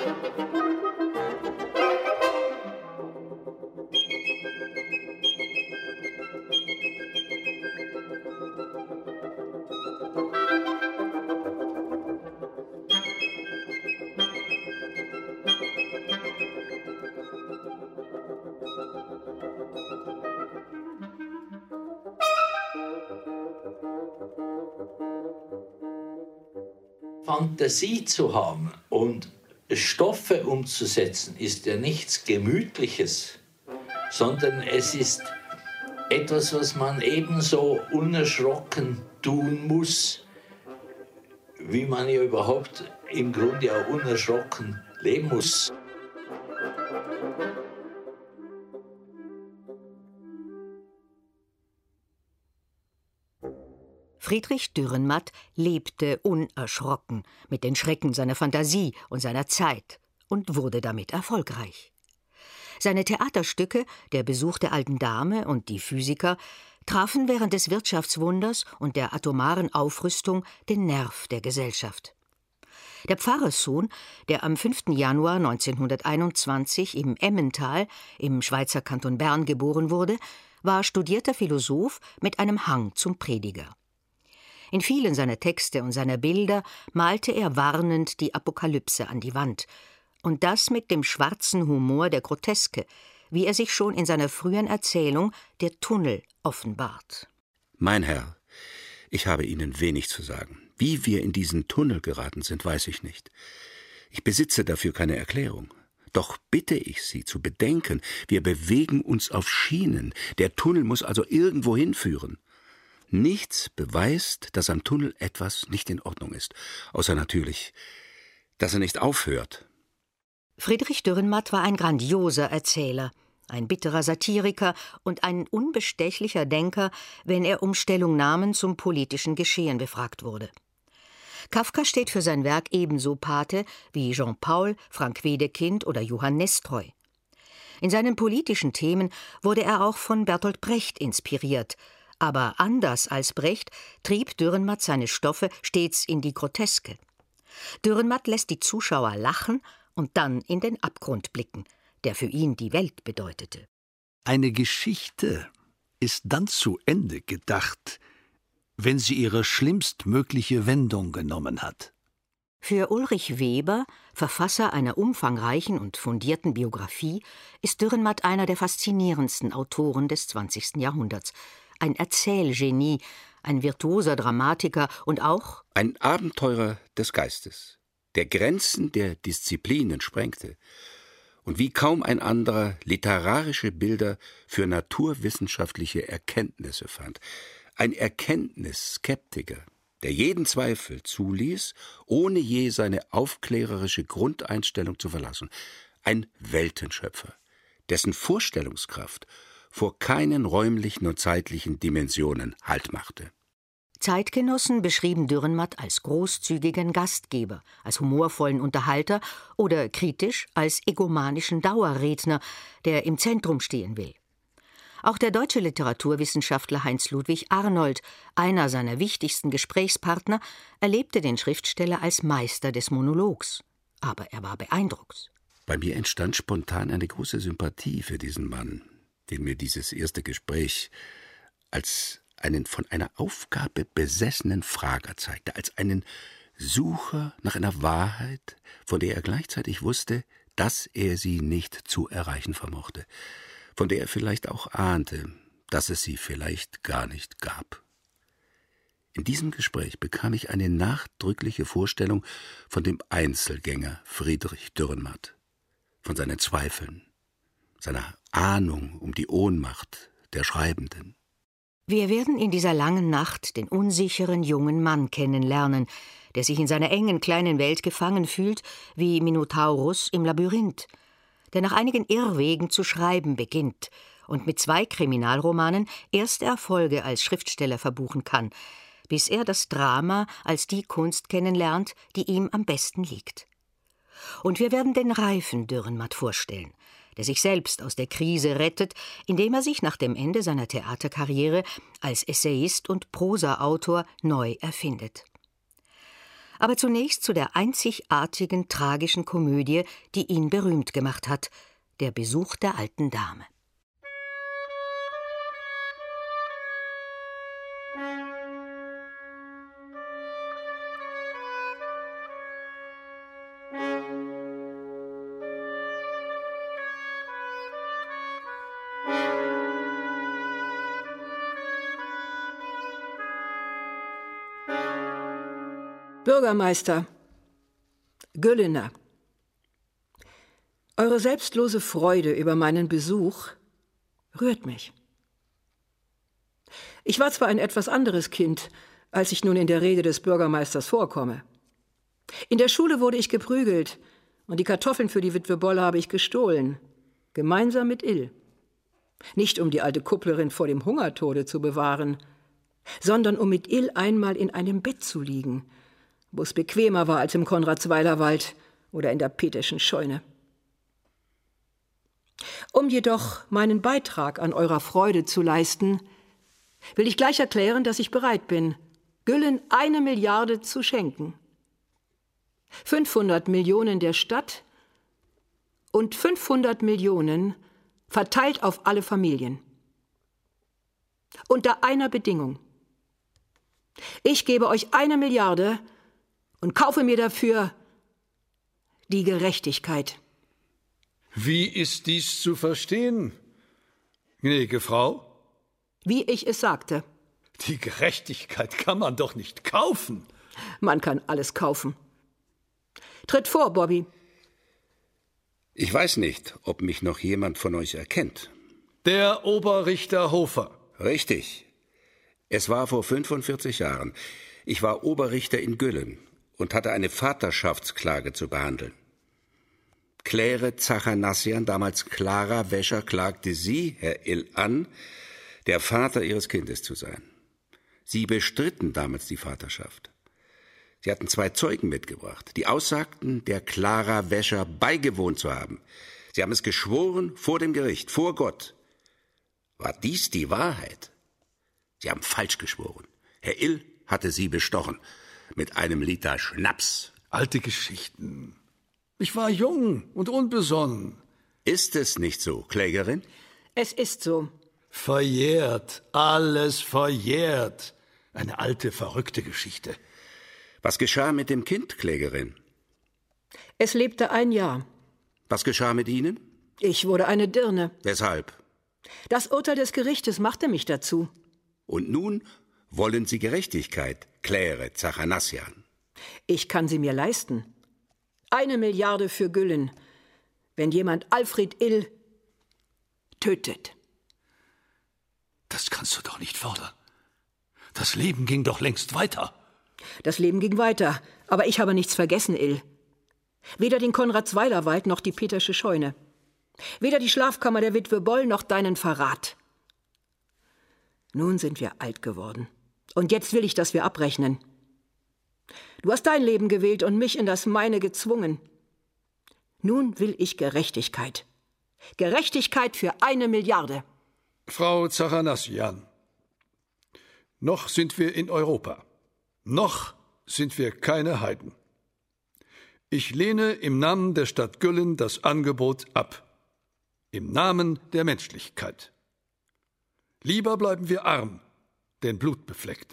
Fantasie zu haben und Stoffe umzusetzen, ist ja nichts Gemütliches, sondern es ist etwas, was man ebenso unerschrocken tun muss, wie man ja überhaupt im Grunde auch unerschrocken leben muss. Friedrich Dürrenmatt lebte unerschrocken mit den Schrecken seiner Fantasie und seiner Zeit und wurde damit erfolgreich. Seine Theaterstücke »Der Besuch der alten Dame« und »Die Physiker« trafen während des Wirtschaftswunders und der atomaren Aufrüstung den Nerv der Gesellschaft. Der Pfarrerssohn, der am 5. Januar 1921 im Emmental im Schweizer Kanton Bern geboren wurde, war studierter Philosoph mit einem Hang zum Prediger. In vielen seiner Texte und seiner Bilder malte er warnend die Apokalypse an die Wand. Und das mit dem schwarzen Humor der Groteske, wie er sich schon in seiner frühen Erzählung »Der Tunnel« offenbart. Mein Herr, ich habe Ihnen wenig zu sagen. Wie wir in diesen Tunnel geraten sind, weiß ich nicht. Ich besitze dafür keine Erklärung. Doch bitte ich Sie zu bedenken, wir bewegen uns auf Schienen. Der Tunnel muss also irgendwo hinführen. Nichts beweist, dass am Tunnel etwas nicht in Ordnung ist, außer natürlich, dass er nicht aufhört. Friedrich Dürrenmatt war ein grandioser Erzähler, ein bitterer Satiriker und ein unbestechlicher Denker, wenn er um Stellungnahmen zum politischen Geschehen befragt wurde. Kafka steht für sein Werk ebenso Pate wie Jean Paul, Frank Wedekind oder Johann Nestroy. In seinen politischen Themen wurde er auch von Bertolt Brecht inspiriert, aber anders als Brecht trieb Dürrenmatt seine Stoffe stets in die Groteske. Dürrenmatt lässt die Zuschauer lachen und dann in den Abgrund blicken, der für ihn die Welt bedeutete. Eine Geschichte ist dann zu Ende gedacht, wenn sie ihre schlimmstmögliche Wendung genommen hat. Für Ulrich Weber, Verfasser einer umfangreichen und fundierten Biografie, ist Dürrenmatt einer der faszinierendsten Autoren des 20. Jahrhunderts. Ein Erzählgenie, ein virtuoser Dramatiker und auch ein Abenteurer des Geistes, der Grenzen der Disziplinen sprengte und wie kaum ein anderer literarische Bilder für naturwissenschaftliche Erkenntnisse fand. Ein Erkenntnisskeptiker, der jeden Zweifel zuließ, ohne je seine aufklärerische Grundeinstellung zu verlassen. Ein Weltenschöpfer, dessen Vorstellungskraft vor keinen räumlichen und zeitlichen Dimensionen Halt machte. Zeitgenossen beschrieben Dürrenmatt als großzügigen Gastgeber, als humorvollen Unterhalter oder kritisch als egomanischen Dauerredner, der im Zentrum stehen will. Auch der deutsche Literaturwissenschaftler Heinz Ludwig Arnold, einer seiner wichtigsten Gesprächspartner, erlebte den Schriftsteller als Meister des Monologs. Aber er war beeindruckt. Bei mir entstand spontan eine große Sympathie für diesen Mann, den mir dieses erste Gespräch als einen von einer Aufgabe besessenen Frager zeigte, als einen Sucher nach einer Wahrheit, von der er gleichzeitig wusste, dass er sie nicht zu erreichen vermochte, von der er vielleicht auch ahnte, dass es sie vielleicht gar nicht gab. In diesem Gespräch bekam ich eine nachdrückliche Vorstellung von dem Einzelgänger Friedrich Dürrenmatt, von seinen Zweifeln, seiner Ahnung um die Ohnmacht der Schreibenden. Wir werden in dieser langen Nacht den unsicheren jungen Mann kennenlernen, der sich in seiner engen kleinen Welt gefangen fühlt, wie Minotaurus im Labyrinth, der nach einigen Irrwegen zu schreiben beginnt und mit 2 Kriminalromanen erste Erfolge als Schriftsteller verbuchen kann, bis er das Drama als die Kunst kennenlernt, die ihm am besten liegt. Und wir werden den reifen Dürrenmatt vorstellen, der sich selbst aus der Krise rettet, indem er sich nach dem Ende seiner Theaterkarriere als Essayist und Prosaautor neu erfindet. Aber zunächst zu der einzigartigen, tragischen Komödie, die ihn berühmt gemacht hat, der Besuch der alten Dame. Bürgermeister, Güllener, eure selbstlose Freude über meinen Besuch rührt mich. Ich war zwar ein etwas anderes Kind, als ich nun in der Rede des Bürgermeisters vorkomme. In der Schule wurde ich geprügelt und die Kartoffeln für die Witwe Boll habe ich gestohlen, gemeinsam mit Ill. Nicht um die alte Kupplerin vor dem Hungertode zu bewahren, sondern um mit Ill einmal in einem Bett zu liegen, wo es bequemer war als im Konradsweiler-Wald oder in der Peterschen Scheune. Um jedoch meinen Beitrag an eurer Freude zu leisten, will ich gleich erklären, dass ich bereit bin, Güllen 1 Milliarde zu schenken. 500 Millionen der Stadt und 500 Millionen verteilt auf alle Familien. Unter einer Bedingung. Ich gebe euch 1 Milliarde und kaufe mir dafür die Gerechtigkeit. Wie ist dies zu verstehen, gnädige Frau? Wie ich es sagte. Die Gerechtigkeit kann man doch nicht kaufen. Man kann alles kaufen. Tritt vor, Bobby. Ich weiß nicht, ob mich noch jemand von euch erkennt. Der Oberrichter Hofer. Richtig. Es war vor 45 Jahren. Ich war Oberrichter in Güllen und hatte eine Vaterschaftsklage zu behandeln. Claire Zachanassian, damals Clara Wäscher, klagte Sie, Herr Ill, an, der Vater ihres Kindes zu sein. Sie bestritten damals die Vaterschaft. Sie hatten 2 Zeugen mitgebracht, die aussagten, der Clara Wäscher beigewohnt zu haben. Sie haben es geschworen vor dem Gericht, vor Gott. War dies die Wahrheit? Sie haben falsch geschworen. Herr Ill hatte Sie bestochen mit einem Liter Schnaps. Alte Geschichten. Ich war jung und unbesonnen. Ist es nicht so, Klägerin? Es ist so. Verjährt, alles verjährt. Eine alte, verrückte Geschichte. Was geschah mit dem Kind, Klägerin? Es lebte 1 Jahr. Was geschah mit Ihnen? Ich wurde eine Dirne. Weshalb? Das Urteil des Gerichtes machte mich dazu. Und nun wollen Sie Gerechtigkeit, Claire Zachanassian. Ich kann sie mir leisten. 1 Milliarde für Güllen, wenn jemand Alfred Ill tötet. Das kannst du doch nicht fordern. Das Leben ging doch längst weiter. Das Leben ging weiter, aber ich habe nichts vergessen, Ill. Weder den Konradsweiler-Wald noch die Petersche Scheune. Weder die Schlafkammer der Witwe Boll noch deinen Verrat. Nun sind wir alt geworden. Und jetzt will ich, dass wir abrechnen. Du hast dein Leben gewählt und mich in das meine gezwungen. Nun will ich Gerechtigkeit. Gerechtigkeit für 1 Milliarde. Frau Zachanassian, noch sind wir in Europa. Noch sind wir keine Heiden. Ich lehne im Namen der Stadt Güllen das Angebot ab. Im Namen der Menschlichkeit. Lieber bleiben wir arm, denn blutbefleckt.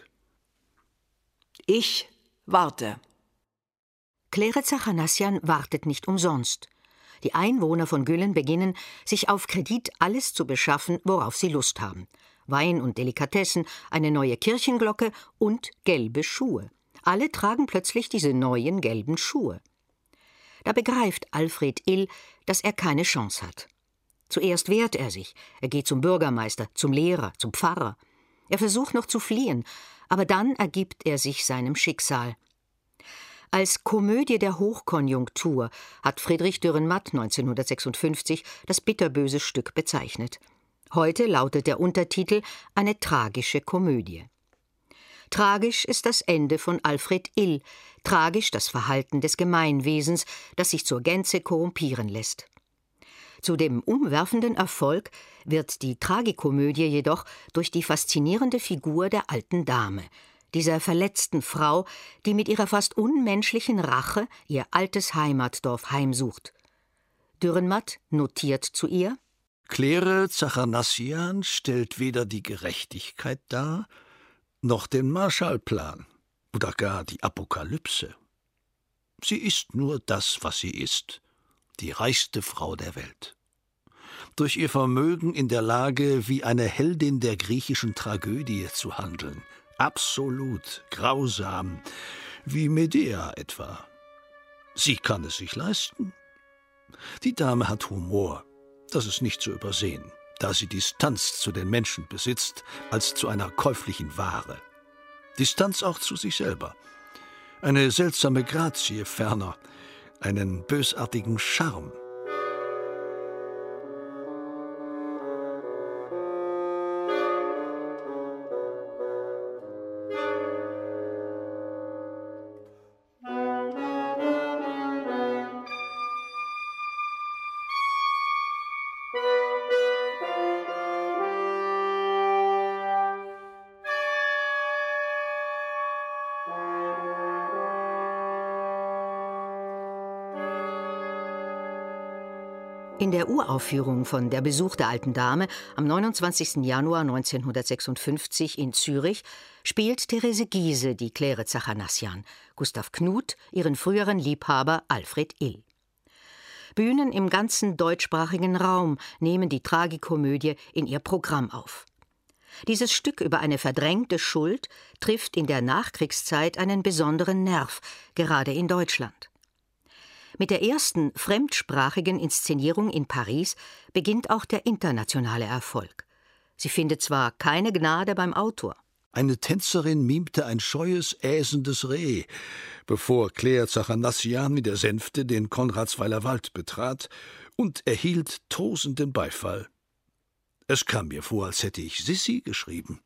Ich warte. Claire Zachanassian wartet nicht umsonst. Die Einwohner von Güllen beginnen, sich auf Kredit alles zu beschaffen, worauf sie Lust haben. Wein und Delikatessen, eine neue Kirchenglocke und gelbe Schuhe. Alle tragen plötzlich diese neuen gelben Schuhe. Da begreift Alfred Ill, dass er keine Chance hat. Zuerst wehrt er sich. Er geht zum Bürgermeister, zum Lehrer, zum Pfarrer. Er versucht noch zu fliehen, aber dann ergibt er sich seinem Schicksal. Als Komödie der Hochkonjunktur hat Friedrich Dürrenmatt 1956 das bitterböse Stück bezeichnet. Heute lautet der Untertitel »Eine tragische Komödie«. Tragisch ist das Ende von Alfred Ill, tragisch das Verhalten des Gemeinwesens, das sich zur Gänze korrumpieren lässt. Zu dem umwerfenden Erfolg wird die Tragikomödie jedoch durch die faszinierende Figur der alten Dame, dieser verletzten Frau, die mit ihrer fast unmenschlichen Rache ihr altes Heimatdorf heimsucht. Dürrenmatt notiert zu ihr: Claire Zachanassian stellt weder die Gerechtigkeit dar, noch den Marshallplan oder gar die Apokalypse. Sie ist nur das, was sie ist, die reichste Frau der Welt. Durch ihr Vermögen in der Lage, wie eine Heldin der griechischen Tragödie zu handeln. Absolut grausam, wie Medea etwa. Sie kann es sich leisten. Die Dame hat Humor, das ist nicht zu übersehen, da sie Distanz zu den Menschen besitzt, als zu einer käuflichen Ware. Distanz auch zu sich selber. Eine seltsame Grazie ferner, einen bösartigen Charme. In der Uraufführung von Der Besuch der alten Dame am 29. Januar 1956 in Zürich spielt Therese Giehse die Claire Zachanassian, Gustav Knuth ihren früheren Liebhaber Alfred Ill. Bühnen im ganzen deutschsprachigen Raum nehmen die Tragikomödie in ihr Programm auf. Dieses Stück über eine verdrängte Schuld trifft in der Nachkriegszeit einen besonderen Nerv, gerade in Deutschland. Mit der ersten fremdsprachigen Inszenierung in Paris beginnt auch der internationale Erfolg. Sie findet zwar keine Gnade beim Autor. Eine Tänzerin mimte ein scheues, äsendes Reh, bevor Claire Zachanassian in der Sänfte den Konradsweiler Wald betrat und erhielt tosenden Beifall. Es kam mir vor, als hätte ich Sissi geschrieben.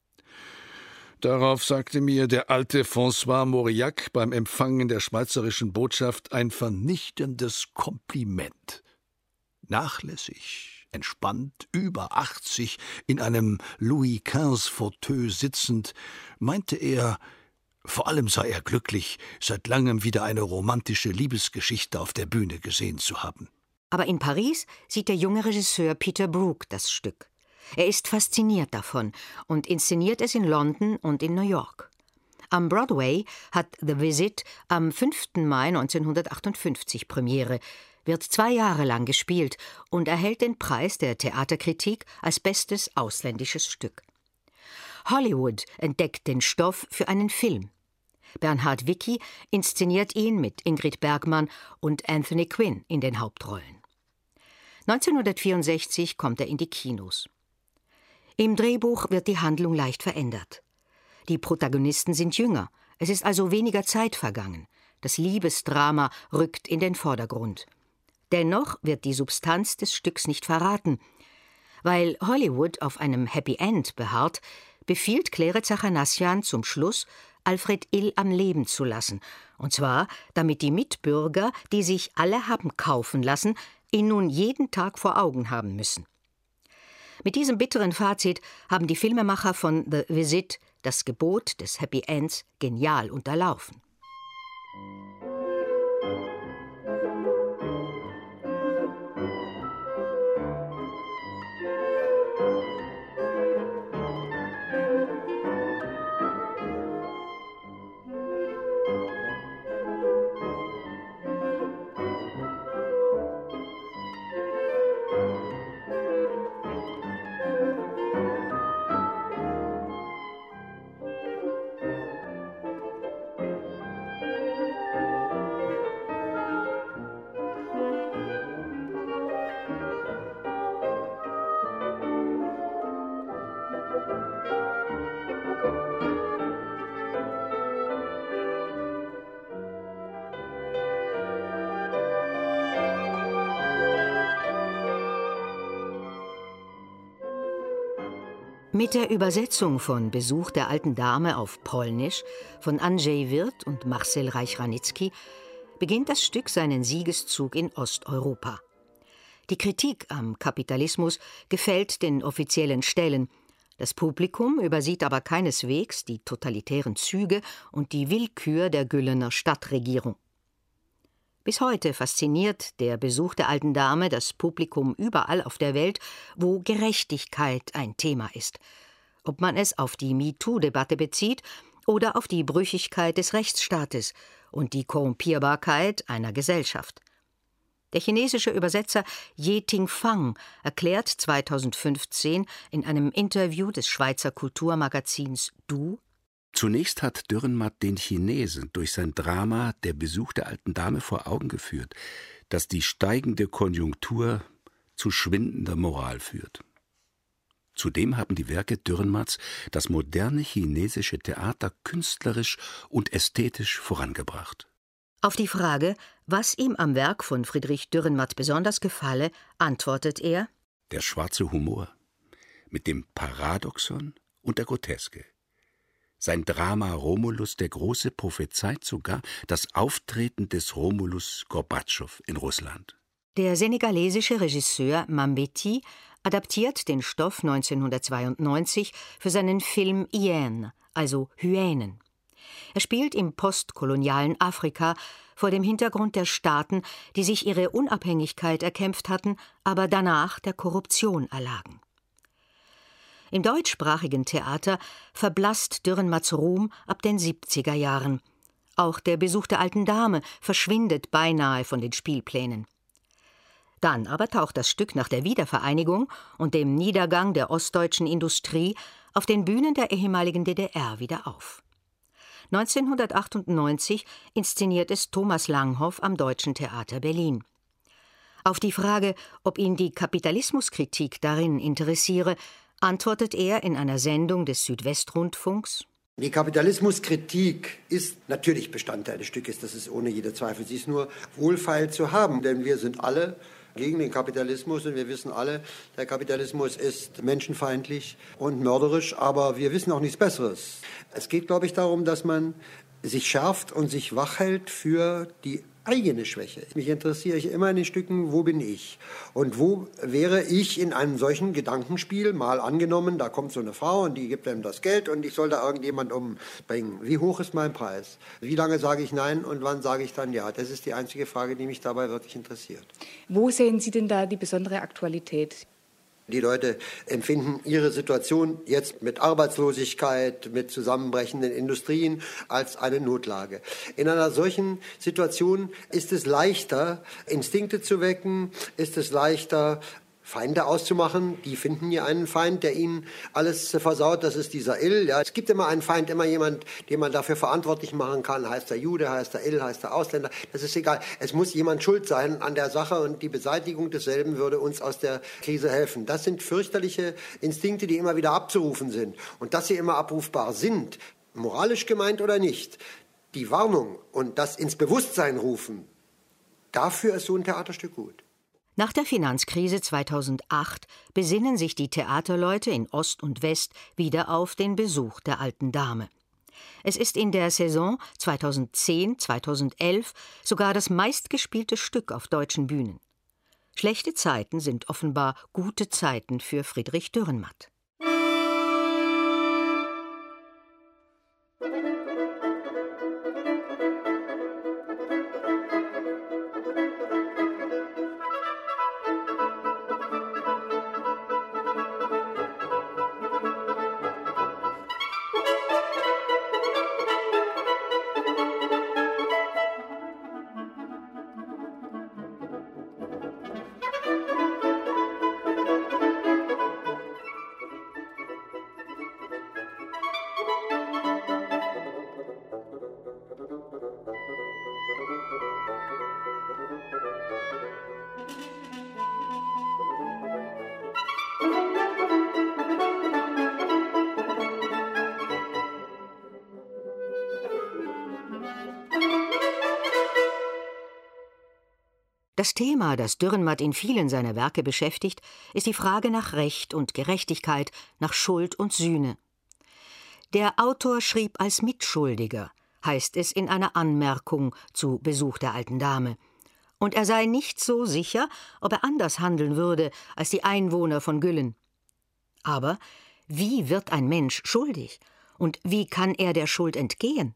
Darauf sagte mir der alte François Mauriac beim Empfang in der schweizerischen Botschaft ein vernichtendes Kompliment. Nachlässig, entspannt, über 80, in einem Louis XV-Fauteuil sitzend, meinte er, vor allem sei er glücklich, seit langem wieder eine romantische Liebesgeschichte auf der Bühne gesehen zu haben. Aber in Paris sieht der junge Regisseur Peter Brook das Stück. Er ist fasziniert davon und inszeniert es in London und in New York. Am Broadway hat The Visit am 5. Mai 1958 Premiere, wird 2 Jahre lang gespielt und erhält den Preis der Theaterkritik als bestes ausländisches Stück. Hollywood entdeckt den Stoff für einen Film. Bernhard Wicki inszeniert ihn mit Ingrid Bergman und Anthony Quinn in den Hauptrollen. 1964 kommt er in die Kinos. Im Drehbuch wird die Handlung leicht verändert. Die Protagonisten sind jünger, es ist also weniger Zeit vergangen. Das Liebesdrama rückt in den Vordergrund. Dennoch wird die Substanz des Stücks nicht verraten. Weil Hollywood auf einem Happy End beharrt, befiehlt Claire Zachanassian zum Schluss, Alfred Ill am Leben zu lassen. Und zwar, damit die Mitbürger, die sich alle haben kaufen lassen, ihn nun jeden Tag vor Augen haben müssen. Mit diesem bitteren Fazit haben die Filmemacher von The Visit das Gebot des Happy Ends genial unterlaufen. Mit der Übersetzung von Besuch der alten Dame auf Polnisch von Andrzej Wirth und Marcel Reich-Ranitzky beginnt das Stück seinen Siegeszug in Osteuropa. Die Kritik am Kapitalismus gefällt den offiziellen Stellen, Das Publikum übersieht aber keineswegs die totalitären Züge und die Willkür der Güllener Stadtregierung. Bis heute fasziniert der Besuch der alten Dame das Publikum überall auf der Welt, wo Gerechtigkeit ein Thema ist. Ob man es auf die MeToo-Debatte bezieht oder auf die Brüchigkeit des Rechtsstaates und die Korrumpierbarkeit einer Gesellschaft. Der chinesische Übersetzer Ye Ting-fang erklärt 2015 in einem Interview des Schweizer Kulturmagazins Du: Zunächst hat Dürrenmatt den Chinesen durch sein Drama Der Besuch der alten Dame vor Augen geführt, dass die steigende Konjunktur zu schwindender Moral führt. Zudem haben die Werke Dürrenmatts das moderne chinesische Theater künstlerisch und ästhetisch vorangebracht. Auf die Frage, was ihm am Werk von Friedrich Dürrenmatt besonders gefalle, antwortet er: Der schwarze Humor mit dem Paradoxon und der Groteske. Sein Drama Romulus der Große prophezeit sogar das Auftreten des Romulus Gorbatschow in Russland. Der senegalesische Regisseur Mambéty adaptiert den Stoff 1992 für seinen Film Hyène, also Hyänen. Er spielt im postkolonialen Afrika vor dem Hintergrund der Staaten, die sich ihre Unabhängigkeit erkämpft hatten, aber danach der Korruption erlagen. Im deutschsprachigen Theater verblasst Dürrenmatts Ruhm ab den 70er Jahren. Auch der Besuch der alten Dame verschwindet beinahe von den Spielplänen. Dann aber taucht das Stück nach der Wiedervereinigung und dem Niedergang der ostdeutschen Industrie auf den Bühnen der ehemaligen DDR wieder auf. 1998 inszeniert es Thomas Langhoff am Deutschen Theater Berlin. Auf die Frage, ob ihn die Kapitalismuskritik darin interessiere, antwortet er in einer Sendung des Südwestrundfunks: Die Kapitalismuskritik ist natürlich Bestandteil des Stückes, das ist ohne jede Zweifel. Sie ist nur wohlfeil zu haben, denn wir sind alle gegen den Kapitalismus und wir wissen alle, der Kapitalismus ist menschenfeindlich und mörderisch, aber wir wissen auch nichts Besseres. Es geht, glaube ich, darum, dass man sich schärft und sich wach hält für die eigene Schwäche. Mich interessiere ich immer in den Stücken, wo bin ich? Und wo wäre ich in einem solchen Gedankenspiel, mal angenommen, da kommt so eine Frau und die gibt einem das Geld und ich soll da irgendjemand umbringen. Wie hoch ist mein Preis? Wie lange sage ich nein und wann sage ich dann ja? Das ist die einzige Frage, die mich dabei wirklich interessiert. Wo sehen Sie denn da die besondere Aktualität? Die Leute empfinden ihre Situation jetzt mit Arbeitslosigkeit, mit zusammenbrechenden Industrien als eine Notlage. In einer solchen Situation ist es leichter, Instinkte zu wecken, ist es leichter, Feinde auszumachen. Die finden hier einen Feind, der ihnen alles versaut. Das ist dieser Ill. Ja. Es gibt immer einen Feind, immer jemand, den man dafür verantwortlich machen kann. Heißt der Jude, heißt der Ill, heißt der Ausländer. Das ist egal. Es muss jemand schuld sein an der Sache und die Beseitigung desselben würde uns aus der Krise helfen. Das sind fürchterliche Instinkte, die immer wieder abzurufen sind. Und dass sie immer abrufbar sind, moralisch gemeint oder nicht, die Warnung und das ins Bewusstsein rufen, dafür ist so ein Theaterstück gut. Nach der Finanzkrise 2008 besinnen sich die Theaterleute in Ost und West wieder auf den Besuch der alten Dame. Es ist in der Saison 2010/2011 sogar das meistgespielte Stück auf deutschen Bühnen. Schlechte Zeiten sind offenbar gute Zeiten für Friedrich Dürrenmatt. Das Thema, das Dürrenmatt in vielen seiner Werke beschäftigt, ist die Frage nach Recht und Gerechtigkeit, nach Schuld und Sühne. Der Autor schrieb als Mitschuldiger, heißt es in einer Anmerkung zu Besuch der alten Dame. Und er sei nicht so sicher, ob er anders handeln würde als die Einwohner von Güllen. Aber Wie wird ein Mensch schuldig? Und wie kann er der Schuld entgehen?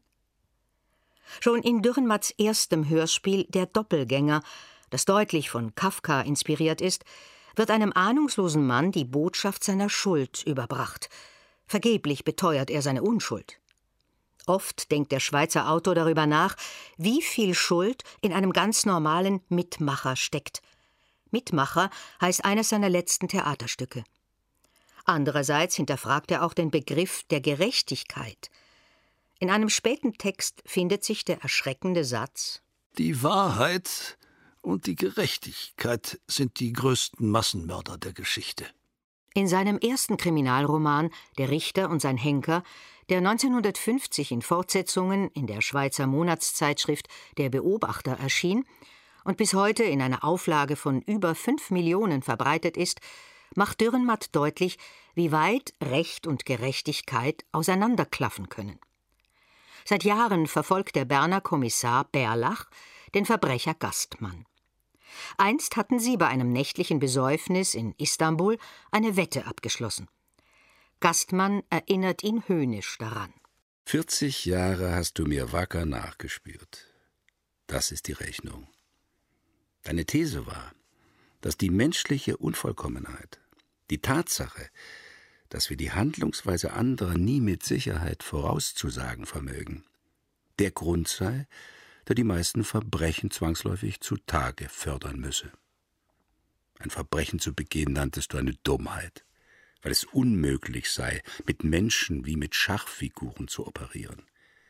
Schon in Dürrenmatts erstem Hörspiel »Der Doppelgänger«, das deutlich von Kafka inspiriert ist, wird einem ahnungslosen Mann die Botschaft seiner Schuld überbracht. Vergeblich beteuert er seine Unschuld. Oft denkt der Schweizer Autor darüber nach, wie viel Schuld in einem ganz normalen Mitmacher steckt. Mitmacher heißt eines seiner letzten Theaterstücke. Andererseits hinterfragt er auch den Begriff der Gerechtigkeit. In einem späten Text findet sich der erschreckende Satz: Die Wahrheit und die Gerechtigkeit sind die größten Massenmörder der Geschichte. In seinem ersten Kriminalroman »Der Richter und sein Henker«, der 1950 in Fortsetzungen in der Schweizer Monatszeitschrift »Der Beobachter« erschien und bis heute in einer Auflage von über 5 Millionen verbreitet ist, macht Dürrenmatt deutlich, wie weit Recht und Gerechtigkeit auseinanderklaffen können. Seit Jahren verfolgt der Berner Kommissar Bärlach den Verbrecher Gastmann. Einst hatten sie bei einem nächtlichen Besäufnis in Istanbul eine Wette abgeschlossen. Gastmann erinnert ihn höhnisch daran. 40 Jahre hast du mir wacker nachgespürt. Das ist die Rechnung. Deine These war, dass die menschliche Unvollkommenheit, die Tatsache, dass wir die Handlungsweise anderer nie mit Sicherheit vorauszusagen vermögen, der Grund sei, der die meisten Verbrechen zwangsläufig zutage fördern müsse. Ein Verbrechen zu begehen nanntest du eine Dummheit, weil es unmöglich sei, mit Menschen wie mit Schachfiguren zu operieren.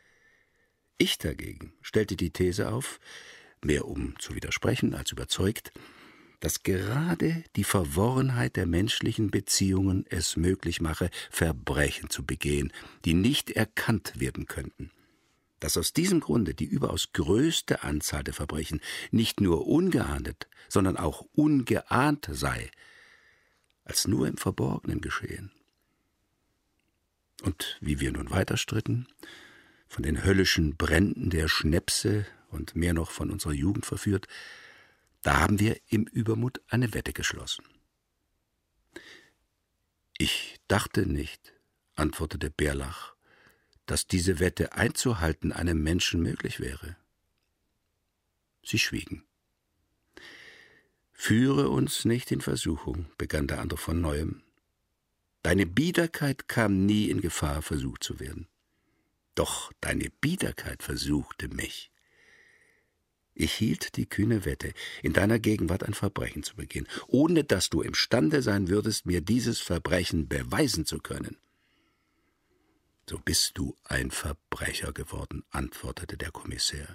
Ich dagegen stellte die These auf, mehr um zu widersprechen als überzeugt, dass gerade die Verworrenheit der menschlichen Beziehungen es möglich mache, Verbrechen zu begehen, die nicht erkannt werden könnten. Dass aus diesem Grunde die überaus größte Anzahl der Verbrechen nicht nur ungeahndet, sondern auch ungeahnt sei, als nur im Verborgenen geschehen. Und wie wir nun weiter stritten, von den höllischen Bränden der Schnäpse und mehr noch von unserer Jugend verführt, da haben wir im Übermut eine Wette geschlossen. Ich dachte nicht, antwortete Bärlach, dass diese Wette einzuhalten einem Menschen möglich wäre. Sie schwiegen. »Führe uns nicht in Versuchung«, begann der andere von Neuem. »Deine Biederkeit kam nie in Gefahr, versucht zu werden. Doch deine Biederkeit versuchte mich. Ich hielt die kühne Wette, in deiner Gegenwart ein Verbrechen zu begehen, ohne dass du imstande sein würdest, mir dieses Verbrechen beweisen zu können.« »So bist du ein Verbrecher geworden«, antwortete der Kommissär.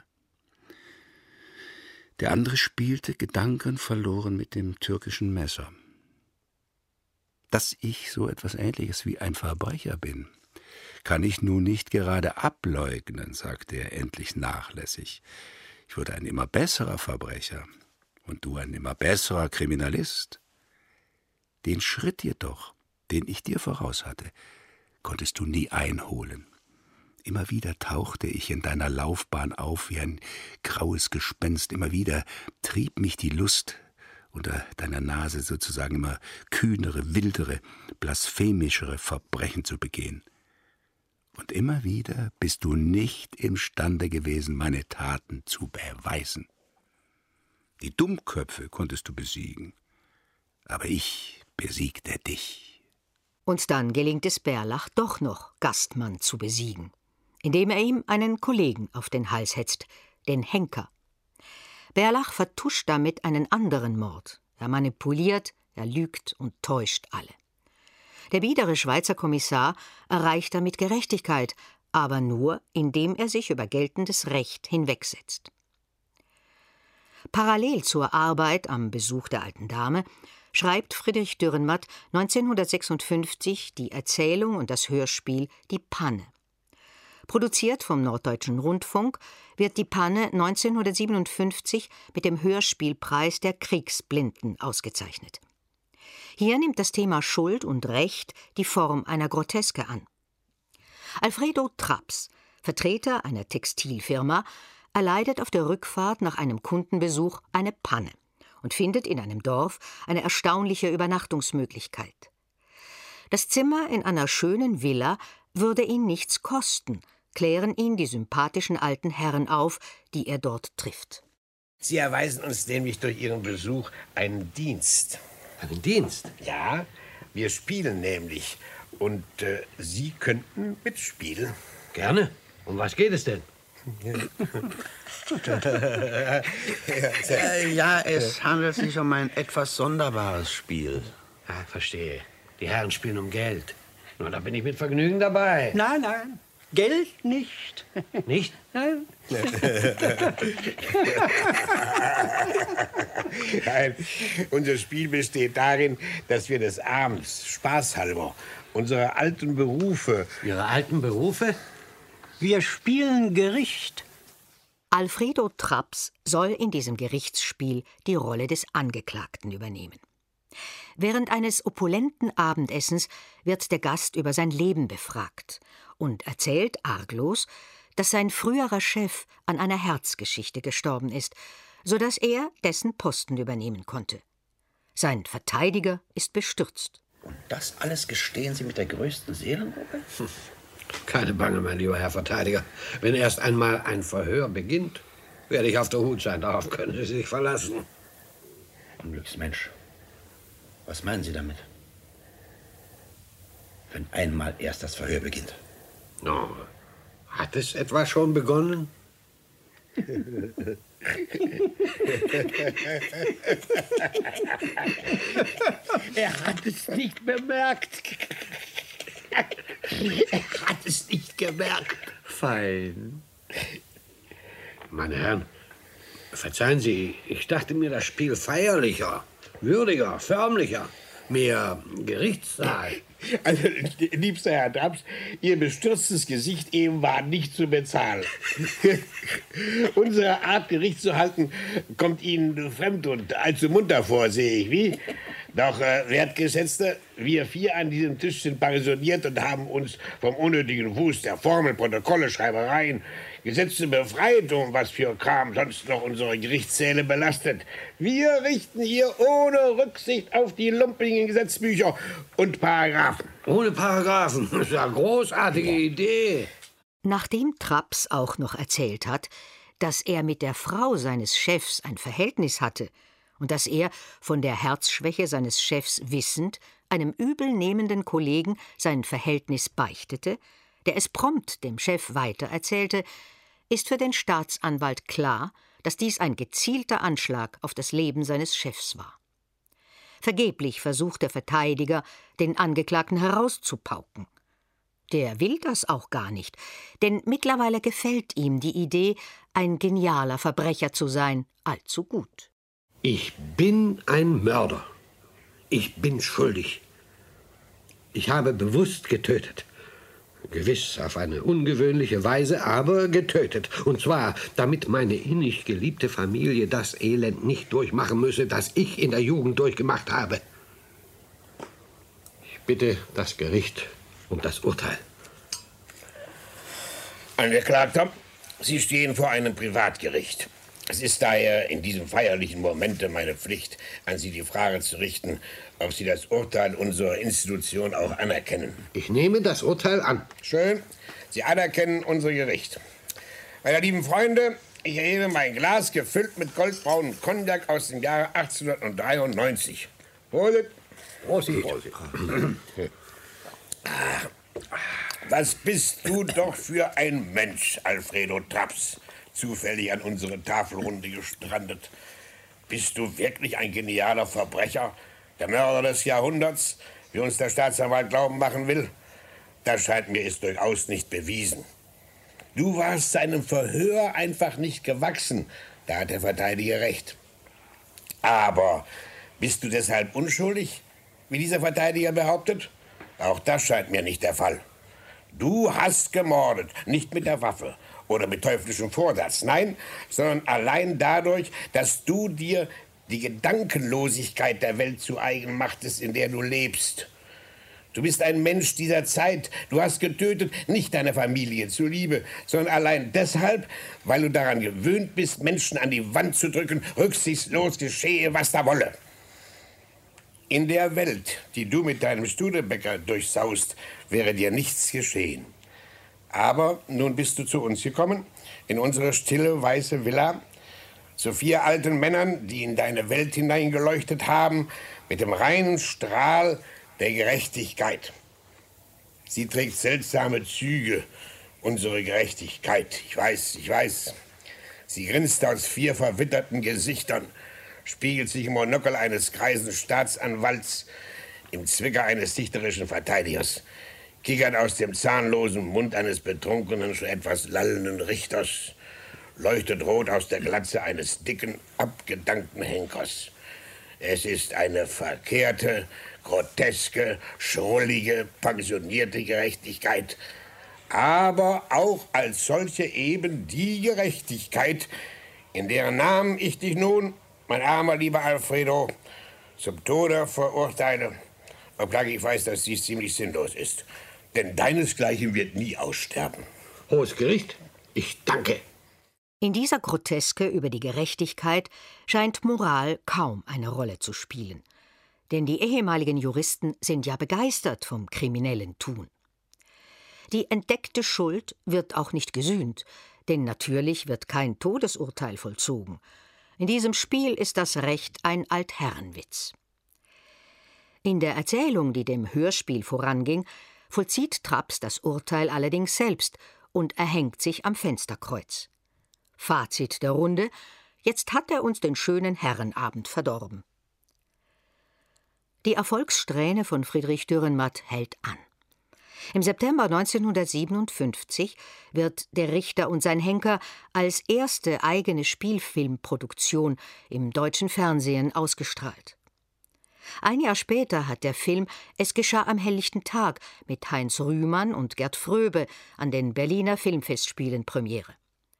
Der andere spielte gedankenverloren mit dem türkischen Messer. »Dass ich so etwas Ähnliches wie ein Verbrecher bin, kann ich nun nicht gerade ableugnen«, sagte er endlich nachlässig. »Ich wurde ein immer besserer Verbrecher und du ein immer besserer Kriminalist. Den Schritt jedoch, den ich dir voraus hatte, konntest du nie einholen. Immer wieder tauchte ich in deiner Laufbahn auf wie ein graues Gespenst. Immer wieder trieb mich die Lust, unter deiner Nase sozusagen immer kühnere, wildere, blasphemischere Verbrechen zu begehen. Und immer wieder bist du nicht imstande gewesen, meine Taten zu beweisen. Die Dummköpfe konntest du besiegen, aber ich besiegte dich.« Und dann gelingt es Bärlach doch noch, Gastmann zu besiegen, indem er ihm einen Kollegen auf den Hals hetzt, den Henker. Bärlach vertuscht damit einen anderen Mord. Er manipuliert, er lügt und täuscht alle. Der biedere Schweizer Kommissar erreicht damit Gerechtigkeit, aber nur, indem er sich über geltendes Recht hinwegsetzt. Parallel zur Arbeit am Besuch der alten Dame schreibt Friedrich Dürrenmatt 1956 die Erzählung und das Hörspiel »Die Panne«. Produziert vom Norddeutschen Rundfunk wird »Die Panne« 1957 mit dem Hörspielpreis der Kriegsblinden ausgezeichnet. Hier nimmt das Thema Schuld und Recht die Form einer Groteske an. Alfredo Traps, Vertreter einer Textilfirma, erleidet auf der Rückfahrt nach einem Kundenbesuch eine Panne und findet in einem Dorf eine erstaunliche Übernachtungsmöglichkeit. Das Zimmer in einer schönen Villa würde ihn nichts kosten, klären ihn die sympathischen alten Herren auf, die er dort trifft. Sie erweisen uns nämlich durch Ihren Besuch einen Dienst. Einen Dienst? Ja, wir spielen nämlich. Und Sie könnten mitspielen. Gerne. Um was geht es denn? Ja, es handelt sich um ein etwas sonderbares Spiel. Ah, verstehe. Die Herren spielen um Geld. Na, da bin ich mit Vergnügen dabei. Nein, nein, Geld nicht. Nicht? Nein. Nein, unser Spiel besteht darin, dass wir des Abends, spaßhalber, unsere alten Berufe... Ihre alten Berufe? Wir spielen Gericht. Alfredo Traps soll in diesem Gerichtsspiel die Rolle des Angeklagten übernehmen. Während eines opulenten Abendessens wird der Gast über sein Leben befragt und erzählt arglos, dass sein früherer Chef an einer Herzgeschichte gestorben ist, sodass er dessen Posten übernehmen konnte. Sein Verteidiger ist bestürzt. Und das alles gestehen Sie mit der größten Seelenruhe? Keine Bange, mein lieber Herr Verteidiger. Wenn erst einmal ein Verhör beginnt, werde ich auf der Hut sein. Darauf können Sie sich verlassen. Unglücksmensch. Was meinen Sie damit? Wenn einmal erst das Verhör beginnt. No, hat es etwa schon begonnen? Er hat es nicht bemerkt. Er hat es nicht gemerkt. Fein. Meine Herren, verzeihen Sie, ich dachte mir das Spiel feierlicher, würdiger, förmlicher, mehr Gerichtssaal. Also, liebster Herr Traps, Ihr bestürztes Gesicht eben war nicht zu bezahlen. Unsere Art, Gericht zu halten, kommt Ihnen fremd und allzu munter vor, sehe ich, wie? Doch, Wertgeschätzte, wir vier an diesem Tisch sind pensioniert und haben uns vom unnötigen Wust der Formeln, Protokolle, Schreibereien, Gesetze befreit, um was für Kram sonst noch unsere Gerichtssäle belastet. Wir richten hier ohne Rücksicht auf die lumpigen Gesetzbücher und Paragraphen. Ohne Paragraphen, das ist eine großartige Idee. Nachdem Traps auch noch erzählt hat, dass er mit der Frau seines Chefs ein Verhältnis hatte und dass er, von der Herzschwäche seines Chefs wissend, einem übelnehmenden Kollegen sein Verhältnis beichtete, der es prompt dem Chef weitererzählte, ist für den Staatsanwalt klar, dass dies ein gezielter Anschlag auf das Leben seines Chefs war. Vergeblich versucht der Verteidiger, den Angeklagten herauszupauken. Der will das auch gar nicht, denn mittlerweile gefällt ihm die Idee, ein genialer Verbrecher zu sein, allzu gut. Ich bin ein Mörder. Ich bin schuldig. Ich habe bewusst getötet. Gewiss auf eine ungewöhnliche Weise, aber getötet. Und zwar, damit meine innig geliebte Familie das Elend nicht durchmachen müsse, das ich in der Jugend durchgemacht habe. Ich bitte das Gericht um das Urteil. Angeklagter, Sie stehen vor einem Privatgericht. Es ist daher in diesem feierlichen Momente meine Pflicht, an Sie die Frage zu richten, ob Sie das Urteil unserer Institution auch anerkennen. Ich nehme das Urteil an. Schön. Sie anerkennen unser Gericht. Meine lieben Freunde, ich erhebe mein Glas gefüllt mit goldbraunem Cognac aus dem Jahre 1893. Prosit. Prosit. Was bist du doch für ein Mensch, Alfredo Traps, zufällig an unsere Tafelrunde gestrandet. Bist du wirklich ein genialer Verbrecher, der Mörder des Jahrhunderts, wie uns der Staatsanwalt glauben machen will? Das scheint mir ist durchaus nicht bewiesen. Du warst seinem Verhör einfach nicht gewachsen, da hat der Verteidiger recht. Aber bist du deshalb unschuldig, wie dieser Verteidiger behauptet? Auch das scheint mir nicht der Fall. Du hast gemordet, nicht mit der Waffe oder mit teuflischem Vorsatz, nein, sondern allein dadurch, dass du dir die Gedankenlosigkeit der Welt zu eigen machtest, in der du lebst. Du bist ein Mensch dieser Zeit. Du hast getötet, nicht deine Familie zuliebe, sondern allein deshalb, weil du daran gewöhnt bist, Menschen an die Wand zu drücken, rücksichtslos geschehe, was da wolle. In der Welt, die du mit deinem Studebaker durchsaust, wäre dir nichts geschehen. Aber nun bist du zu uns gekommen, in unsere stille, weiße Villa, zu 4 alten Männern, die in deine Welt hineingeleuchtet haben, mit dem reinen Strahl der Gerechtigkeit. Sie trägt seltsame Züge, unsere Gerechtigkeit. Ich weiß. Sie grinst aus 4 verwitterten Gesichtern, spiegelt sich im Monokel eines greisen Staatsanwalts, im Zwicker eines dichterischen Verteidigers, kichert aus dem zahnlosen Mund eines betrunkenen, schon etwas lallenden Richters, leuchtet rot aus der Glatze eines dicken, abgedankten Henkers. Es ist eine verkehrte, groteske, schrullige, pensionierte Gerechtigkeit, aber auch als solche eben die Gerechtigkeit, in deren Namen ich dich nun, mein armer, lieber Alfredo, zum Tode verurteile, obgleich ich weiß, dass dies ziemlich sinnlos ist. Denn deinesgleichen wird nie aussterben. Hohes Gericht, ich danke. In dieser Groteske über die Gerechtigkeit scheint Moral kaum eine Rolle zu spielen. Denn die ehemaligen Juristen sind ja begeistert vom kriminellen Tun. Die entdeckte Schuld wird auch nicht gesühnt, denn natürlich wird kein Todesurteil vollzogen. In diesem Spiel ist das Recht ein Altherrenwitz. In der Erzählung, die dem Hörspiel voranging, vollzieht Traps das Urteil allerdings selbst und erhängt sich am Fensterkreuz. Fazit der Runde: Jetzt hat er uns den schönen Herrenabend verdorben. Die Erfolgssträhne von Friedrich Dürrenmatt hält an. Im September 1957 wird Der Richter und sein Henker als erste eigene Spielfilmproduktion im deutschen Fernsehen ausgestrahlt. Ein Jahr später hat der Film Es geschah am helllichten Tag mit Heinz Rühmann und Gerd Fröbe an den Berliner Filmfestspielen Premiere.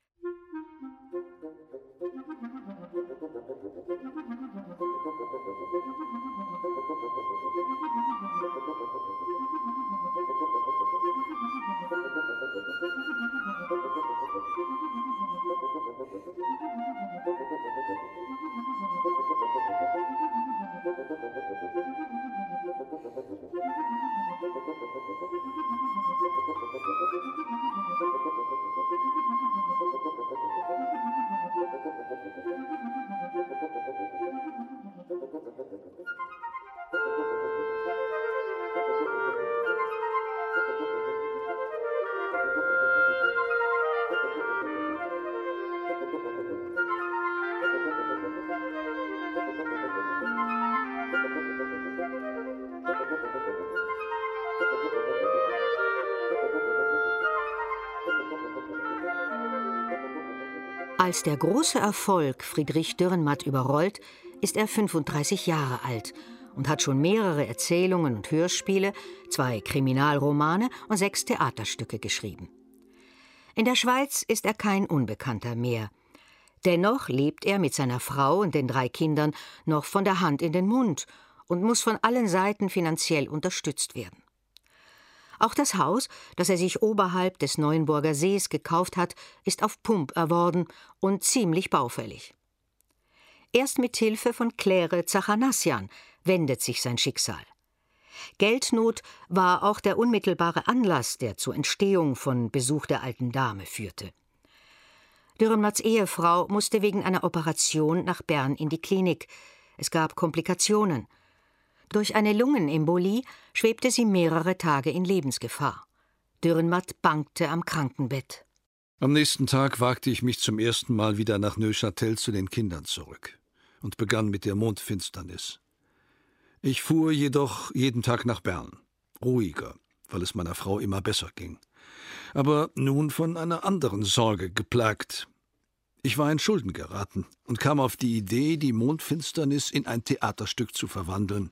Als der große Erfolg Friedrich Dürrenmatt überrollt, ist er 35 Jahre alt und hat schon mehrere Erzählungen und Hörspiele, 2 Kriminalromane und 6 Theaterstücke geschrieben. In der Schweiz ist er kein Unbekannter mehr. Dennoch lebt er mit seiner Frau und den 3 Kindern noch von der Hand in den Mund und muss von allen Seiten finanziell unterstützt werden. Auch das Haus, das er sich oberhalb des Neuenburger Sees gekauft hat, ist auf Pump erworben und ziemlich baufällig. Erst mit Hilfe von Claire Zachanassian wendet sich sein Schicksal. Geldnot war auch der unmittelbare Anlass, der zur Entstehung von Besuch der alten Dame führte. Dürrenmatts Ehefrau musste wegen einer Operation nach Bern in die Klinik. Es gab Komplikationen. Durch eine Lungenembolie schwebte sie mehrere Tage in Lebensgefahr. Dürrenmatt bangte am Krankenbett. Am nächsten Tag wagte ich mich zum ersten Mal wieder nach Neuchâtel zu den Kindern zurück und begann mit der Mondfinsternis. Ich fuhr jedoch jeden Tag nach Bern, ruhiger, weil es meiner Frau immer besser ging, aber nun von einer anderen Sorge geplagt. Ich war in Schulden geraten und kam auf die Idee, die Mondfinsternis in ein Theaterstück zu verwandeln.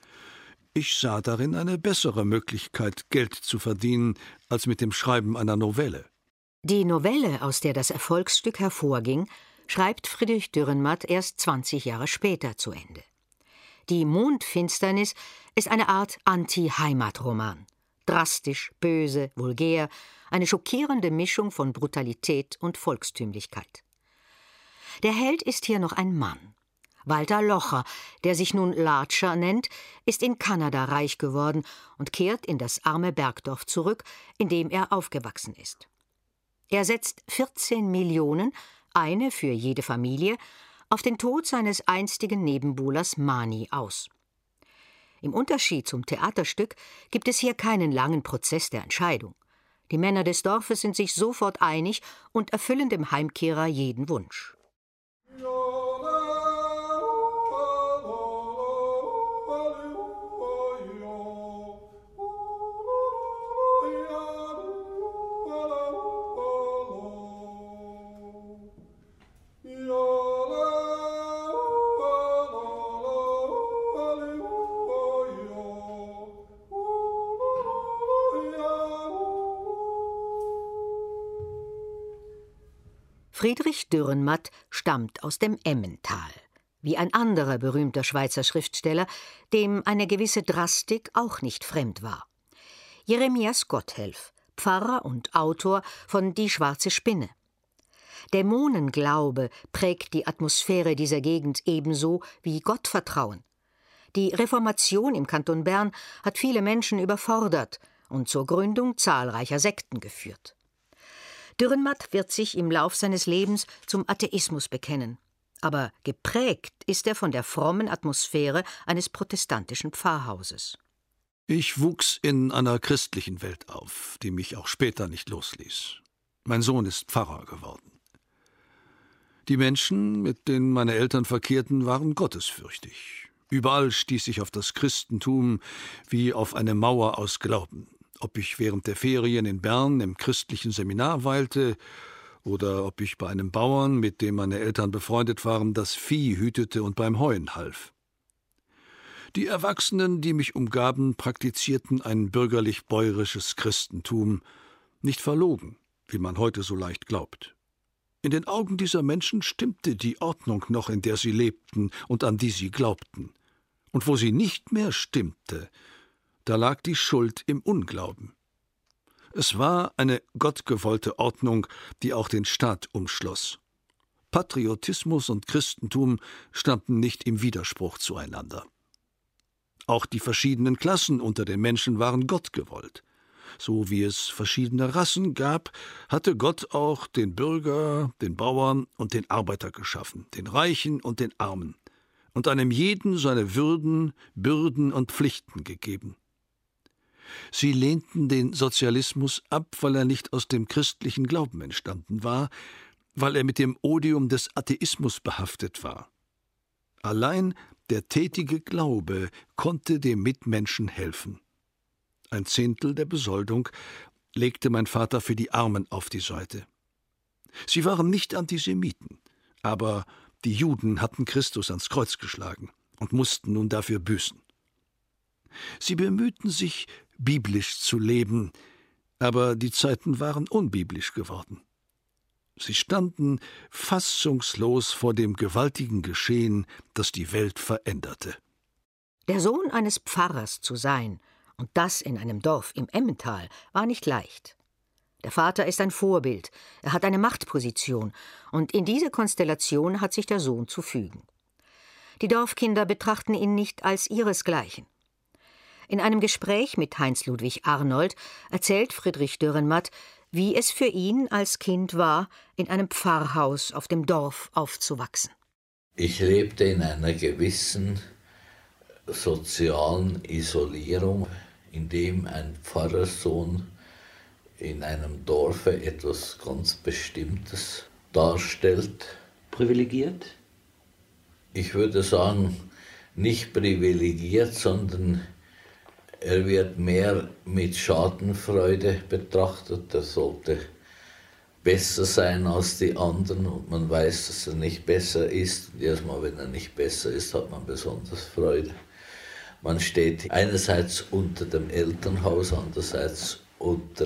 Ich sah darin eine bessere Möglichkeit, Geld zu verdienen, als mit dem Schreiben einer Novelle. Die Novelle, aus der das Erfolgsstück hervorging, schreibt Friedrich Dürrenmatt erst 20 Jahre später zu Ende. Die Mondfinsternis ist eine Art Anti-Heimatroman. Drastisch, böse, vulgär, eine schockierende Mischung von Brutalität und Volkstümlichkeit. Der Held ist hier noch ein Mann. Walter Locher, der sich nun Larcher nennt, ist in Kanada reich geworden und kehrt in das arme Bergdorf zurück, in dem er aufgewachsen ist. Er setzt 14 Millionen, eine für jede Familie, auf den Tod seines einstigen Nebenbuhlers Mani aus. Im Unterschied zum Theaterstück gibt es hier keinen langen Prozess der Entscheidung. Die Männer des Dorfes sind sich sofort einig und erfüllen dem Heimkehrer jeden Wunsch. Friedrich Dürrenmatt stammt aus dem Emmental, wie ein anderer berühmter Schweizer Schriftsteller, dem eine gewisse Drastik auch nicht fremd war. Jeremias Gotthelf, Pfarrer und Autor von Die schwarze Spinne. Dämonenglaube prägt die Atmosphäre dieser Gegend ebenso wie Gottvertrauen. Die Reformation im Kanton Bern hat viele Menschen überfordert und zur Gründung zahlreicher Sekten geführt. Dürrenmatt wird sich im Lauf seines Lebens zum Atheismus bekennen. Aber geprägt ist er von der frommen Atmosphäre eines protestantischen Pfarrhauses. Ich wuchs in einer christlichen Welt auf, die mich auch später nicht losließ. Mein Sohn ist Pfarrer geworden. Die Menschen, mit denen meine Eltern verkehrten, waren gottesfürchtig. Überall stieß ich auf das Christentum wie auf eine Mauer aus Glauben. Ob ich während der Ferien in Bern im christlichen Seminar weilte oder ob ich bei einem Bauern, mit dem meine Eltern befreundet waren, das Vieh hütete und beim Heuen half. Die Erwachsenen, die mich umgaben, praktizierten ein bürgerlich-bäuerisches Christentum, nicht verlogen, wie man heute so leicht glaubt. In den Augen dieser Menschen stimmte die Ordnung noch, in der sie lebten und an die sie glaubten. Und wo sie nicht mehr stimmte, da lag die Schuld im Unglauben. Es war eine gottgewollte Ordnung, die auch den Staat umschloss. Patriotismus und Christentum standen nicht im Widerspruch zueinander. Auch die verschiedenen Klassen unter den Menschen waren gottgewollt. So wie es verschiedene Rassen gab, hatte Gott auch den Bürger, den Bauern und den Arbeiter geschaffen, den Reichen und den Armen, und einem jeden seine Würden, Bürden und Pflichten gegeben. Sie lehnten den Sozialismus ab, weil er nicht aus dem christlichen Glauben entstanden war, weil er mit dem Odium des Atheismus behaftet war. Allein der tätige Glaube konnte dem Mitmenschen helfen. 1/10 der Besoldung legte mein Vater für die Armen auf die Seite. Sie waren nicht Antisemiten, aber die Juden hatten Christus ans Kreuz geschlagen und mussten nun dafür büßen. Sie bemühten sich, biblisch zu leben, aber die Zeiten waren unbiblisch geworden. Sie standen fassungslos vor dem gewaltigen Geschehen, das die Welt veränderte. Der Sohn eines Pfarrers zu sein, und das in einem Dorf im Emmental, war nicht leicht. Der Vater ist ein Vorbild, er hat eine Machtposition, und in diese Konstellation hat sich der Sohn zu fügen. Die Dorfkinder betrachten ihn nicht als ihresgleichen. In einem Gespräch mit Heinz-Ludwig Arnold erzählt Friedrich Dürrenmatt, wie es für ihn als Kind war, in einem Pfarrhaus auf dem Dorf aufzuwachsen. Ich lebte in einer gewissen sozialen Isolierung, in dem ein Pfarrerssohn in einem Dorfe etwas ganz Bestimmtes darstellt. Privilegiert? Ich würde sagen, nicht privilegiert, sondern er wird mehr mit Schadenfreude betrachtet. Er sollte besser sein als die anderen und man weiß, dass er nicht besser ist. Und erstmal, wenn er nicht besser ist, hat man besonders Freude. Man steht einerseits unter dem Elternhaus, andererseits unter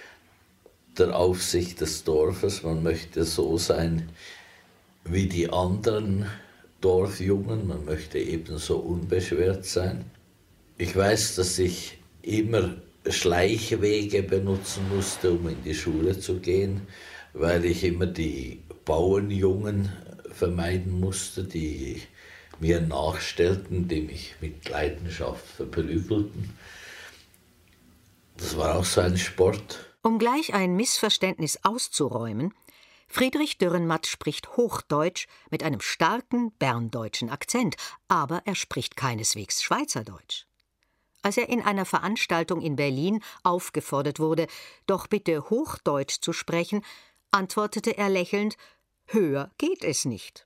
der Aufsicht des Dorfes. Man möchte so sein wie die anderen Dorfjungen, man möchte ebenso unbeschwert sein. Ich weiß, dass ich immer Schleichwege benutzen musste, um in die Schule zu gehen, weil ich immer die Bauernjungen vermeiden musste, die mir nachstellten, die mich mit Leidenschaft verprügelten. Das war auch so ein Sport. Um gleich ein Missverständnis auszuräumen, Friedrich Dürrenmatt spricht Hochdeutsch mit einem starken berndeutschen Akzent, aber er spricht keineswegs Schweizerdeutsch. Als er in einer Veranstaltung in Berlin aufgefordert wurde, doch bitte Hochdeutsch zu sprechen, antwortete er lächelnd: »Höher geht es nicht.«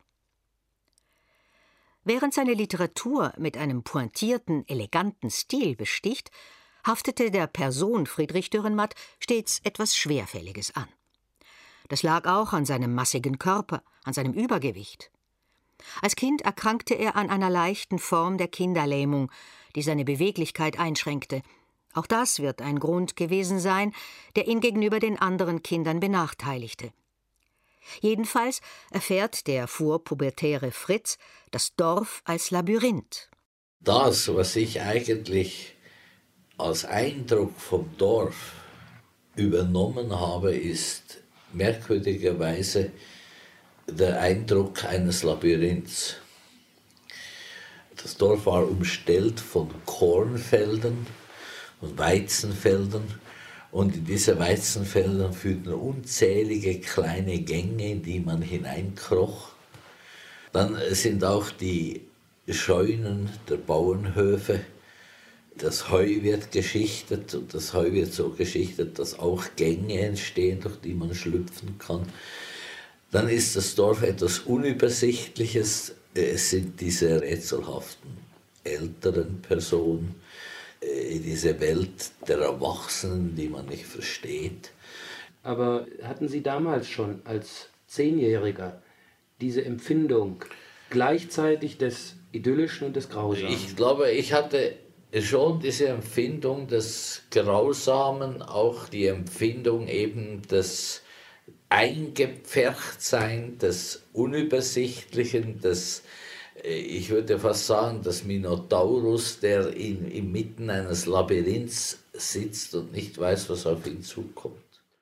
Während seine Literatur mit einem pointierten, eleganten Stil besticht, haftete der Person Friedrich Dürrenmatt stets etwas Schwerfälliges an. Das lag auch an seinem massigen Körper, an seinem Übergewicht. Als Kind erkrankte er an einer leichten Form der Kinderlähmung, die seine Beweglichkeit einschränkte. Auch das wird ein Grund gewesen sein, der ihn gegenüber den anderen Kindern benachteiligte. Jedenfalls erfährt der vorpubertäre Fritz das Dorf als Labyrinth. Das, was ich eigentlich als Eindruck vom Dorf übernommen habe, ist merkwürdigerweise der Eindruck eines Labyrinths. Das Dorf war umstellt von Kornfeldern und Weizenfeldern, und in diese Weizenfelder führten unzählige kleine Gänge, in die man hineinkroch. Dann sind auch die Scheunen der Bauernhöfe. Das Heu wird geschichtet, und das Heu wird so geschichtet, dass auch Gänge entstehen, durch die man schlüpfen kann. Dann ist das Dorf etwas Unübersichtliches. Es sind diese rätselhaften älteren Personen, diese Welt der Erwachsenen, die man nicht versteht. Aber hatten Sie damals schon als 10-Jähriger diese Empfindung gleichzeitig des Idyllischen und des Grausamen? Ich glaube, ich hatte schon diese Empfindung des Grausamen, auch die Empfindung eben des Eingepferchtsein, des Unübersichtlichen, des, ich würde fast sagen, des Minotaurus, der inmitten eines Labyrinths sitzt und nicht weiß, was auf ihn zukommt.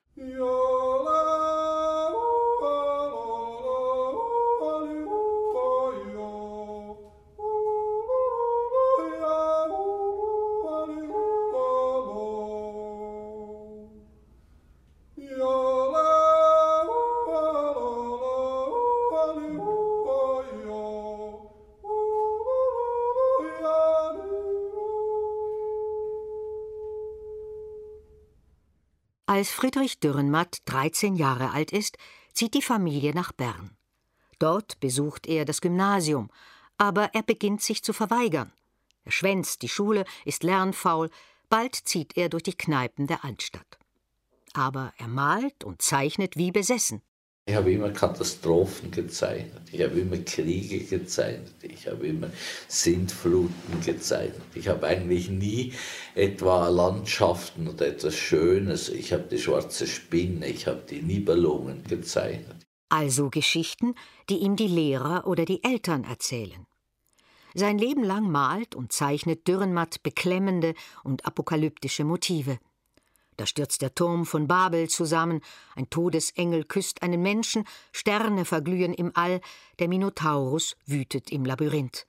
Als Friedrich Dürrenmatt 13 Jahre alt ist, zieht die Familie nach Bern. Dort besucht er das Gymnasium, aber er beginnt sich zu verweigern. Er schwänzt die Schule, ist lernfaul, bald zieht er durch die Kneipen der Altstadt. Aber er malt und zeichnet wie besessen. Ich habe immer Katastrophen gezeichnet, ich habe immer Kriege gezeichnet, ich habe immer Sintfluten gezeichnet. Ich habe eigentlich nie etwa Landschaften oder etwas Schönes. Ich habe die schwarze Spinne, ich habe die Nibelungen gezeichnet. Also Geschichten, die ihm die Lehrer oder die Eltern erzählen. Sein Leben lang malt und zeichnet Dürrenmatt beklemmende und apokalyptische Motive. Da stürzt der Turm von Babel zusammen, ein Todesengel küsst einen Menschen, Sterne verglühen im All, der Minotaurus wütet im Labyrinth.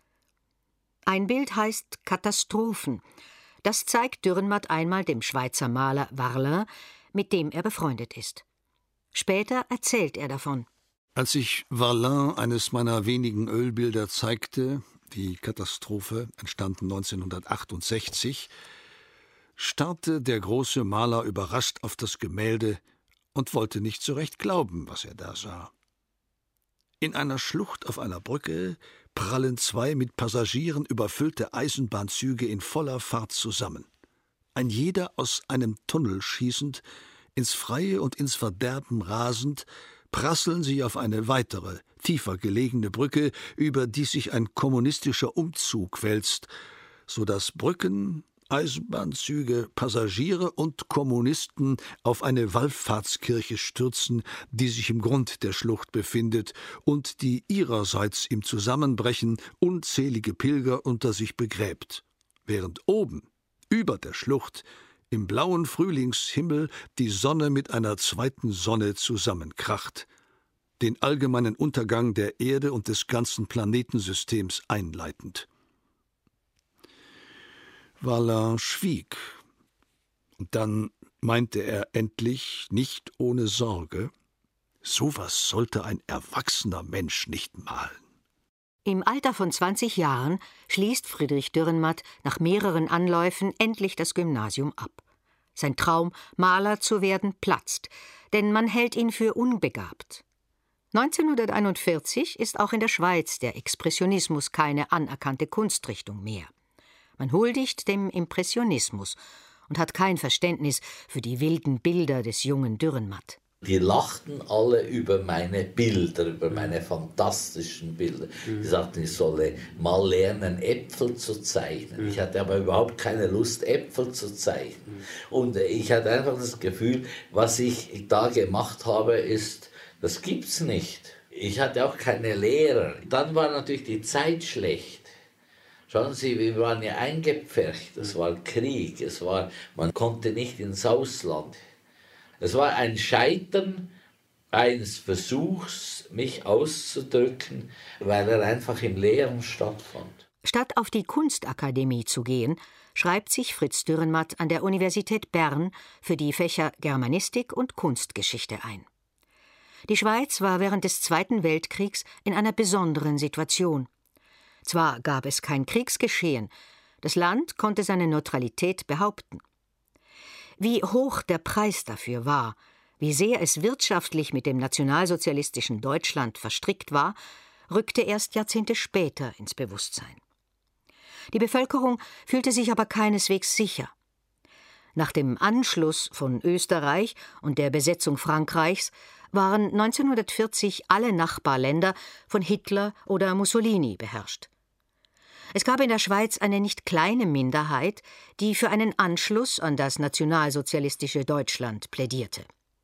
Ein Bild heißt Katastrophen. Das zeigt Dürrenmatt einmal dem Schweizer Maler Varlin, mit dem er befreundet ist. Später erzählt er davon. Als ich Varlin eines meiner wenigen Ölbilder zeigte, die Katastrophe, entstanden 1968, starrte der große Maler überrascht auf das Gemälde und wollte nicht so recht glauben, was er da sah. In einer Schlucht auf einer Brücke prallen zwei mit Passagieren überfüllte Eisenbahnzüge in voller Fahrt zusammen. Ein jeder aus einem Tunnel schießend, ins Freie und ins Verderben rasend, prasseln sie auf eine weitere, tiefer gelegene Brücke, über die sich ein kommunistischer Umzug wälzt, so dass Brücken, Eisenbahnzüge, Passagiere und Kommunisten auf eine Wallfahrtskirche stürzen, die sich im Grund der Schlucht befindet und die ihrerseits im Zusammenbrechen unzählige Pilger unter sich begräbt, während oben, über der Schlucht, im blauen Frühlingshimmel die Sonne mit einer zweiten Sonne zusammenkracht. den allgemeinen Untergang der Erde und des ganzen Planetensystems einleitend. Vallin schwieg, und dann meinte er endlich, nicht ohne Sorge, sowas sollte ein erwachsener Mensch nicht malen. Im Alter von 20 Jahren schließt Friedrich Dürrenmatt nach mehreren Anläufen endlich das Gymnasium ab. Sein Traum, Maler zu werden, platzt, denn man hält ihn für unbegabt. 1941 ist auch in der Schweiz der Expressionismus keine anerkannte Kunstrichtung mehr. Man huldigt dem Impressionismus und hat kein Verständnis für die wilden Bilder des jungen Dürrenmatt. Die lachten alle über meine Bilder, über meine fantastischen Bilder. Die sagten, ich solle mal lernen, Äpfel zu zeichnen. Ich hatte aber überhaupt keine Lust, Äpfel zu zeichnen. Und ich hatte einfach das Gefühl, was ich da gemacht habe, das gibt's nicht. Ich hatte auch keine Lehrer. Dann war natürlich die Zeit schlecht. Schauen Sie, wir waren ja eingepfercht. Es war Krieg. Man konnte nicht ins Ausland. Es war ein Scheitern eines Versuchs, mich auszudrücken, weil er einfach im Leeren stattfand. Statt auf die Kunstakademie zu gehen, schreibt sich Fritz Dürrenmatt an der Universität Bern für die Fächer Germanistik und Kunstgeschichte ein. Die Schweiz war während des Zweiten Weltkriegs in einer besonderen Situation. Zwar gab es kein Kriegsgeschehen, das Land konnte seine Neutralität behaupten. Wie hoch der Preis dafür war, wie sehr es wirtschaftlich mit dem nationalsozialistischen Deutschland verstrickt war, rückte erst Jahrzehnte später ins Bewusstsein. Die Bevölkerung fühlte sich aber keineswegs sicher. Nach dem Anschluss von Österreich und der Besetzung Frankreichs waren 1940 alle Nachbarländer von Hitler oder Mussolini beherrscht. Es gab in der Schweiz eine nicht kleine Minderheit, die für einen Anschluss an das nationalsozialistische Deutschland plädierte.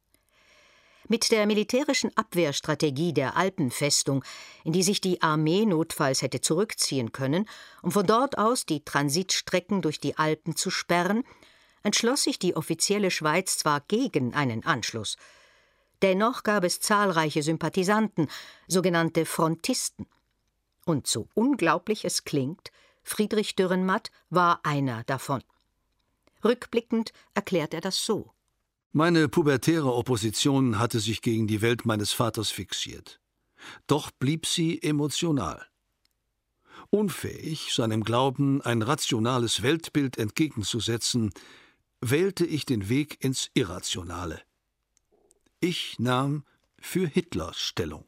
Mit der militärischen Abwehrstrategie der Alpenfestung, in die sich die Armee notfalls hätte zurückziehen können, um von dort aus die Transitstrecken durch die Alpen zu sperren, entschloss sich die offizielle Schweiz zwar gegen einen Anschluss. Dennoch gab es zahlreiche Sympathisanten, sogenannte Frontisten. Und so unglaublich es klingt, Friedrich Dürrenmatt war einer davon. Rückblickend erklärt er das so. Meine pubertäre Opposition hatte sich gegen die Welt meines Vaters fixiert. Doch blieb sie emotional. Unfähig, seinem Glauben ein rationales Weltbild entgegenzusetzen, wählte ich den Weg ins Irrationale. Ich nahm für Hitler Stellung.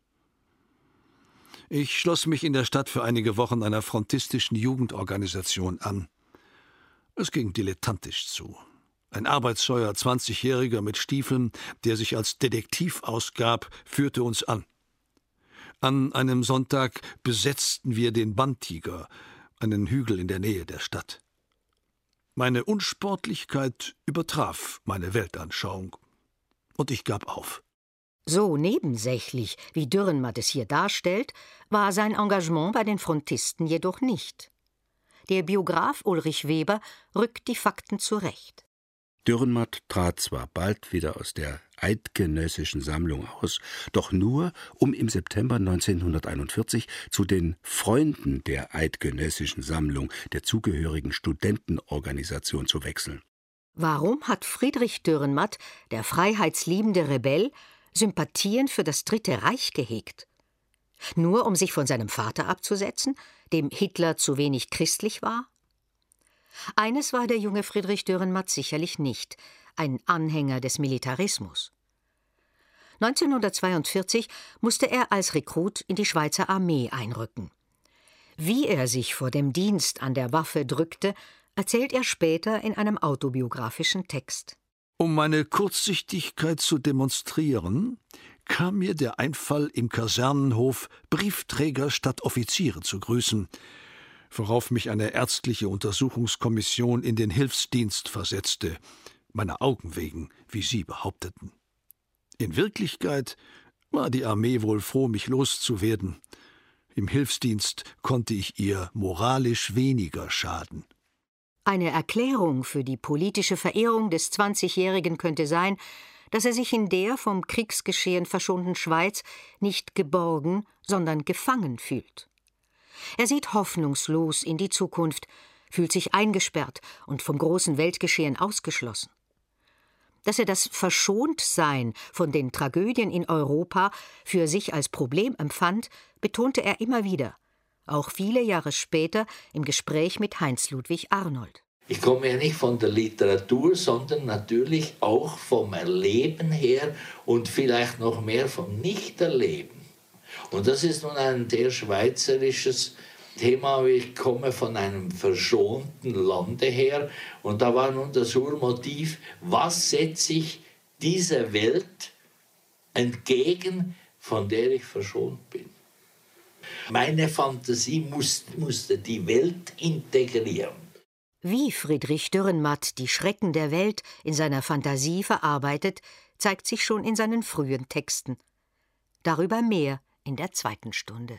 Ich schloss mich in der Stadt für einige Wochen einer frontistischen Jugendorganisation an. Es ging dilettantisch zu. Ein arbeitsscheuer 20-Jähriger mit Stiefeln, der sich als Detektiv ausgab, führte uns an. An einem Sonntag besetzten wir den Bandtiger, einen Hügel in der Nähe der Stadt. Meine Unsportlichkeit übertraf meine Weltanschauung, und ich gab auf. So nebensächlich, wie Dürrenmatt es hier darstellt, war sein Engagement bei den Frontisten jedoch nicht. Der Biograf Ulrich Weber rückt die Fakten zurecht. Dürrenmatt trat zwar bald wieder aus der Eidgenössischen Sammlung aus, doch nur, um im September 1941 zu den Freunden der Eidgenössischen Sammlung, der zugehörigen Studentenorganisation, zu wechseln. Warum hat Friedrich Dürrenmatt, der freiheitsliebende Rebell, Sympathien für das Dritte Reich gehegt? Nur um sich von seinem Vater abzusetzen, dem Hitler zu wenig christlich war? Eines war der junge Friedrich Dürrenmatt sicherlich nicht, ein Anhänger des Militarismus. 1942 musste er als Rekrut in die Schweizer Armee einrücken. Wie er sich vor dem Dienst an der Waffe drückte, erzählt er später in einem autobiografischen Text. Um meine Kurzsichtigkeit zu demonstrieren, kam mir der Einfall, im Kasernenhof Briefträger statt Offiziere zu grüßen, worauf mich eine ärztliche Untersuchungskommission in den Hilfsdienst versetzte, meiner Augen wegen, wie sie behaupteten. In Wirklichkeit war die Armee wohl froh, mich loszuwerden. Im Hilfsdienst konnte ich ihr moralisch weniger schaden. Eine Erklärung für die politische Verehrung des 20-Jährigen könnte sein, dass er sich in der vom Kriegsgeschehen verschonten Schweiz nicht geborgen, sondern gefangen fühlt. Er sieht hoffnungslos in die Zukunft, fühlt sich eingesperrt und vom großen Weltgeschehen ausgeschlossen. Dass er das Verschontsein von den Tragödien in Europa für sich als Problem empfand, betonte er immer wieder, auch viele Jahre später im Gespräch mit Heinz Ludwig Arnold. Ich komme ja nicht von der Literatur, sondern natürlich auch vom Erleben her und vielleicht noch mehr vom Nichterleben. Und das ist nun ein sehr schweizerisches Thema. Ich komme von einem verschonten Lande her und da war nun das Urmotiv, was setze ich dieser Welt entgegen, von der ich verschont bin. Meine Fantasie musste die Welt integrieren. Wie Friedrich Dürrenmatt die Schrecken der Welt in seiner Fantasie verarbeitet, zeigt sich schon in seinen frühen Texten. Darüber mehr in der zweiten Stunde.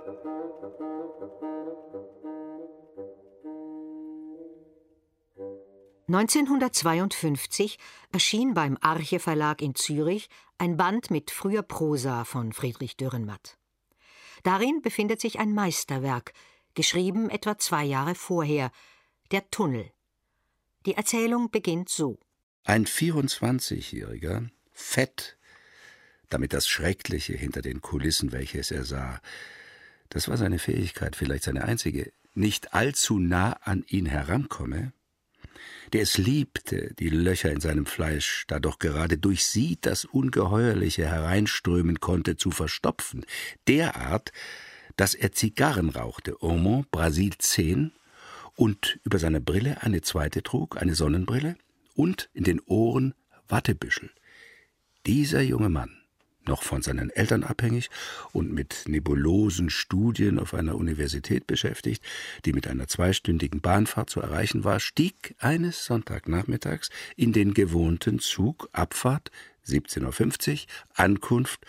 1952 erschien beim Arche Verlag in Zürich ein Band mit früher Prosa von Friedrich Dürrenmatt. Darin befindet sich ein Meisterwerk, geschrieben etwa 2 Jahre vorher, Der Tunnel. Die Erzählung beginnt so. Ein 24-Jähriger, fett, damit das Schreckliche hinter den Kulissen, welches er sah, das war seine Fähigkeit, vielleicht seine einzige, nicht allzu nah an ihn herankomme, der es liebte, die Löcher in seinem Fleisch, da doch gerade durch sie das Ungeheuerliche hereinströmen konnte, zu verstopfen, derart, dass er Zigarren rauchte, Ormond Brasil 10, und über seine Brille eine zweite trug, eine Sonnenbrille, und in den Ohren Wattebüschel. Dieser junge Mann, noch von seinen Eltern abhängig und mit nebulosen Studien auf einer Universität beschäftigt, die mit einer 2-stündigen Bahnfahrt zu erreichen war, stieg eines Sonntagnachmittags in den gewohnten Zug, Abfahrt 17:50 Uhr, Ankunft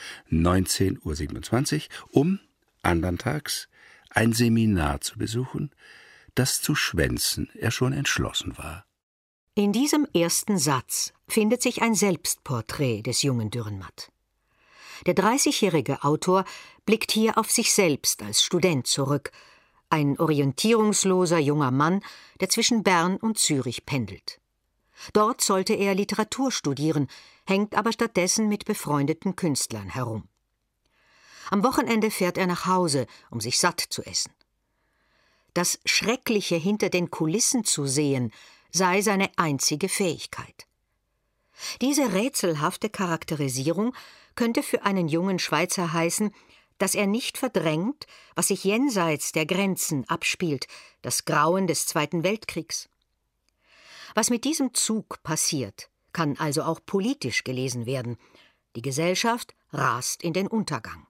19:27 Uhr, um andern Tags ein Seminar zu besuchen, das zu schwänzen er schon entschlossen war. In diesem ersten Satz findet sich ein Selbstporträt des jungen Dürrenmatt. Der 30-jährige Autor blickt hier auf sich selbst als Student zurück, ein orientierungsloser junger Mann, der zwischen Bern und Zürich pendelt. Dort sollte er Literatur studieren, hängt aber stattdessen mit befreundeten Künstlern herum. Am Wochenende fährt er nach Hause, um sich satt zu essen. Das Schreckliche hinter den Kulissen zu sehen, sei seine einzige Fähigkeit. Diese rätselhafte Charakterisierung könnte für einen jungen Schweizer heißen, dass er nicht verdrängt, was sich jenseits der Grenzen abspielt, das Grauen des Zweiten Weltkriegs. Was mit diesem Zug passiert, kann also auch politisch gelesen werden. Die Gesellschaft rast in den Untergang.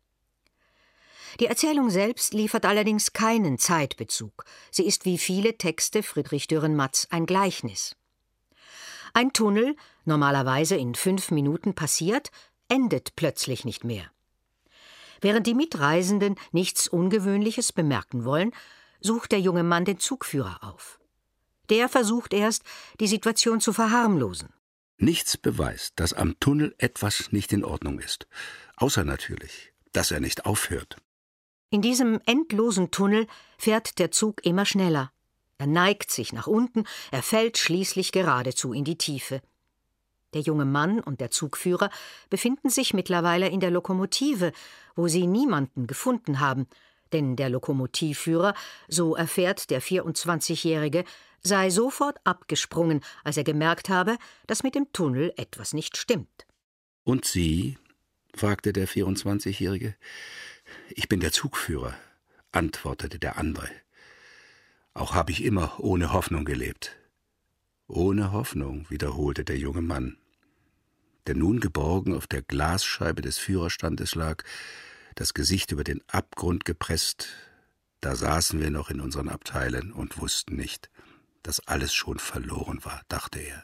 Die Erzählung selbst liefert allerdings keinen Zeitbezug. Sie ist wie viele Texte Friedrich Dürrenmatts ein Gleichnis. Ein Tunnel, normalerweise in 5 Minuten passiert, endet plötzlich nicht mehr. Während die Mitreisenden nichts Ungewöhnliches bemerken wollen, sucht der junge Mann den Zugführer auf. Der versucht erst, die Situation zu verharmlosen. Nichts beweist, dass am Tunnel etwas nicht in Ordnung ist, außer natürlich, dass er nicht aufhört. In diesem endlosen Tunnel fährt der Zug immer schneller. Er neigt sich nach unten, er fällt schließlich geradezu in die Tiefe. Der junge Mann und der Zugführer befinden sich mittlerweile in der Lokomotive, wo sie niemanden gefunden haben, denn der Lokomotivführer, so erfährt der 24-Jährige, sei sofort abgesprungen, als er gemerkt habe, dass mit dem Tunnel etwas nicht stimmt. »Und Sie?« fragte der 24-Jährige. »Ich bin der Zugführer«, antwortete der andere. »Auch habe ich immer ohne Hoffnung gelebt.« »Ohne Hoffnung«, wiederholte der junge Mann, der nun geborgen auf der Glasscheibe des Führerstandes lag, das Gesicht über den Abgrund gepresst. Da saßen wir noch in unseren Abteilen und wussten nicht, dass alles schon verloren war, dachte er.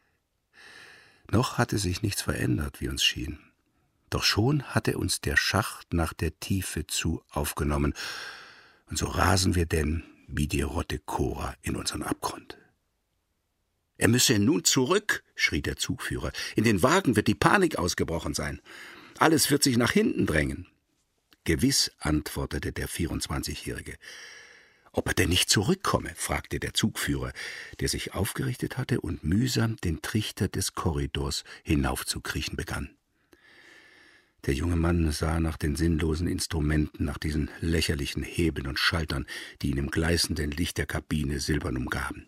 Noch hatte sich nichts verändert, wie uns schien. Doch schon hatte uns der Schacht nach der Tiefe zu aufgenommen, und so rasen wir denn wie die Rotte Cora in unseren Abgrund. »Er müsse nun zurück«, schrie der Zugführer. »In den Wagen wird die Panik ausgebrochen sein. Alles wird sich nach hinten drängen.« »Gewiss«, antwortete der 24-Jährige. »Ob er denn nicht zurückkomme?« fragte der Zugführer, der sich aufgerichtet hatte und mühsam den Trichter des Korridors hinaufzukriechen begann. Der junge Mann sah nach den sinnlosen Instrumenten, nach diesen lächerlichen Hebeln und Schaltern, die ihn im gleißenden Licht der Kabine silbern umgaben.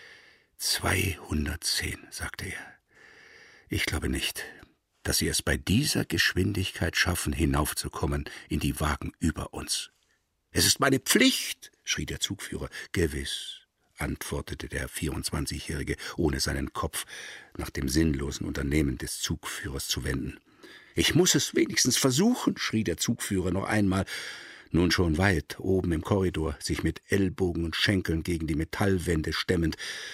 210, sagte er. Ich glaube nicht, dass sie es bei dieser Geschwindigkeit schaffen, hinaufzukommen in die Wagen über uns. »Es ist meine Pflicht«, schrie der Zugführer. »Gewiss«, antwortete der 24-Jährige, ohne seinen Kopf nach dem sinnlosen Unternehmen des Zugführers zu wenden. »Ich muss es wenigstens versuchen«, schrie der Zugführer noch einmal, nun schon weit oben im Korridor, sich mit Ellbogen und Schenkeln gegen die Metallwände stemmend.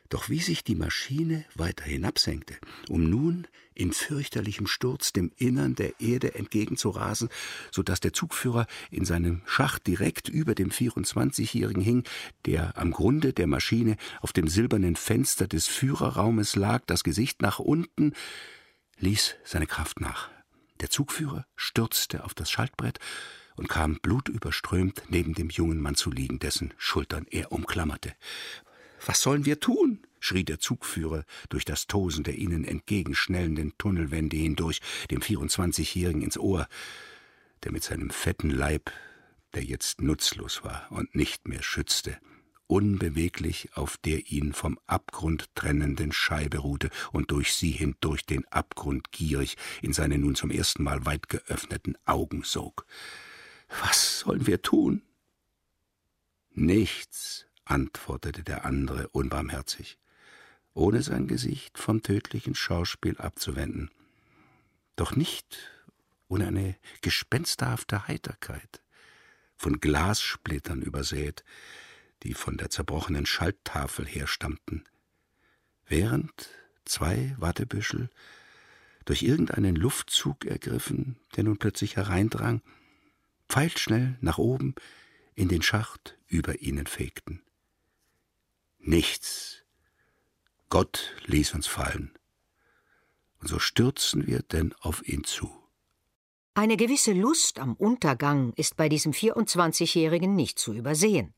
Doch wie sich die Maschine weiter hinabsenkte, um nun in fürchterlichem Sturz dem Innern der Erde entgegenzurasen, so dass der Zugführer in seinem Schacht direkt über dem 24-Jährigen hing, der am Grunde der Maschine auf dem silbernen Fenster des Führerraumes lag, das Gesicht nach unten, ließ seine Kraft nach. Der Zugführer stürzte auf das Schaltbrett und kam blutüberströmt neben dem jungen Mann zu liegen, dessen Schultern er umklammerte. »Was sollen wir tun?« schrie der Zugführer durch das Tosen der ihnen entgegenschnellenden Tunnelwände hindurch, dem 24-Jährigen ins Ohr, der mit seinem fetten Leib, der jetzt nutzlos war und nicht mehr schützte, unbeweglich auf der ihn vom Abgrund trennenden Scheibe ruhte und durch sie hindurch den Abgrund gierig in seine nun zum ersten Mal weit geöffneten Augen sog. »Was sollen wir tun?« »Nichts«, antwortete der andere unbarmherzig, ohne sein Gesicht vom tödlichen Schauspiel abzuwenden, doch nicht ohne eine gespensterhafte Heiterkeit, von Glassplittern übersät, die von der zerbrochenen Schalttafel herstammten, während 2 Wattebüschel, durch irgendeinen Luftzug ergriffen, der nun plötzlich hereindrang, pfeilschnell nach oben in den Schacht über ihnen fegten. Nichts. Gott ließ uns fallen. Und so stürzen wir denn auf ihn zu. Eine gewisse Lust am Untergang ist bei diesem 24-Jährigen nicht zu übersehen.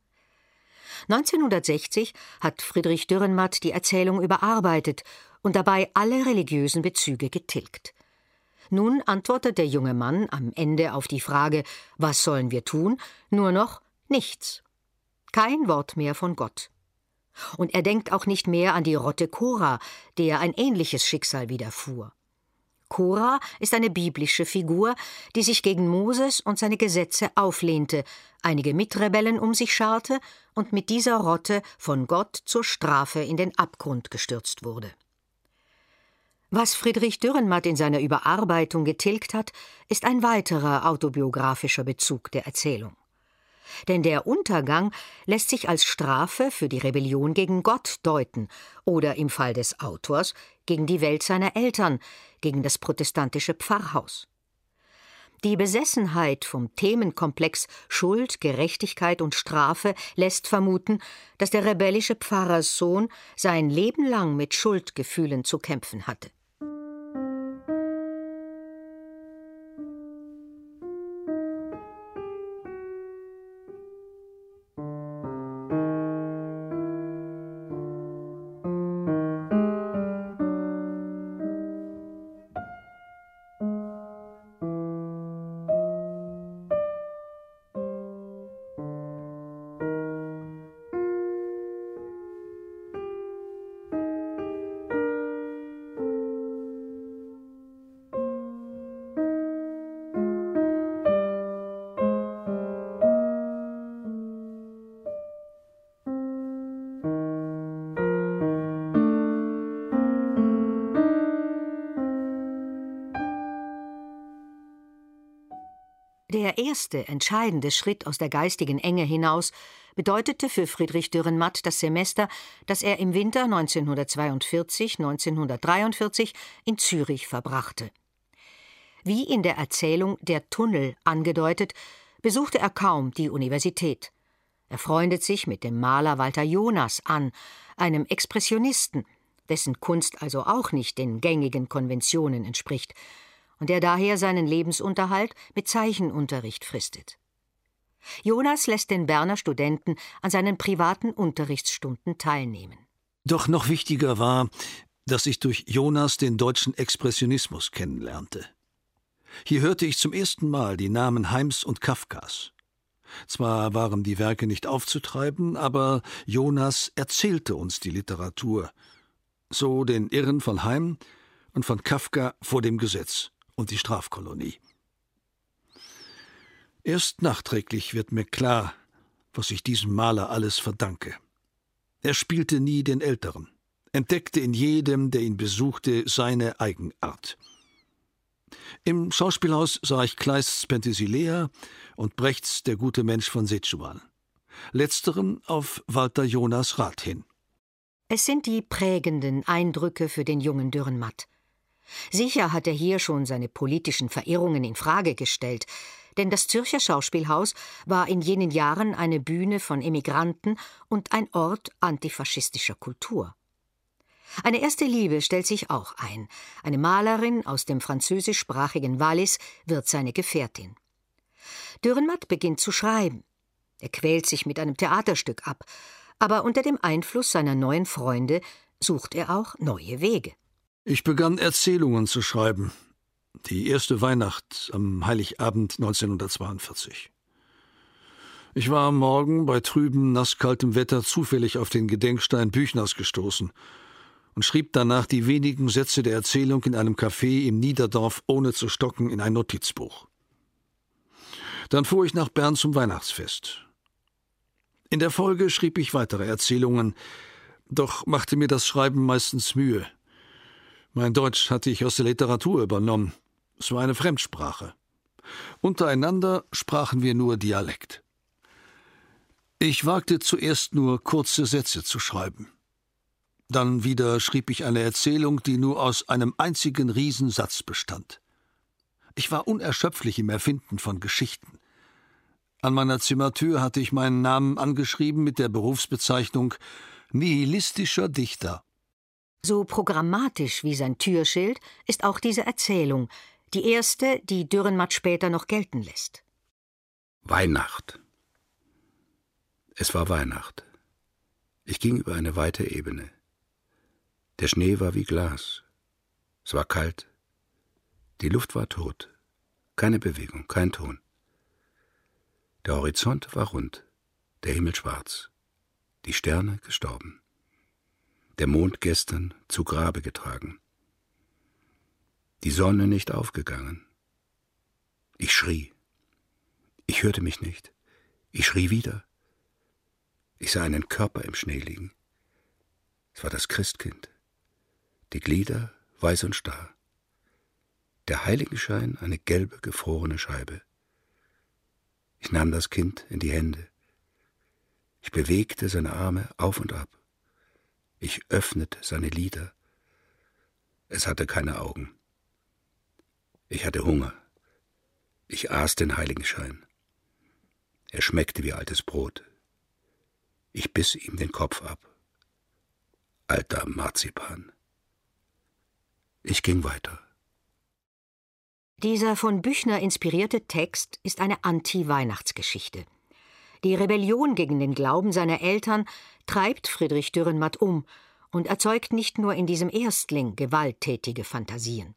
1960 hat Friedrich Dürrenmatt die Erzählung überarbeitet und dabei alle religiösen Bezüge getilgt. Nun antwortet der junge Mann am Ende auf die Frage, was sollen wir tun, nur noch nichts. Kein Wort mehr von Gott. Und er denkt auch nicht mehr an die Rotte Korah, der ein ähnliches Schicksal widerfuhr. Korah ist eine biblische Figur, die sich gegen Moses und seine Gesetze auflehnte, einige Mitrebellen um sich scharte und mit dieser Rotte von Gott zur Strafe in den Abgrund gestürzt wurde. Was Friedrich Dürrenmatt in seiner Überarbeitung getilgt hat, ist ein weiterer autobiografischer Bezug der Erzählung. Denn der Untergang lässt sich als Strafe für die Rebellion gegen Gott deuten oder im Fall des Autors gegen die Welt seiner Eltern, gegen das protestantische Pfarrhaus. Die Besessenheit vom Themenkomplex Schuld, Gerechtigkeit und Strafe lässt vermuten, dass der rebellische Pfarrerssohn sein Leben lang mit Schuldgefühlen zu kämpfen hatte. Der erste entscheidende Schritt aus der geistigen Enge hinaus bedeutete für Friedrich Dürrenmatt das Semester, das er im Winter 1942/1943 in Zürich verbrachte. Wie in der Erzählung Der Tunnel angedeutet, besuchte er kaum die Universität. Er freundet sich mit dem Maler Walter Jonas an, einem Expressionisten, dessen Kunst also auch nicht den gängigen Konventionen entspricht, und der daher seinen Lebensunterhalt mit Zeichenunterricht fristet. Jonas lässt den Berner Studenten an seinen privaten Unterrichtsstunden teilnehmen. Doch noch wichtiger war, dass ich durch Jonas den deutschen Expressionismus kennenlernte. Hier hörte ich zum ersten Mal die Namen Heims und Kafkas. Zwar waren die Werke nicht aufzutreiben, aber Jonas erzählte uns die Literatur. So den Irren von Heim und von Kafka Vor dem Gesetz und die Strafkolonie. Erst nachträglich wird mir klar, was ich diesem Maler alles verdanke. Er spielte nie den Älteren, entdeckte in jedem, der ihn besuchte, seine Eigenart. Im Schauspielhaus sah ich Kleists Penthesilea und Brechts Der gute Mensch von Szechuan. Letzterem auf Walter Jonas Rat hin. Es sind die prägenden Eindrücke für den jungen Dürrenmatt. Sicher hat er hier schon seine politischen Verirrungen in Frage gestellt, denn das Zürcher Schauspielhaus war in jenen Jahren eine Bühne von Emigranten und ein Ort antifaschistischer Kultur. Eine erste Liebe stellt sich auch ein. Eine Malerin aus dem französischsprachigen Wallis wird seine Gefährtin. Dürrenmatt beginnt zu schreiben. Er quält sich mit einem Theaterstück ab, aber unter dem Einfluss seiner neuen Freunde sucht er auch neue Wege. Ich begann Erzählungen zu schreiben. Die erste Weihnacht am Heiligabend 1942. Ich war am Morgen bei trübem, nasskaltem Wetter zufällig auf den Gedenkstein Büchners gestoßen und schrieb danach die wenigen Sätze der Erzählung in einem Café im Niederdorf ohne zu stocken in ein Notizbuch. Dann fuhr ich nach Bern zum Weihnachtsfest. In der Folge schrieb ich weitere Erzählungen, doch machte mir das Schreiben meistens Mühe. Mein Deutsch hatte ich aus der Literatur übernommen. Es war eine Fremdsprache. Untereinander sprachen wir nur Dialekt. Ich wagte zuerst nur kurze Sätze zu schreiben. Dann wieder schrieb ich eine Erzählung, die nur aus einem einzigen Riesensatz bestand. Ich war unerschöpflich im Erfinden von Geschichten. An meiner Zimmertür hatte ich meinen Namen angeschrieben mit der Berufsbezeichnung nihilistischer Dichter. So programmatisch wie sein Türschild ist auch diese Erzählung, die erste, die Dürrenmatt später noch gelten lässt. Weihnacht. Es war Weihnacht. Ich ging über eine weite Ebene. Der Schnee war wie Glas. Es war kalt. Die Luft war tot. Keine Bewegung, kein Ton. Der Horizont war rund, der Himmel schwarz, die Sterne gestorben. Der Mond gestern zu Grabe getragen. Die Sonne nicht aufgegangen. Ich schrie. Ich hörte mich nicht. Ich schrie wieder. Ich sah einen Körper im Schnee liegen. Es war das Christkind. Die Glieder weiß und starr. Der Heiligenschein eine gelbe, gefrorene Scheibe. Ich nahm das Kind in die Hände. Ich bewegte seine Arme auf und ab. Ich öffnete seine Lider. Es hatte keine Augen. Ich hatte Hunger. Ich aß den Heiligenschein. Er schmeckte wie altes Brot. Ich biss ihm den Kopf ab. Alter Marzipan. Ich ging weiter. Dieser von Büchner inspirierte Text ist eine Anti-Weihnachtsgeschichte. Die Rebellion gegen den Glauben seiner Eltern treibt Friedrich Dürrenmatt um und erzeugt nicht nur in diesem Erstling gewalttätige Fantasien.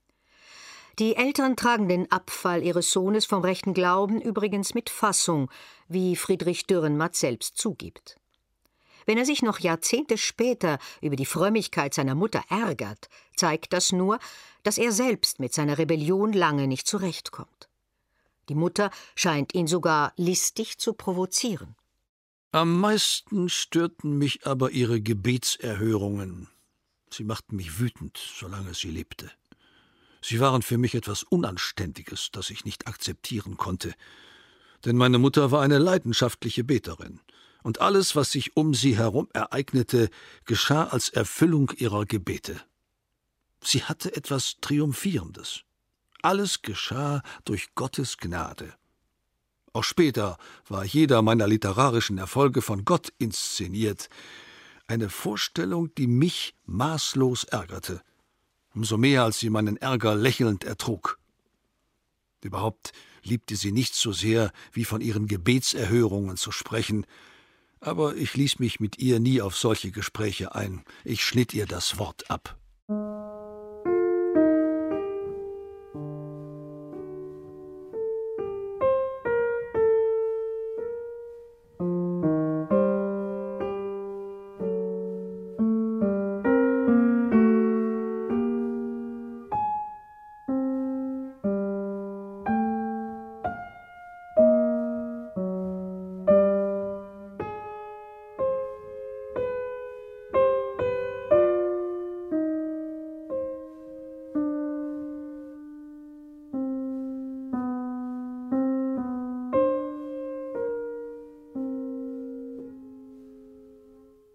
Die Eltern tragen den Abfall ihres Sohnes vom rechten Glauben übrigens mit Fassung, wie Friedrich Dürrenmatt selbst zugibt. Wenn er sich noch Jahrzehnte später über die Frömmigkeit seiner Mutter ärgert, zeigt das nur, dass er selbst mit seiner Rebellion lange nicht zurechtkommt. Die Mutter scheint ihn sogar listig zu provozieren. Am meisten störten mich aber ihre Gebetserhörungen. Sie machten mich wütend, solange sie lebte. Sie waren für mich etwas Unanständiges, das ich nicht akzeptieren konnte. Denn meine Mutter war eine leidenschaftliche Beterin. Und alles, was sich um sie herum ereignete, geschah als Erfüllung ihrer Gebete. Sie hatte etwas Triumphierendes. Alles geschah durch Gottes Gnade. Auch später war jeder meiner literarischen Erfolge von Gott inszeniert. Eine Vorstellung, die mich maßlos ärgerte. Umso mehr, als sie meinen Ärger lächelnd ertrug. Überhaupt liebte sie nichts so sehr, wie von ihren Gebetserhörungen zu sprechen. Aber ich ließ mich mit ihr nie auf solche Gespräche ein. Ich schnitt ihr das Wort ab.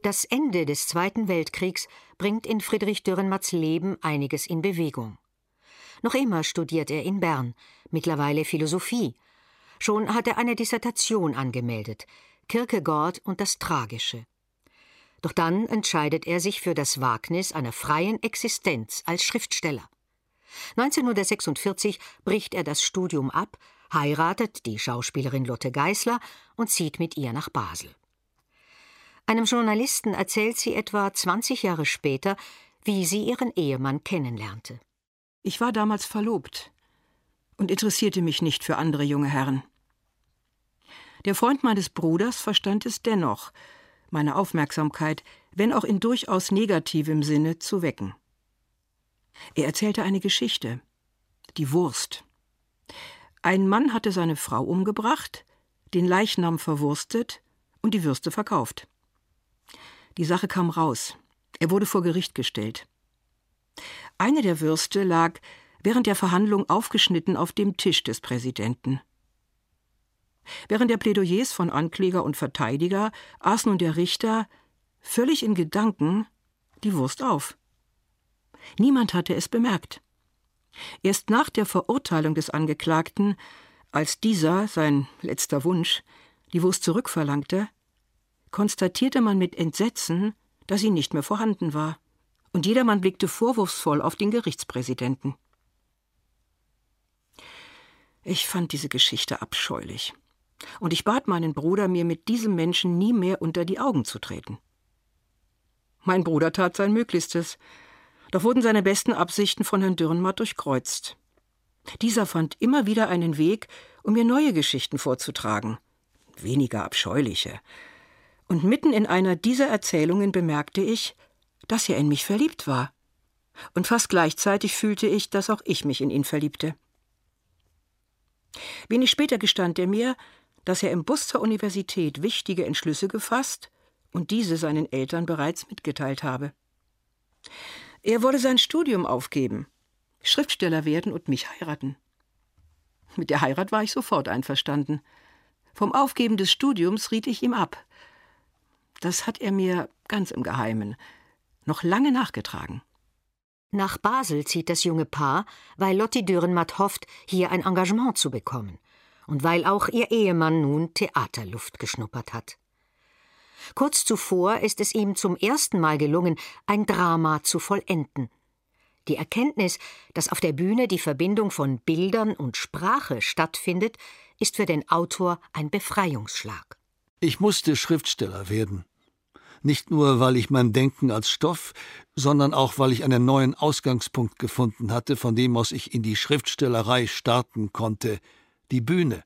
Das Ende des Zweiten Weltkriegs bringt in Friedrich Dürrenmatts Leben einiges in Bewegung. Noch immer studiert er in Bern, mittlerweile Philosophie. Schon hat er eine Dissertation angemeldet, Kierkegaard und das Tragische. Doch dann entscheidet er sich für das Wagnis einer freien Existenz als Schriftsteller. 1946 bricht er das Studium ab, heiratet die Schauspielerin Lotte Geisler und zieht mit ihr nach Basel. Einem Journalisten erzählt sie etwa 20 Jahre später, wie sie ihren Ehemann kennenlernte. Ich war damals verlobt und interessierte mich nicht für andere junge Herren. Der Freund meines Bruders verstand es dennoch, meine Aufmerksamkeit, wenn auch in durchaus negativem Sinne, zu wecken. Er erzählte eine Geschichte, die Wurst. Ein Mann hatte seine Frau umgebracht, den Leichnam verwurstet und die Würste verkauft. Die Sache kam raus. Er wurde vor Gericht gestellt. Eine der Würste lag während der Verhandlung aufgeschnitten auf dem Tisch des Präsidenten. Während der Plädoyers von Ankläger und Verteidiger aß nun der Richter, völlig in Gedanken, die Wurst auf. Niemand hatte es bemerkt. Erst nach der Verurteilung des Angeklagten, als dieser, sein letzter Wunsch, die Wurst zurückverlangte, konstatierte man mit Entsetzen, dass sie nicht mehr vorhanden war, und jedermann blickte vorwurfsvoll auf den Gerichtspräsidenten. Ich fand diese Geschichte abscheulich, und ich bat meinen Bruder, mir mit diesem Menschen nie mehr unter die Augen zu treten. Mein Bruder tat sein Möglichstes, doch wurden seine besten Absichten von Herrn Dürrenmatt durchkreuzt. Dieser fand immer wieder einen Weg, um mir neue Geschichten vorzutragen, weniger abscheuliche. Und mitten in einer dieser Erzählungen bemerkte ich, dass er in mich verliebt war. Und fast gleichzeitig fühlte ich, dass auch ich mich in ihn verliebte. Wenig später gestand er mir, dass er im Bus zur Universität wichtige Entschlüsse gefasst und diese seinen Eltern bereits mitgeteilt habe. Er wolle sein Studium aufgeben, Schriftsteller werden und mich heiraten. Mit der Heirat war ich sofort einverstanden. Vom Aufgeben des Studiums riet ich ihm ab. Das hat er mir ganz im Geheimen noch lange nachgetragen. Nach Basel zieht das junge Paar, weil Lotti Dürrenmatt hofft, hier ein Engagement zu bekommen und weil auch ihr Ehemann nun Theaterluft geschnuppert hat. Kurz zuvor ist es ihm zum ersten Mal gelungen, ein Drama zu vollenden. Die Erkenntnis, dass auf der Bühne die Verbindung von Bildern und Sprache stattfindet, ist für den Autor ein Befreiungsschlag. Ich musste Schriftsteller werden. Nicht nur, weil ich mein Denken als Stoff, sondern auch, weil ich einen neuen Ausgangspunkt gefunden hatte, von dem aus ich in die Schriftstellerei starten konnte, die Bühne.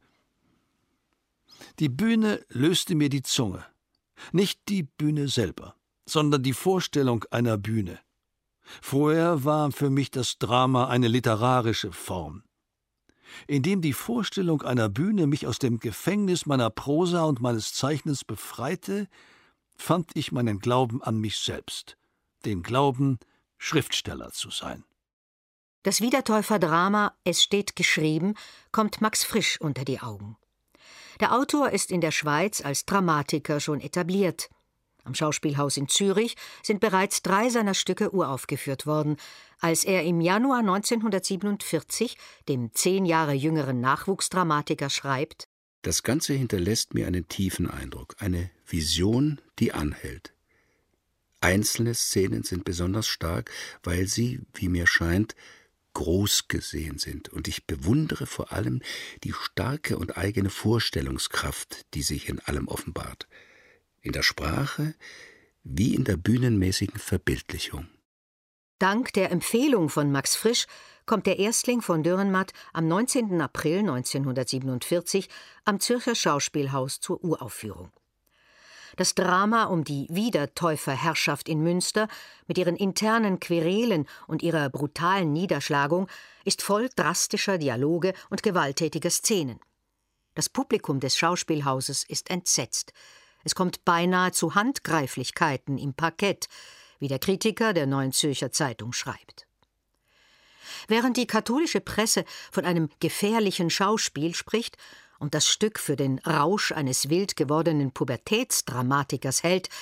Die Bühne löste mir die Zunge. Nicht die Bühne selber, sondern die Vorstellung einer Bühne. Vorher war für mich das Drama eine literarische Form. Indem die Vorstellung einer Bühne mich aus dem Gefängnis meiner Prosa und meines Zeichnens befreite, fand ich meinen Glauben an mich selbst, den Glauben, Schriftsteller zu sein. Das Wiedertäufer-Drama »Es steht geschrieben« kommt Max Frisch unter die Augen. Der Autor ist in der Schweiz als Dramatiker schon etabliert. Am Schauspielhaus in Zürich sind bereits 3 seiner Stücke uraufgeführt worden, als er im Januar 1947 dem 10 Jahre jüngeren Nachwuchsdramatiker schreibt: Das Ganze hinterlässt mir einen tiefen Eindruck, eine Vision, die anhält. Einzelne Szenen sind besonders stark, weil sie, wie mir scheint, groß gesehen sind, und ich bewundere vor allem die starke und eigene Vorstellungskraft, die sich in allem offenbart. In der Sprache wie in der bühnenmäßigen Verbildlichung. Dank der Empfehlung von Max Frisch kommt der Erstling von Dürrenmatt am 19. April 1947 am Zürcher Schauspielhaus zur Uraufführung. Das Drama um die Wiedertäuferherrschaft in Münster mit ihren internen Querelen und ihrer brutalen Niederschlagung ist voll drastischer Dialoge und gewalttätiger Szenen. Das Publikum des Schauspielhauses ist entsetzt. Es kommt beinahe zu Handgreiflichkeiten im Parkett, wie der Kritiker der Neuen Zürcher Zeitung schreibt. Während die katholische Presse von einem gefährlichen Schauspiel spricht und das Stück für den Rausch eines wild gewordenen Pubertätsdramatikers hält,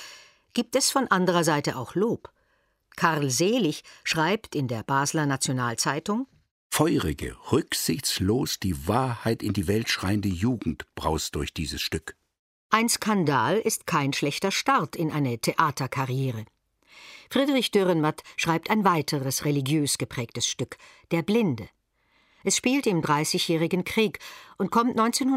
gibt es von anderer Seite auch Lob. Karl Selig schreibt in der Basler Nationalzeitung: Feurige, rücksichtslos die Wahrheit in die Welt schreiende Jugend braust durch dieses Stück. Ein Skandal ist kein schlechter Start in eine Theaterkarriere. Friedrich Dürrenmatt schreibt ein weiteres religiös geprägtes Stück, Der Blinde. Es spielt im Dreißigjährigen Krieg und kommt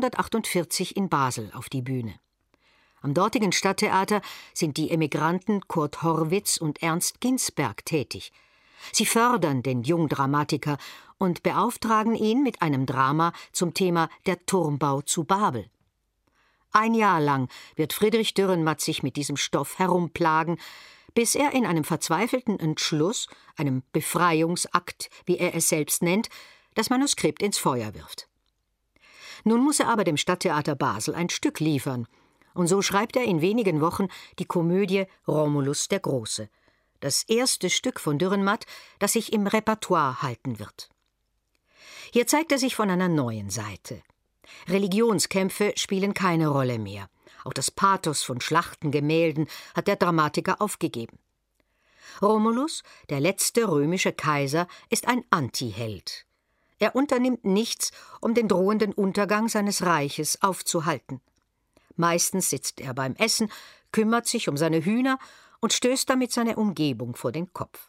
1948 in Basel auf die Bühne. Am dortigen Stadttheater sind die Emigranten Kurt Horwitz und Ernst Ginsberg tätig. Sie fördern den Jungdramatiker und beauftragen ihn mit einem Drama zum Thema Der Turmbau zu Babel. Ein Jahr lang wird Friedrich Dürrenmatt sich mit diesem Stoff herumplagen, bis er in einem verzweifelten Entschluss, einem Befreiungsakt, wie er es selbst nennt, das Manuskript ins Feuer wirft. Nun muss er aber dem Stadttheater Basel ein Stück liefern, und so schreibt er in wenigen Wochen die Komödie Romulus der Große, das erste Stück von Dürrenmatt, das sich im Repertoire halten wird. Hier zeigt er sich von einer neuen Seite. Religionskämpfe spielen keine Rolle mehr. Auch das Pathos von Schlachtengemälden hat der Dramatiker aufgegeben. Romulus, der letzte römische Kaiser, ist ein Antiheld. Er unternimmt nichts, um den drohenden Untergang seines Reiches aufzuhalten. Meistens sitzt er beim Essen, kümmert sich um seine Hühner und stößt damit seine Umgebung vor den Kopf.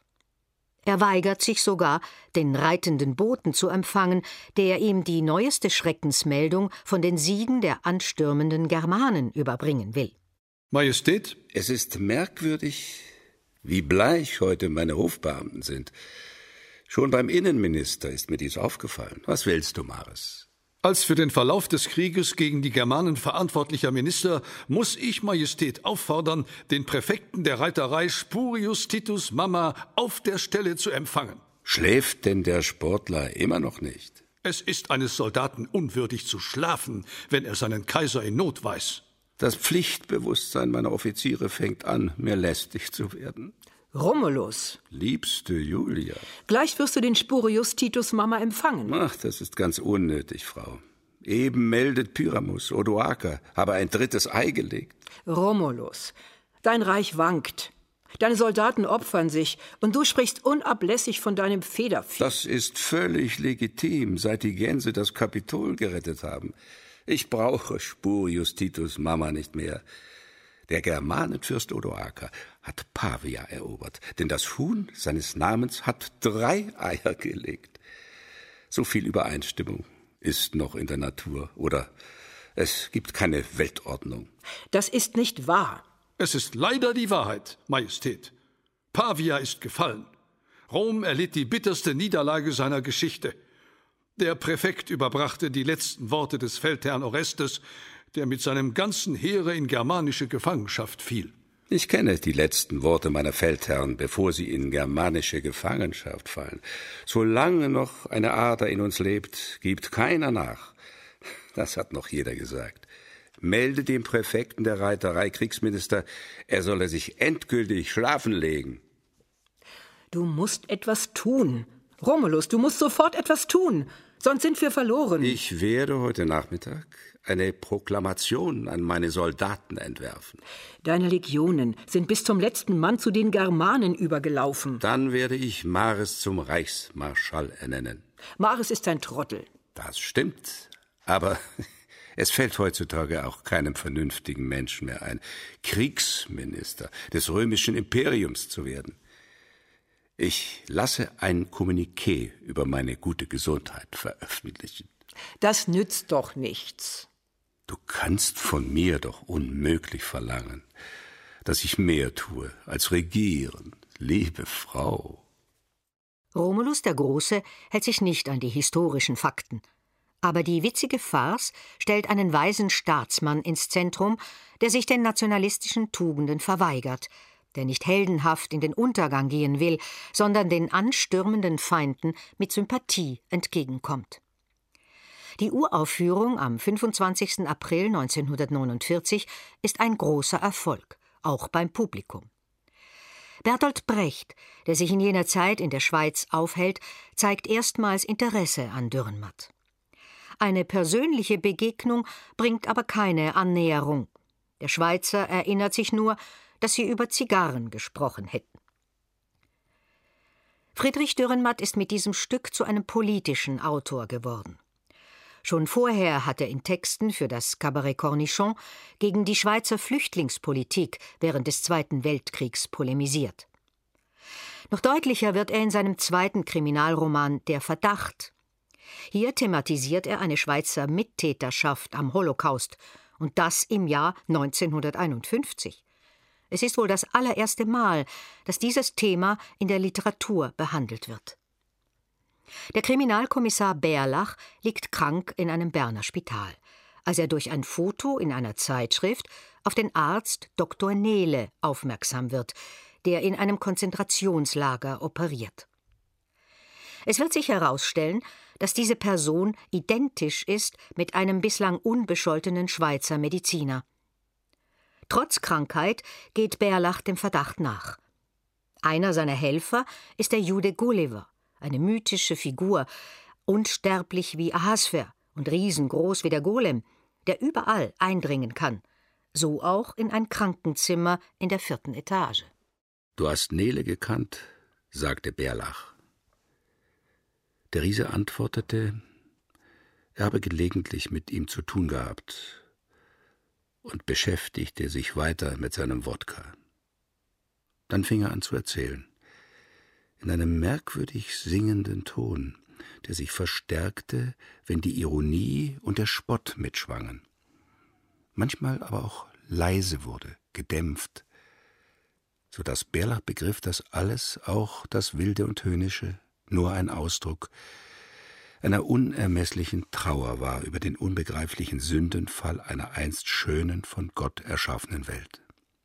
Er weigert sich sogar, den reitenden Boten zu empfangen, der ihm die neueste Schreckensmeldung von den Siegen der anstürmenden Germanen überbringen will. Majestät? Es ist merkwürdig, wie bleich heute meine Hofbeamten sind. Schon beim Innenminister ist mir dies aufgefallen. Was willst du, Maris? Als für den Verlauf des Krieges gegen die Germanen verantwortlicher Minister muss ich Majestät auffordern, den Präfekten der Reiterei Spurius Titus Mama auf der Stelle zu empfangen. Schläft denn der Sportler immer noch nicht? Es ist eines Soldaten unwürdig zu schlafen, wenn er seinen Kaiser in Not weiß. Das Pflichtbewusstsein meiner Offiziere fängt an, mir lästig zu werden. Romulus. Liebste Julia. Gleich wirst du den Spurius Titus Mama empfangen. Ach, das ist ganz unnötig, Frau. Eben meldet Pyramus, Odoaker, habe ein drittes Ei gelegt. Romulus, dein Reich wankt. Deine Soldaten opfern sich und du sprichst unablässig von deinem Federvieh. Das ist völlig legitim, seit die Gänse das Kapitol gerettet haben. Ich brauche Spurius Titus Mama nicht mehr. Der Germanenfürst Odoaker hat Pavia erobert, denn das Huhn seines Namens hat 3 Eier gelegt. So viel Übereinstimmung ist noch in der Natur, oder es gibt keine Weltordnung. Das ist nicht wahr. Es ist leider die Wahrheit, Majestät. Pavia ist gefallen. Rom erlitt die bitterste Niederlage seiner Geschichte. Der Präfekt überbrachte die letzten Worte des Feldherrn Orestes, der mit seinem ganzen Heere in germanische Gefangenschaft fiel. Ich kenne die letzten Worte meiner Feldherren, bevor sie in germanische Gefangenschaft fallen. Solange noch eine Ader in uns lebt, gibt keiner nach. Das hat noch jeder gesagt. Melde dem Präfekten der Reiterei Kriegsminister, er solle sich endgültig schlafen legen. Du musst etwas tun. Romulus, du musst sofort etwas tun, sonst sind wir verloren. Ich werde heute Nachmittag eine Proklamation an meine Soldaten entwerfen. Deine Legionen sind bis zum letzten Mann zu den Germanen übergelaufen. Dann werde ich Maris zum Reichsmarschall ernennen. Maris ist ein Trottel. Das stimmt, aber es fällt heutzutage auch keinem vernünftigen Menschen mehr ein, Kriegsminister des römischen Imperiums zu werden. Ich lasse ein Kommuniqué über meine gute Gesundheit veröffentlichen. Das nützt doch nichts. Du kannst von mir doch unmöglich verlangen, dass ich mehr tue als regieren, liebe Frau. Romulus der Große hält sich nicht an die historischen Fakten. Aber die witzige Farce stellt einen weisen Staatsmann ins Zentrum, der sich den nationalistischen Tugenden verweigert, der nicht heldenhaft in den Untergang gehen will, sondern den anstürmenden Feinden mit Sympathie entgegenkommt. Die Uraufführung am 25. April 1949 ist ein großer Erfolg, auch beim Publikum. Bertolt Brecht, der sich in jener Zeit in der Schweiz aufhält, zeigt erstmals Interesse an Dürrenmatt. Eine persönliche Begegnung bringt aber keine Annäherung. Der Schweizer erinnert sich nur, dass sie über Zigarren gesprochen hätten. Friedrich Dürrenmatt ist mit diesem Stück zu einem politischen Autor geworden. Schon vorher hat er in Texten für das Cabaret Cornichon gegen die Schweizer Flüchtlingspolitik während des Zweiten Weltkriegs polemisiert. Noch deutlicher wird er in seinem zweiten Kriminalroman »Der Verdacht«. Hier thematisiert er eine Schweizer Mittäterschaft am Holocaust, und das im Jahr 1951. Es ist wohl das allererste Mal, dass dieses Thema in der Literatur behandelt wird. Der Kriminalkommissar Bärlach liegt krank in einem Berner Spital, als er durch ein Foto in einer Zeitschrift auf den Arzt Dr. Nehle aufmerksam wird, der in einem Konzentrationslager operiert. Es wird sich herausstellen, dass diese Person identisch ist mit einem bislang unbescholtenen Schweizer Mediziner. Trotz Krankheit geht Bärlach dem Verdacht nach. Einer seiner Helfer ist der Jude Gulliver, eine mythische Figur, unsterblich wie Ahasver und riesengroß wie der Golem, der überall eindringen kann, so auch in ein Krankenzimmer in der 4. Etage. »Du hast Nele gekannt«, sagte Bärlach. Der Riese antwortete, er habe gelegentlich mit ihm zu tun gehabt und beschäftigte sich weiter mit seinem Wodka. Dann fing er an zu erzählen, in einem merkwürdig singenden Ton, der sich verstärkte, wenn die Ironie und der Spott mitschwangen, manchmal aber auch leise wurde, gedämpft, so dass Bärlach begriff, dass alles, auch das Wilde und Höhnische, nur ein Ausdruck einer unermesslichen Trauer war über den unbegreiflichen Sündenfall einer einst schönen, von Gott erschaffenen Welt.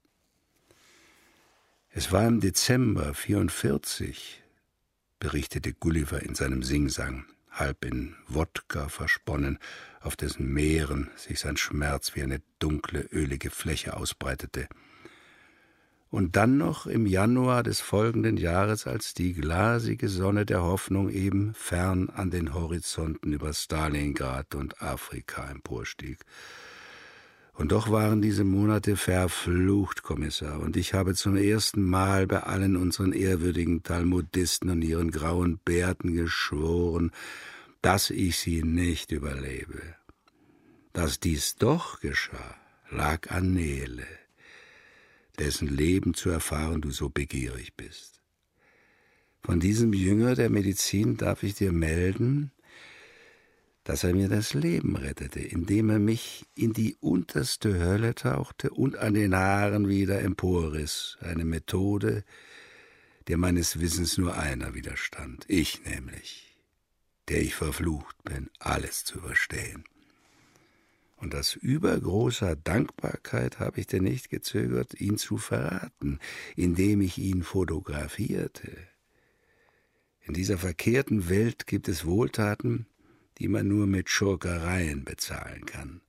Es war im Dezember 1944, berichtete Gulliver in seinem Singsang, halb in Wodka versponnen, auf dessen Meeren sich sein Schmerz wie eine dunkle, ölige Fläche ausbreitete. Und dann noch im Januar des folgenden Jahres, als die glasige Sonne der Hoffnung eben fern an den Horizonten über Stalingrad und Afrika emporstieg. Und doch waren diese Monate verflucht, Kommissar, und ich habe zum ersten Mal bei allen unseren ehrwürdigen Talmudisten und ihren grauen Bärten geschworen, dass ich sie nicht überlebe. Dass dies doch geschah, lag an Nele, dessen Leben zu erfahren du so begierig bist. Von diesem Jünger der Medizin darf ich dir melden, dass er mir das Leben rettete, indem er mich in die unterste Hölle tauchte und an den Haaren wieder emporriss. Eine Methode, der meines Wissens nur einer widerstand, ich nämlich, der ich verflucht bin, alles zu überstehen. Und aus übergroßer Dankbarkeit habe ich denn nicht gezögert, ihn zu verraten, indem ich ihn fotografierte. In dieser verkehrten Welt gibt es Wohltaten, die man nur mit Schurkereien bezahlen kann.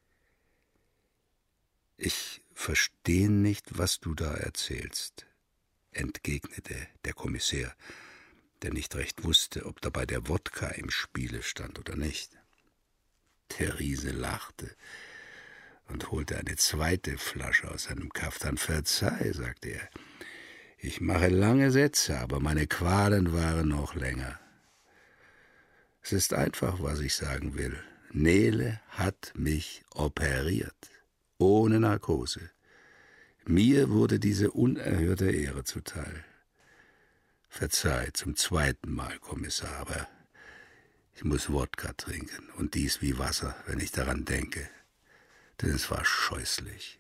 »Ich verstehe nicht, was du da erzählst«, entgegnete der Kommissär, der nicht recht wusste, ob dabei der Wodka im Spiele stand oder nicht. Der Riese lachte und holte eine zweite Flasche aus seinem Kaftan. »Verzeih«, sagte er, »ich mache lange Sätze, aber meine Qualen waren noch länger. Es ist einfach, was ich sagen will. Nele hat mich operiert, ohne Narkose. Mir wurde diese unerhörte Ehre zuteil. Verzeih zum 2. Mal, Kommissar, aber ich muss Wodka trinken, und dies wie Wasser, wenn ich daran denke, denn es war scheußlich.«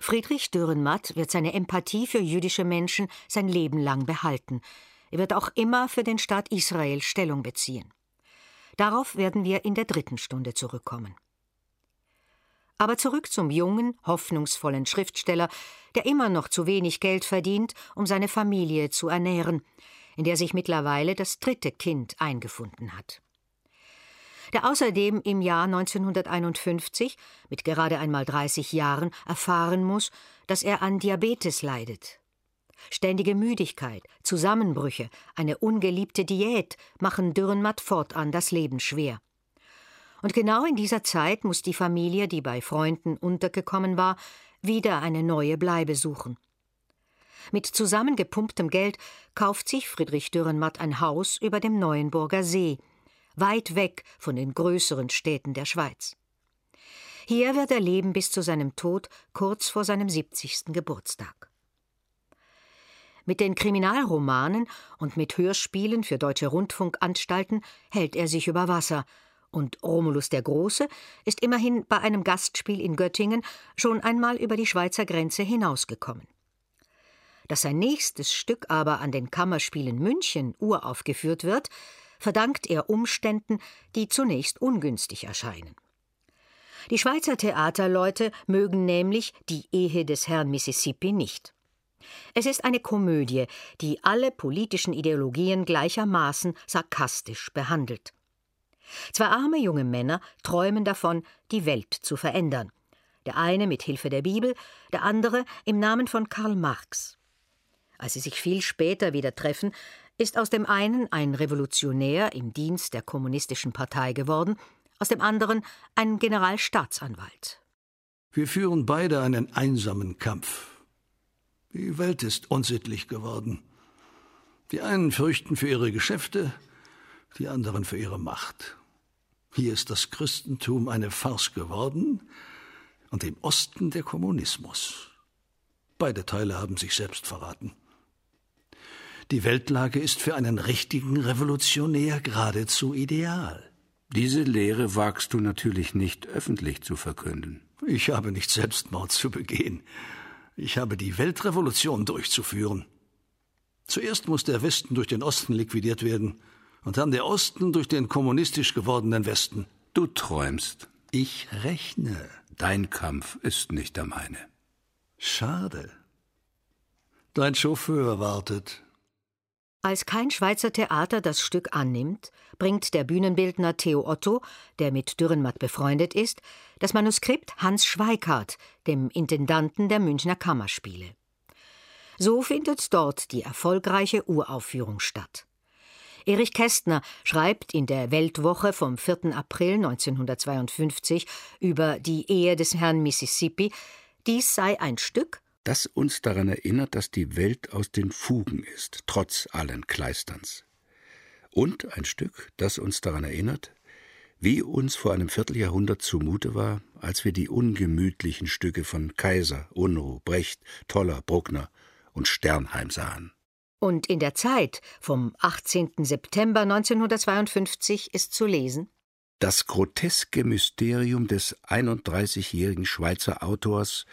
Friedrich Dürrenmatt wird seine Empathie für jüdische Menschen sein Leben lang behalten. Er wird auch immer für den Staat Israel Stellung beziehen. Darauf werden wir in der 3. Stunde zurückkommen. Aber zurück zum jungen, hoffnungsvollen Schriftsteller, der immer noch zu wenig Geld verdient, um seine Familie zu ernähren, in der sich mittlerweile das 3. Kind eingefunden hat. Der außerdem im Jahr 1951, mit gerade einmal 30 Jahren, erfahren muss, dass er an Diabetes leidet. Ständige Müdigkeit, Zusammenbrüche, eine ungeliebte Diät machen Dürrenmatt fortan das Leben schwer. Und genau in dieser Zeit muss die Familie, die bei Freunden untergekommen war, wieder eine neue Bleibe suchen. Mit zusammengepumptem Geld kauft sich Friedrich Dürrenmatt ein Haus über dem Neuenburger See, weit weg von den größeren Städten der Schweiz. Hier wird er leben bis zu seinem Tod, kurz vor seinem 70. Geburtstag. Mit den Kriminalromanen und mit Hörspielen für deutsche Rundfunkanstalten hält er sich über Wasser, und Romulus der Große ist immerhin bei einem Gastspiel in Göttingen schon einmal über die Schweizer Grenze hinausgekommen. Dass sein nächstes Stück aber an den Kammerspielen München uraufgeführt wird, verdankt er Umständen, die zunächst ungünstig erscheinen. Die Schweizer Theaterleute mögen nämlich die Ehe des Herrn Mississippi nicht. Es ist eine Komödie, die alle politischen Ideologien gleichermaßen sarkastisch behandelt. Zwei arme junge Männer träumen davon, die Welt zu verändern. Der eine mit Hilfe der Bibel, der andere im Namen von Karl Marx. Als sie sich viel später wieder treffen, ist aus dem einen ein Revolutionär im Dienst der Kommunistischen Partei geworden, aus dem anderen ein Generalstaatsanwalt. Wir führen beide einen einsamen Kampf. Die Welt ist unsittlich geworden. Die einen fürchten für ihre Geschäfte, die anderen für ihre Macht. Hier ist das Christentum eine Farce geworden und im Osten der Kommunismus. Beide Teile haben sich selbst verraten. Die Weltlage ist für einen richtigen Revolutionär geradezu ideal. Diese Lehre wagst du natürlich nicht öffentlich zu verkünden. Ich habe nicht Selbstmord zu begehen. Ich habe die Weltrevolution durchzuführen. Zuerst muss der Westen durch den Osten liquidiert werden und dann der Osten durch den kommunistisch gewordenen Westen. Du träumst. Ich rechne. Dein Kampf ist nicht der meine. Schade. Dein Chauffeur wartet. Als kein Schweizer Theater das Stück annimmt, bringt der Bühnenbildner Theo Otto, der mit Dürrenmatt befreundet ist, das Manuskript Hans Schweikart, dem Intendanten der Münchner Kammerspiele. So findet dort die erfolgreiche Uraufführung statt. Erich Kästner schreibt in der Weltwoche vom 4. April 1952 über die Ehe des Herrn Mississippi, dies sei ein Stück, das uns daran erinnert, dass die Welt aus den Fugen ist, trotz allen Kleisterns. Und ein Stück, das uns daran erinnert, wie uns vor einem Vierteljahrhundert zumute war, als wir die ungemütlichen Stücke von Kaiser, Unruh, Brecht, Toller, Bruckner und Sternheim sahen. Und in der Zeit vom 18. September 1952 ist zu lesen: Das groteske Mysterium des 31-jährigen Schweizer Autors,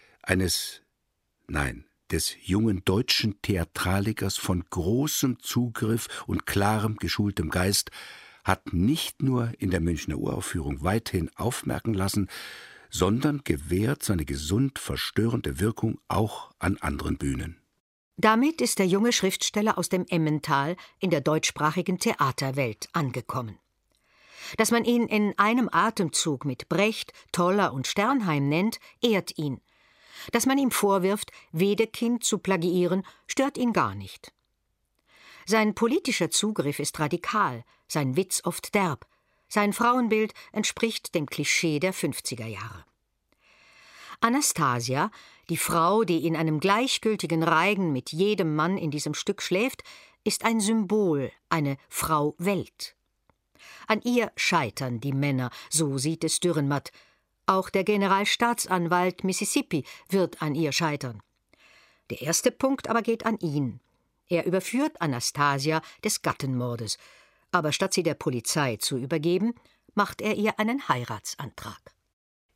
des jungen deutschen Theatralikers von großem Zugriff und klarem, geschultem Geist, hat nicht nur in der Münchner Uraufführung weithin aufmerken lassen, sondern gewährt seine gesund verstörende Wirkung auch an anderen Bühnen. Damit ist der junge Schriftsteller aus dem Emmental in der deutschsprachigen Theaterwelt angekommen. Dass man ihn in einem Atemzug mit Brecht, Toller und Sternheim nennt, ehrt ihn. Dass man ihm vorwirft, Wedekind zu plagiieren, stört ihn gar nicht. Sein politischer Zugriff ist radikal, sein Witz oft derb, sein Frauenbild entspricht dem Klischee der 50er Jahre. Anastasia, die Frau, die in einem gleichgültigen Reigen mit jedem Mann in diesem Stück schläft, ist ein Symbol, eine Frau Welt. An ihr scheitern die Männer, so sieht es Dürrenmatt. Auch der Generalstaatsanwalt Mississippi wird an ihr scheitern. Der erste Punkt aber geht an ihn. Er überführt Anastasia des Gattenmordes, aber statt sie der Polizei zu übergeben, macht er ihr einen Heiratsantrag.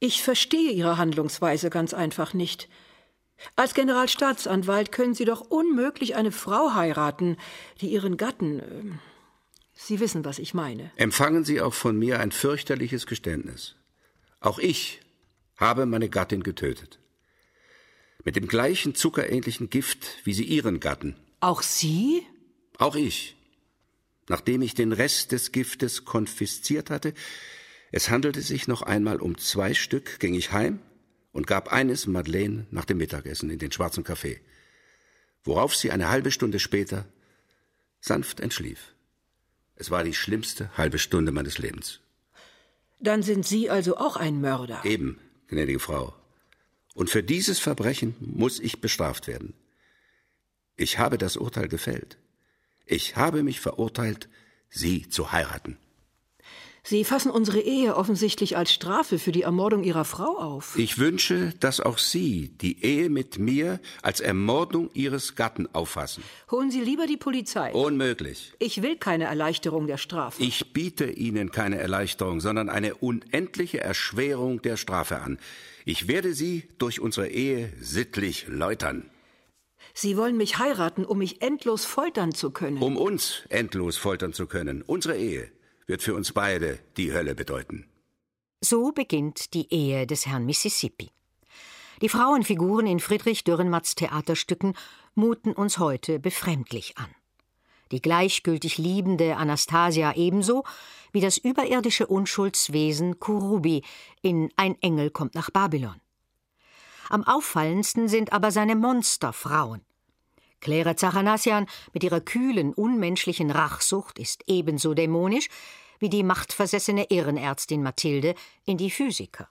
Ich verstehe Ihre Handlungsweise ganz einfach nicht. Als Generalstaatsanwalt können Sie doch unmöglich eine Frau heiraten, die ihren Gatten... Sie wissen, was ich meine. Empfangen Sie auch von mir ein fürchterliches Geständnis. Auch ich habe meine Gattin getötet. Mit dem gleichen zuckerähnlichen Gift wie Sie Ihren Gatten. Auch Sie? Auch ich. Nachdem ich den Rest des Giftes konfisziert hatte, es handelte sich noch einmal um 2 Stück, ging ich heim und gab eines Madeleine nach dem Mittagessen in den schwarzen Kaffee, worauf sie eine halbe Stunde später sanft entschlief. Es war die schlimmste halbe Stunde meines Lebens. Dann sind Sie also auch ein Mörder? Eben, gnädige Frau. Und für dieses Verbrechen muss ich bestraft werden. Ich habe das Urteil gefällt. Ich habe mich verurteilt, Sie zu heiraten. Sie fassen unsere Ehe offensichtlich als Strafe für die Ermordung Ihrer Frau auf. Ich wünsche, dass auch Sie die Ehe mit mir als Ermordung Ihres Gatten auffassen. Holen Sie lieber die Polizei. Unmöglich. Ich will keine Erleichterung der Strafe. Ich biete Ihnen keine Erleichterung, sondern eine unendliche Erschwerung der Strafe an. Ich werde Sie durch unsere Ehe sittlich läutern. Sie wollen mich heiraten, um mich endlos foltern zu können. Um uns endlos foltern zu können. Unsere Ehe wird für uns beide die Hölle bedeuten. So beginnt die Ehe des Herrn Mississippi. Die Frauenfiguren in Friedrich Dürrenmatts Theaterstücken muten uns heute befremdlich an. Die gleichgültig liebende Anastasia ebenso wie das überirdische Unschuldswesen Kurubi in Ein Engel kommt nach Babylon. Am auffallendsten sind aber seine Monsterfrauen. Claire Zachanassian mit ihrer kühlen, unmenschlichen Rachsucht ist ebenso dämonisch wie die machtversessene Irrenärztin Mathilde in Die Physiker.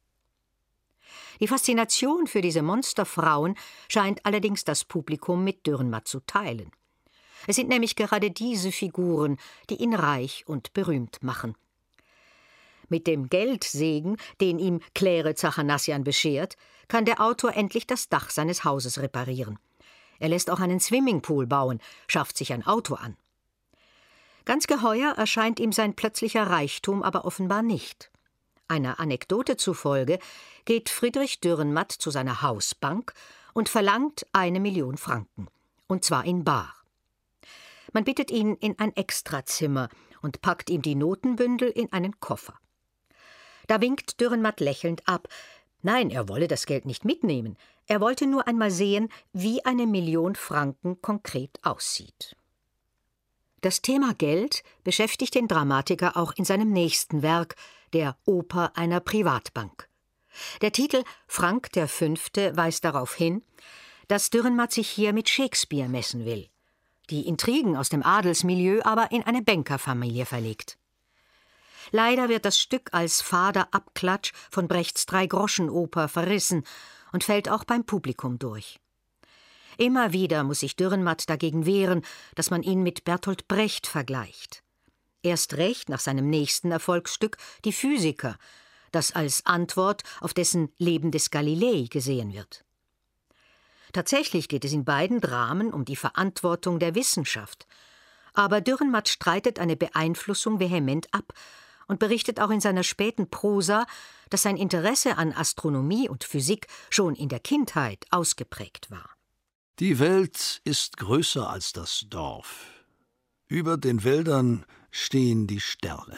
Die Faszination für diese Monsterfrauen scheint allerdings das Publikum mit Dürrenmatt zu teilen. Es sind nämlich gerade diese Figuren, die ihn reich und berühmt machen. Mit dem Geldsegen, den ihm Claire Zachanassian beschert, kann der Autor endlich das Dach seines Hauses reparieren. Er lässt auch einen Swimmingpool bauen, schafft sich ein Auto an. Ganz geheuer erscheint ihm sein plötzlicher Reichtum aber offenbar nicht. Einer Anekdote zufolge geht Friedrich Dürrenmatt zu seiner Hausbank und verlangt 1 Million Franken, und zwar in bar. Man bittet ihn in ein Extrazimmer und packt ihm die Notenbündel in einen Koffer. Da winkt Dürrenmatt lächelnd ab. Nein, er wolle das Geld nicht mitnehmen. Er wollte nur einmal sehen, wie 1 Million Franken konkret aussieht. Das Thema Geld beschäftigt den Dramatiker auch in seinem nächsten Werk, der Oper einer Privatbank. Der Titel Frank V. weist darauf hin, dass Dürrenmatt sich hier mit Shakespeare messen will, die Intrigen aus dem Adelsmilieu aber in eine Bankerfamilie verlegt. Leider wird das Stück als fader Abklatsch von Brechts Drei-Groschen-Oper verrissen und fällt auch beim Publikum durch. Immer wieder muss sich Dürrenmatt dagegen wehren, dass man ihn mit Bertolt Brecht vergleicht. Erst recht nach seinem nächsten Erfolgsstück Die Physiker, das als Antwort auf dessen Leben des Galilei gesehen wird. Tatsächlich geht es in beiden Dramen um die Verantwortung der Wissenschaft. Aber Dürrenmatt streitet eine Beeinflussung vehement ab und berichtet auch in seiner späten Prosa, dass sein Interesse an Astronomie und Physik schon in der Kindheit ausgeprägt war. Die Welt ist größer als das Dorf. Über den Wäldern stehen die Sterne.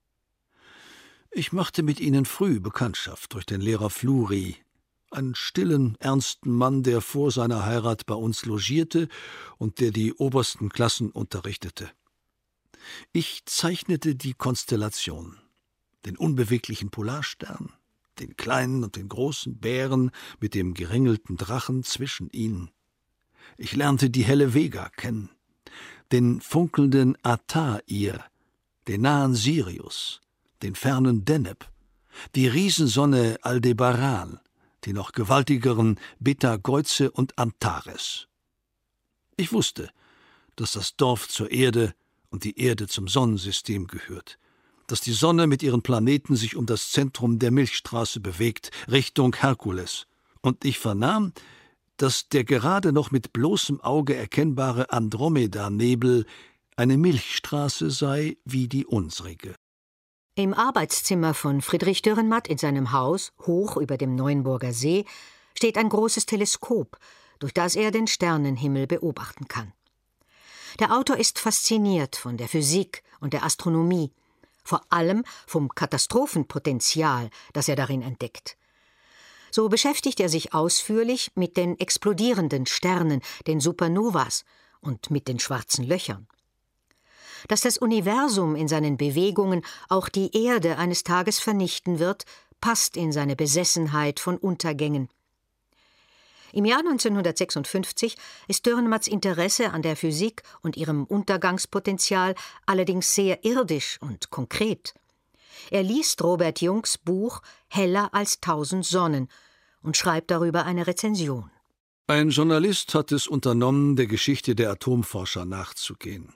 Ich machte mit ihnen früh Bekanntschaft durch den Lehrer Fluri, einen stillen, ernsten Mann, der vor seiner Heirat bei uns logierte und der die obersten Klassen unterrichtete. Ich zeichnete die Konstellation, den unbeweglichen Polarstern, den kleinen und den großen Bären mit dem geringelten Drachen zwischen ihnen. Ich lernte die helle Vega kennen, den funkelnden Altair, den nahen Sirius, den fernen Deneb, die Riesensonne Aldebaran, die noch gewaltigeren Beta Geuze und Antares. Ich wusste, dass das Dorf zur Erde und die Erde zum Sonnensystem gehört, dass die Sonne mit ihren Planeten sich um das Zentrum der Milchstraße bewegt, Richtung Herkules. Und ich vernahm, dass der gerade noch mit bloßem Auge erkennbare Andromeda-Nebel eine Milchstraße sei wie die unsrige. Im Arbeitszimmer von Friedrich Dürrenmatt in seinem Haus, hoch über dem Neuenburger See, steht ein großes Teleskop, durch das er den Sternenhimmel beobachten kann. Der Autor ist fasziniert von der Physik und der Astronomie, vor allem vom Katastrophenpotenzial, das er darin entdeckt. So beschäftigt er sich ausführlich mit den explodierenden Sternen, den Supernovas und mit den schwarzen Löchern. Dass das Universum in seinen Bewegungen auch die Erde eines Tages vernichten wird, passt in seine Besessenheit von Untergängen. Im Jahr 1956 ist Dürrenmatts Interesse an der Physik und ihrem Untergangspotenzial allerdings sehr irdisch und konkret. Er liest Robert Jungs Buch »Heller als 1000 Sonnen« und schreibt darüber eine Rezension. Ein Journalist hat es unternommen, der Geschichte der Atomforscher nachzugehen.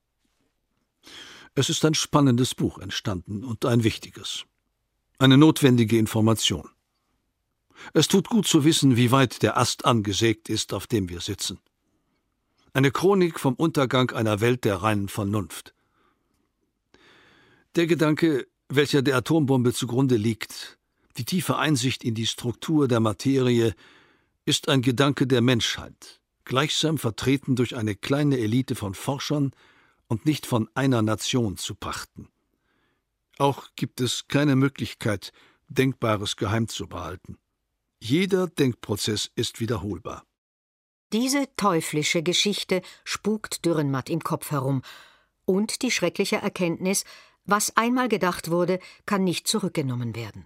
Es ist ein spannendes Buch entstanden und ein wichtiges. Eine notwendige Information. Es tut gut zu wissen, wie weit der Ast angesägt ist, auf dem wir sitzen. Eine Chronik vom Untergang einer Welt der reinen Vernunft. Der Gedanke, welcher der Atombombe zugrunde liegt, die tiefe Einsicht in die Struktur der Materie, ist ein Gedanke der Menschheit, gleichsam vertreten durch eine kleine Elite von Forschern und nicht von einer Nation zu pachten. Auch gibt es keine Möglichkeit, Denkbares geheim zu behalten. Jeder Denkprozess ist wiederholbar. Diese teuflische Geschichte spukt Dürrenmatt im Kopf herum. Und die schreckliche Erkenntnis, was einmal gedacht wurde, kann nicht zurückgenommen werden.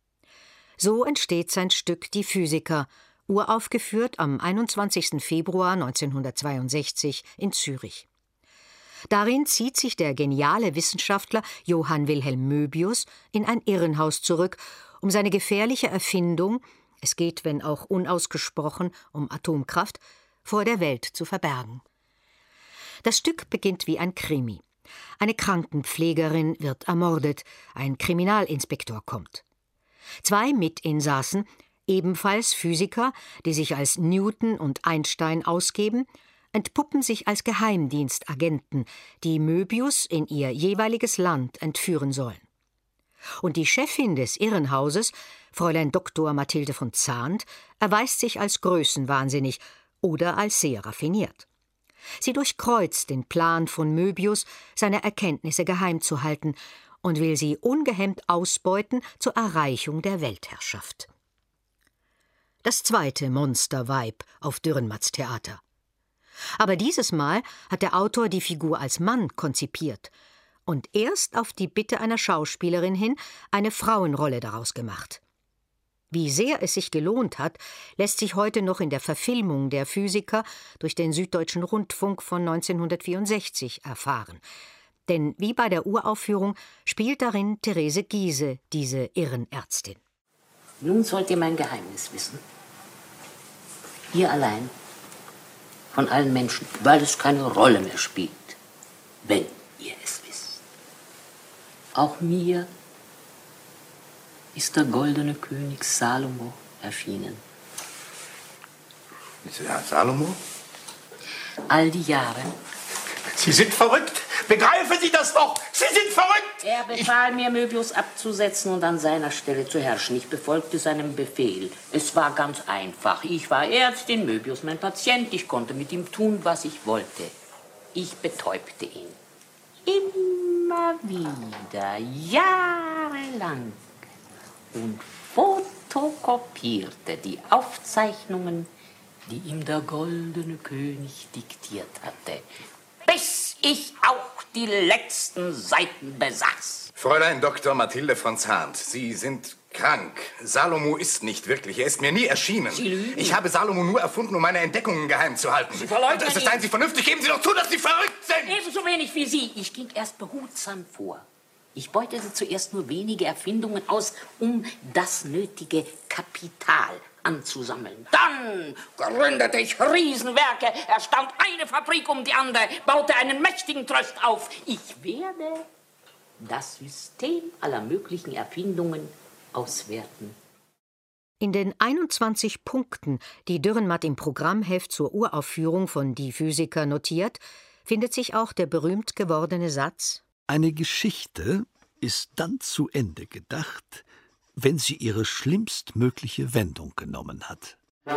So entsteht sein Stück »Die Physiker«, uraufgeführt am 21. Februar 1962 in Zürich. Darin zieht sich der geniale Wissenschaftler Johann Wilhelm Möbius in ein Irrenhaus zurück, um seine gefährliche Erfindung, es geht, wenn auch unausgesprochen, um Atomkraft, vor der Welt zu verbergen. Das Stück beginnt wie ein Krimi. Eine Krankenpflegerin wird ermordet, ein Kriminalinspektor kommt. 2 Mitinsassen, ebenfalls Physiker, die sich als Newton und Einstein ausgeben, entpuppen sich als Geheimdienstagenten, die Möbius in ihr jeweiliges Land entführen sollen. Und die Chefin des Irrenhauses, Fräulein Dr. Mathilde von Zahnt, erweist sich als größenwahnsinnig oder als sehr raffiniert. Sie durchkreuzt den Plan von Möbius, seine Erkenntnisse geheim zu halten, und will sie ungehemmt ausbeuten zur Erreichung der Weltherrschaft. Das zweite Monsterweib auf Dürrenmatts Theater. Aber dieses Mal hat der Autor die Figur als Mann konzipiert und erst auf die Bitte einer Schauspielerin hin eine Frauenrolle daraus gemacht. Wie sehr es sich gelohnt hat, lässt sich heute noch in der Verfilmung der Physiker durch den Süddeutschen Rundfunk von 1964 erfahren. Denn wie bei der Uraufführung spielt darin Therese Giehse, diese Irrenärztin. Nun sollt ihr mein Geheimnis wissen. Ihr allein. Von allen Menschen, weil es keine Rolle mehr spielt, wenn ihr es wisst. Auch mir ist der goldene König Salomo erschienen. Ja, Salomo? All die Jahre. Sie sind verrückt! Begreifen Sie das doch! Sie sind verrückt! Er befahl mir, Möbius abzusetzen und an seiner Stelle zu herrschen. Ich befolgte seinen Befehl. Es war ganz einfach. Ich war Ärztin, Möbius mein Patient. Ich konnte mit ihm tun, was ich wollte. Ich betäubte ihn. Immer wieder, jahrelang. Und fotokopierte die Aufzeichnungen, die ihm der goldene König diktiert hatte. Bis ich auch die letzten Seiten besaß. Fräulein Dr. Mathilde von Zahnt, Sie sind krank. Salomo ist nicht wirklich. Er ist mir nie erschienen. Sie lügen. Ich habe Salomo nur erfunden, um meine Entdeckungen geheim zu halten. Sie verleugnen Das ist ihn. einzig vernünftig. Geben Sie doch zu, dass Sie verrückt sind. Ebenso wenig wie Sie. Ich ging erst behutsam vor. Ich beutete zuerst nur wenige Erfindungen aus, um das nötige Kapital anzusammeln. Dann gründete ich Riesenwerke, erstand eine Fabrik um die andere, baute einen mächtigen Tröst auf. Ich werde das System aller möglichen Erfindungen auswerten. In den 21 Punkten, die Dürrenmatt im Programmheft zur Uraufführung von »Die Physiker« notiert, findet sich auch der berühmt gewordene Satz: Eine Geschichte ist dann zu Ende gedacht, wenn sie ihre schlimmstmögliche Wendung genommen hat.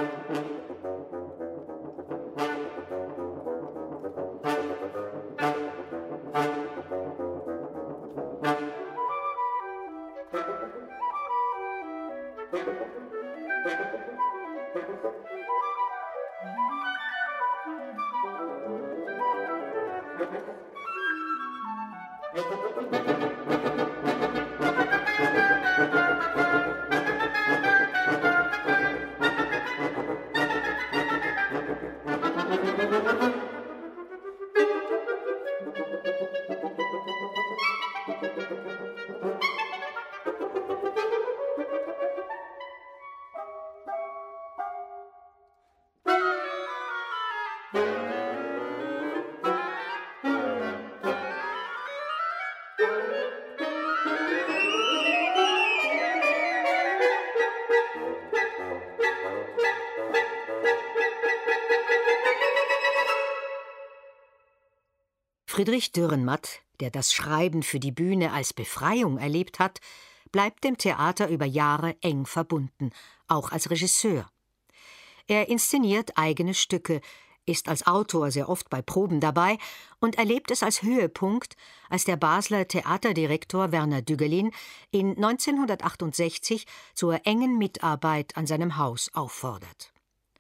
Friedrich Dürrenmatt, der das Schreiben für die Bühne als Befreiung erlebt hat, bleibt dem Theater über Jahre eng verbunden, auch als Regisseur. Er inszeniert eigene Stücke, ist als Autor sehr oft bei Proben dabei und erlebt es als Höhepunkt, als der Basler Theaterdirektor Werner Düggelin ihn 1968 zur engen Mitarbeit an seinem Haus auffordert.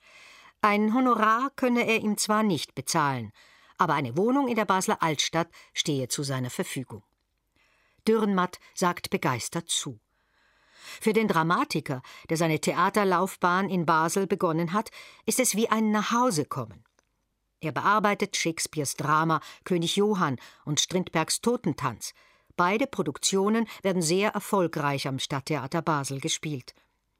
Ein Honorar könne er ihm zwar nicht bezahlen, aber eine Wohnung in der Basler Altstadt stehe zu seiner Verfügung. Dürrenmatt sagt begeistert zu. Für den Dramatiker, der seine Theaterlaufbahn in Basel begonnen hat, ist es wie ein Nachhausekommen. Er bearbeitet Shakespeares Drama König Johann und Strindbergs Totentanz. Beide Produktionen werden sehr erfolgreich am Stadttheater Basel gespielt.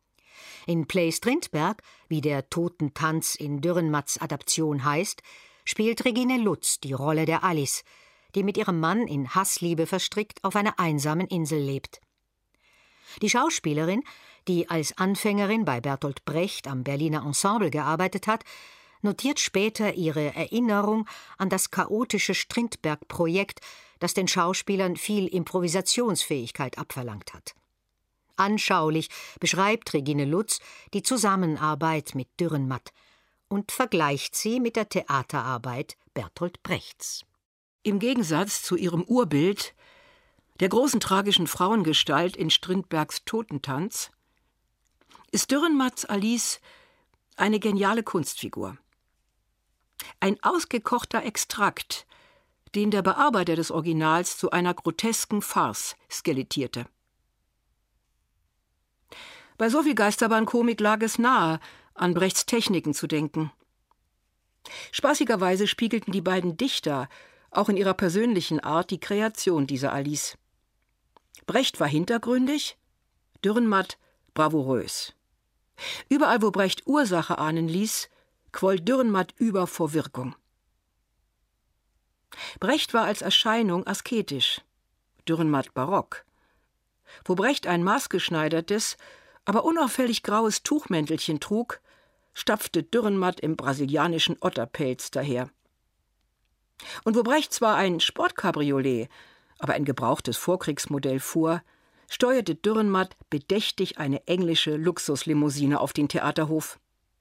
In Play Strindberg, wie der Totentanz in Dürrenmatts Adaption heißt, spielt Regine Lutz die Rolle der Alice, die mit ihrem Mann in Hassliebe verstrickt auf einer einsamen Insel lebt. Die Schauspielerin, die als Anfängerin bei Bertolt Brecht am Berliner Ensemble gearbeitet hat, notiert später ihre Erinnerung an das chaotische Strindberg-Projekt, das den Schauspielern viel Improvisationsfähigkeit abverlangt hat. Anschaulich beschreibt Regine Lutz die Zusammenarbeit mit Dürrenmatt und vergleicht sie mit der Theaterarbeit Bertolt Brechts. Im Gegensatz zu ihrem Urbild, der großen tragischen Frauengestalt in Strindbergs Totentanz, ist Dürrenmatts Alice eine geniale Kunstfigur. Ein ausgekochter Extrakt, den der Bearbeiter des Originals zu einer grotesken Farce skelettierte. Bei so viel Geisterbahnkomik lag es nahe, an Brechts Techniken zu denken. Spaßigerweise spiegelten die beiden Dichter auch in ihrer persönlichen Art die Kreation dieser Alice. Brecht war hintergründig, Dürrenmatt bravourös. Überall, wo Brecht Ursache ahnen ließ, quoll Dürrenmatt über vor Wirkung. Brecht war als Erscheinung asketisch, Dürrenmatt barock. Wo Brecht ein maßgeschneidertes, aber unauffällig graues Tuchmäntelchen trug, stapfte Dürrenmatt im brasilianischen Otterpelz daher. Und wo Brecht zwar ein Sportcabriolet, aber ein gebrauchtes Vorkriegsmodell fuhr, steuerte Dürrenmatt bedächtig eine englische Luxuslimousine auf den Theaterhof.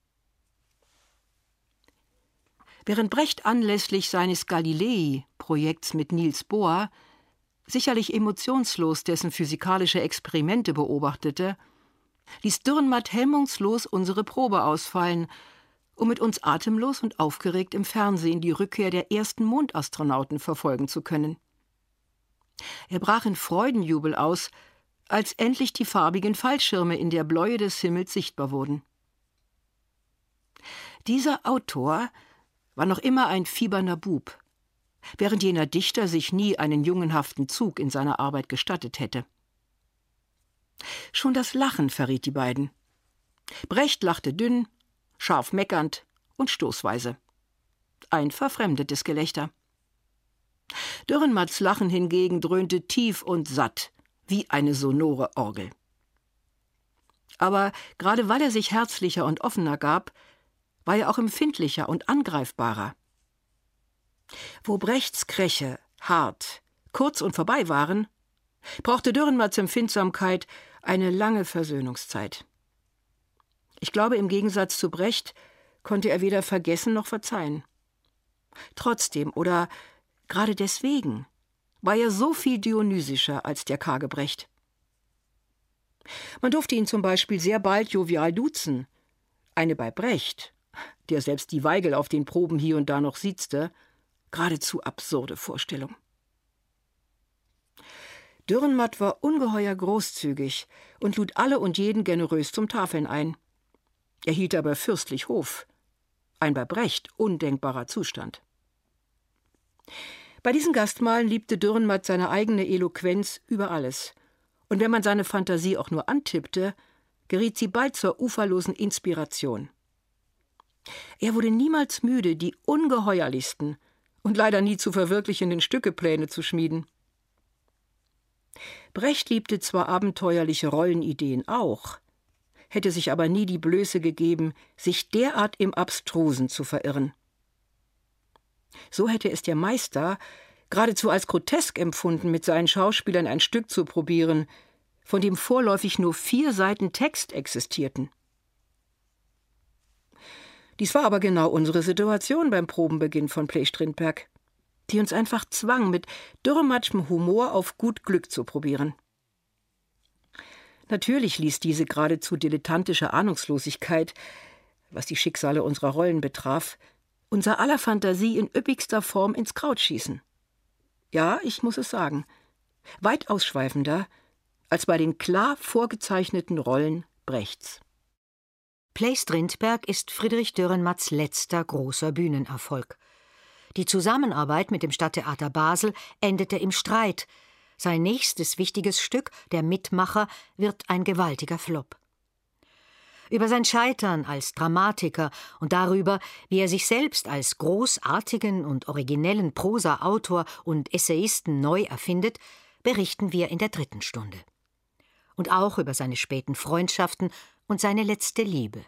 Während Brecht anlässlich seines Galilei-Projekts mit Niels Bohr sicherlich emotionslos dessen physikalische Experimente beobachtete, ließ Dürrenmatt hemmungslos unsere Probe ausfallen, um mit uns atemlos und aufgeregt im Fernsehen die Rückkehr der ersten Mondastronauten verfolgen zu können. Er brach in Freudenjubel aus, als endlich die farbigen Fallschirme in der Bläue des Himmels sichtbar wurden. Dieser Autor war noch immer ein fiebernder Bub, während jener Dichter sich nie einen jungenhaften Zug in seiner Arbeit gestattet hätte. Schon das Lachen verriet die beiden. Brecht lachte dünn, scharf meckernd und stoßweise. Ein verfremdetes Gelächter. Dürrenmatts Lachen hingegen dröhnte tief und satt, wie eine sonore Orgel. Aber gerade weil er sich herzlicher und offener gab, war er auch empfindlicher und angreifbarer. Wo Brechts Kräche hart, kurz und vorbei waren, brauchte Dürrenmatts Empfindsamkeit eine lange Versöhnungszeit. Ich glaube, im Gegensatz zu Brecht konnte er weder vergessen noch verzeihen. Trotzdem oder gerade deswegen war er so viel dionysischer als der karge Brecht. Man durfte ihn zum Beispiel sehr bald jovial duzen. Eine bei Brecht, der selbst die Weigel auf den Proben hier und da noch siezte, geradezu absurde Vorstellung. Dürrenmatt war ungeheuer großzügig und lud alle und jeden generös zum Tafeln ein. Er hielt aber fürstlich Hof. Ein bei Brecht undenkbarer Zustand. Bei diesen Gastmahlen liebte Dürrenmatt seine eigene Eloquenz über alles. Und wenn man seine Fantasie auch nur antippte, geriet sie bald zur uferlosen Inspiration. Er wurde niemals müde, die ungeheuerlichsten und leider nie zu verwirklichenden Stückepläne zu schmieden. Brecht liebte zwar abenteuerliche Rollenideen auch, hätte sich aber nie die Blöße gegeben, sich derart im Abstrusen zu verirren. So hätte es der Meister geradezu als grotesk empfunden, mit seinen Schauspielern ein Stück zu probieren, von dem vorläufig nur 4 Seiten Text existierten. Dies war aber genau unsere Situation beim Probenbeginn von Play Strindberg, die uns einfach zwang, mit dürrematschem Humor auf gut Glück zu probieren. Natürlich ließ diese geradezu dilettantische Ahnungslosigkeit, was die Schicksale unserer Rollen betraf, unser aller Fantasie in üppigster Form ins Kraut schießen. Ja, ich muss es sagen, weit ausschweifender als bei den klar vorgezeichneten Rollen Brechts. Play Strindberg ist Friedrich Dürrenmatts letzter großer Bühnenerfolg. Die Zusammenarbeit mit dem Stadttheater Basel endete im Streit. Sein nächstes wichtiges Stück, Der Mitmacher, wird ein gewaltiger Flop. Über sein Scheitern als Dramatiker und darüber, wie er sich selbst als großartigen und originellen Prosa-Autor und Essayisten neu erfindet, berichten wir in der 3. Stunde. Und auch über seine späten Freundschaften und seine letzte Liebe.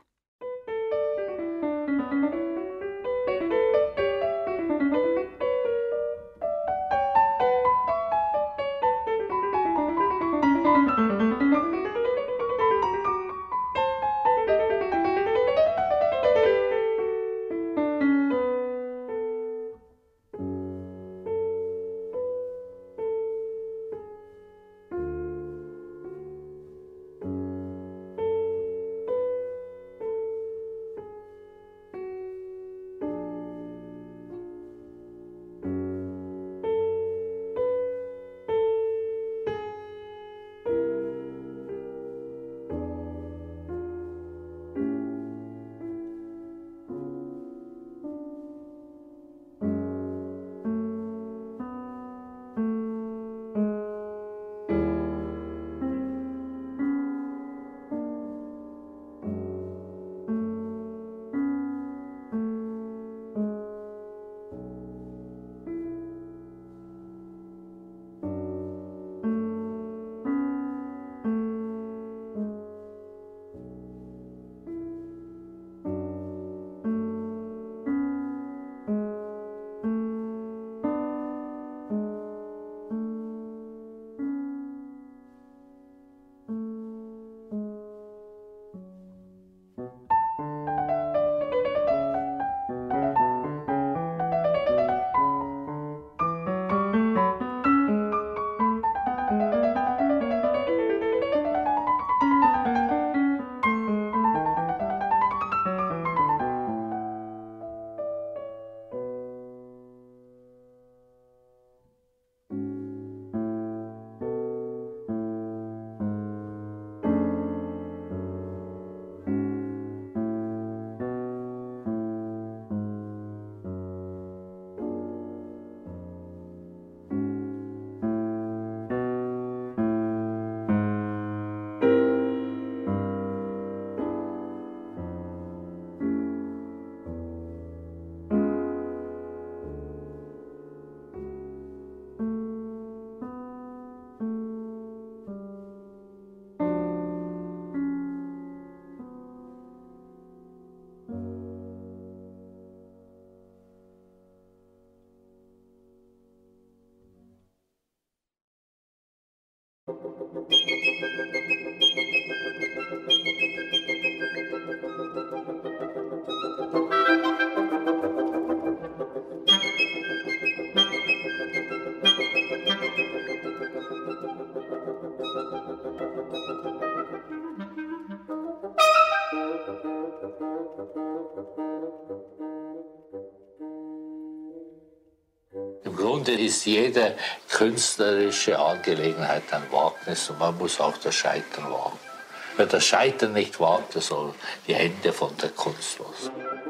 Im Grunde ist jede künstlerische Angelegenheit ein Wagnis und man muss auch das Scheitern wagen. Wer das Scheitern nicht wagt, der soll die Hände von der Kunst lassen.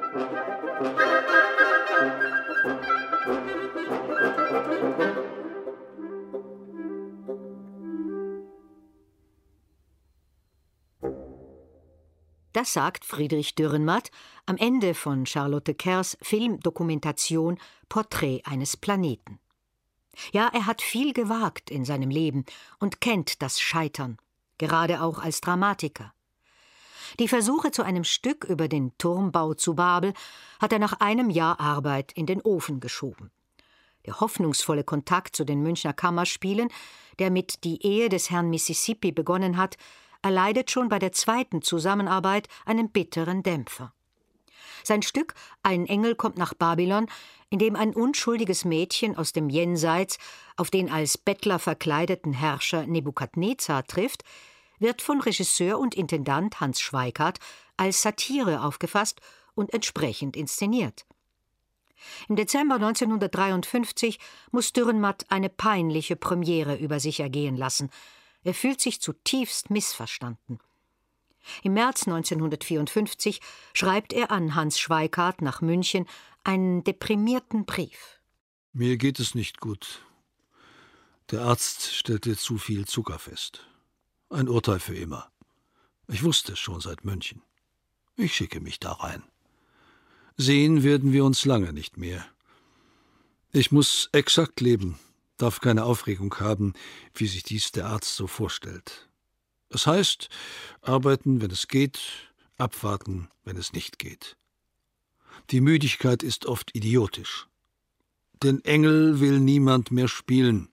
Das sagt Friedrich Dürrenmatt am Ende von Charlotte Kers Filmdokumentation Porträt eines Planeten. Ja, er hat viel gewagt in seinem Leben und kennt das Scheitern, gerade auch als Dramatiker. Die Versuche zu einem Stück über den Turmbau zu Babel hat er nach einem Jahr Arbeit in den Ofen geschoben. Der hoffnungsvolle Kontakt zu den Münchner Kammerspielen, der mit Die Ehe des Herrn Mississippi begonnen hat, erleidet schon bei der zweiten Zusammenarbeit einen bitteren Dämpfer. Sein Stück »Ein Engel kommt nach Babylon«, in dem ein unschuldiges Mädchen aus dem Jenseits auf den als Bettler verkleideten Herrscher Nebukadnezar trifft, wird von Regisseur und Intendant Hans Schweikart als Satire aufgefasst und entsprechend inszeniert. Im Dezember 1953 muss Dürrenmatt eine peinliche Premiere über sich ergehen lassen. Er fühlt sich zutiefst missverstanden. Im März 1954 schreibt er an Hans Schweikart nach München einen deprimierten Brief. Mir geht es nicht gut. Der Arzt stellte zu viel Zucker fest. Ein Urteil für immer. Ich wusste es schon seit München. Ich schicke mich da rein. Sehen werden wir uns lange nicht mehr. Ich muss exakt leben, darf keine Aufregung haben, wie sich dies der Arzt so vorstellt. Es heißt, arbeiten, wenn es geht, abwarten, wenn es nicht geht. Die Müdigkeit ist oft idiotisch. Den Engel will niemand mehr spielen.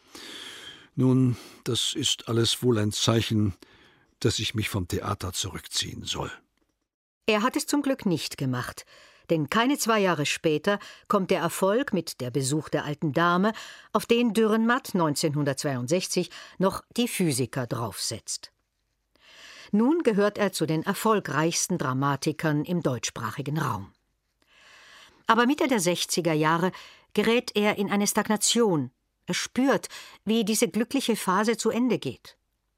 Nun, das ist alles wohl ein Zeichen, dass ich mich vom Theater zurückziehen soll. Er hat es zum Glück nicht gemacht, denn keine 2 Jahre später kommt der Erfolg mit Der Besuch der alten Dame, auf den Dürrenmatt 1962 noch Die Physiker draufsetzt. Nun gehört er zu den erfolgreichsten Dramatikern im deutschsprachigen Raum. Aber Mitte der 60er Jahre gerät er in eine Stagnation. Er spürt, wie diese glückliche Phase zu Ende geht.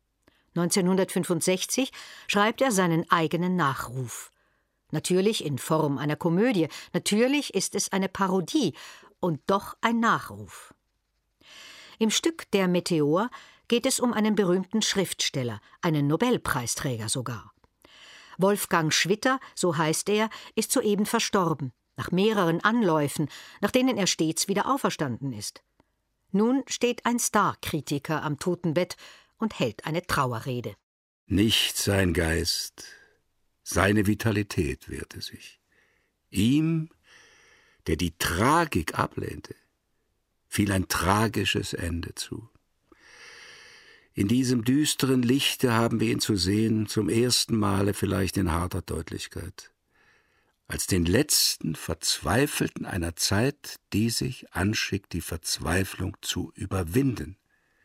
1965 schreibt er seinen eigenen Nachruf. Natürlich in Form einer Komödie, natürlich ist es eine Parodie und doch ein Nachruf. Im Stück Der Meteor geht es um einen berühmten Schriftsteller, einen Nobelpreisträger sogar. Wolfgang Schwitter, so heißt er, ist soeben verstorben, nach mehreren Anläufen, nach denen er stets wieder auferstanden ist. Nun steht ein Starkritiker am Totenbett und hält eine Trauerrede. Nicht sein Geist, seine Vitalität wehrte sich. Ihm, der die Tragik ablehnte, fiel ein tragisches Ende zu. In diesem düsteren Lichte haben wir ihn zu sehen, zum ersten Male vielleicht in harter Deutlichkeit, als den letzten Verzweifelten einer Zeit, die sich anschickt, die Verzweiflung zu überwinden.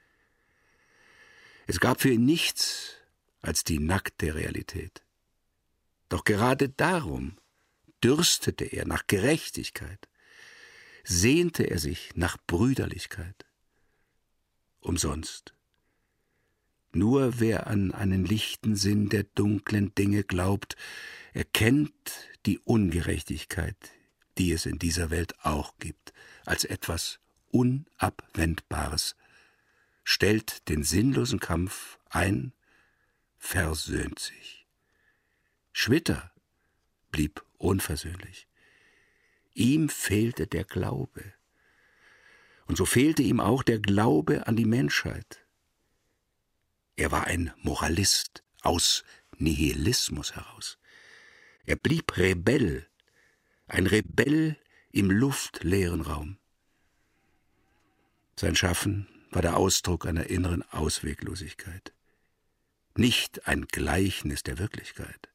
Es gab für ihn nichts als die nackte Realität. Doch gerade darum dürstete er nach Gerechtigkeit, sehnte er sich nach Brüderlichkeit. Umsonst. Nur wer an einen lichten Sinn der dunklen Dinge glaubt, erkennt die Ungerechtigkeit, die es in dieser Welt auch gibt, als etwas Unabwendbares, stellt den sinnlosen Kampf ein, versöhnt sich. Schwitter blieb unversöhnlich. Ihm fehlte der Glaube. Und so fehlte ihm auch der Glaube an die Menschheit. Er war ein Moralist aus Nihilismus heraus. Er blieb Rebell, ein Rebell im luftleeren Raum. Sein Schaffen war der Ausdruck einer inneren Ausweglosigkeit, nicht ein Gleichnis der Wirklichkeit.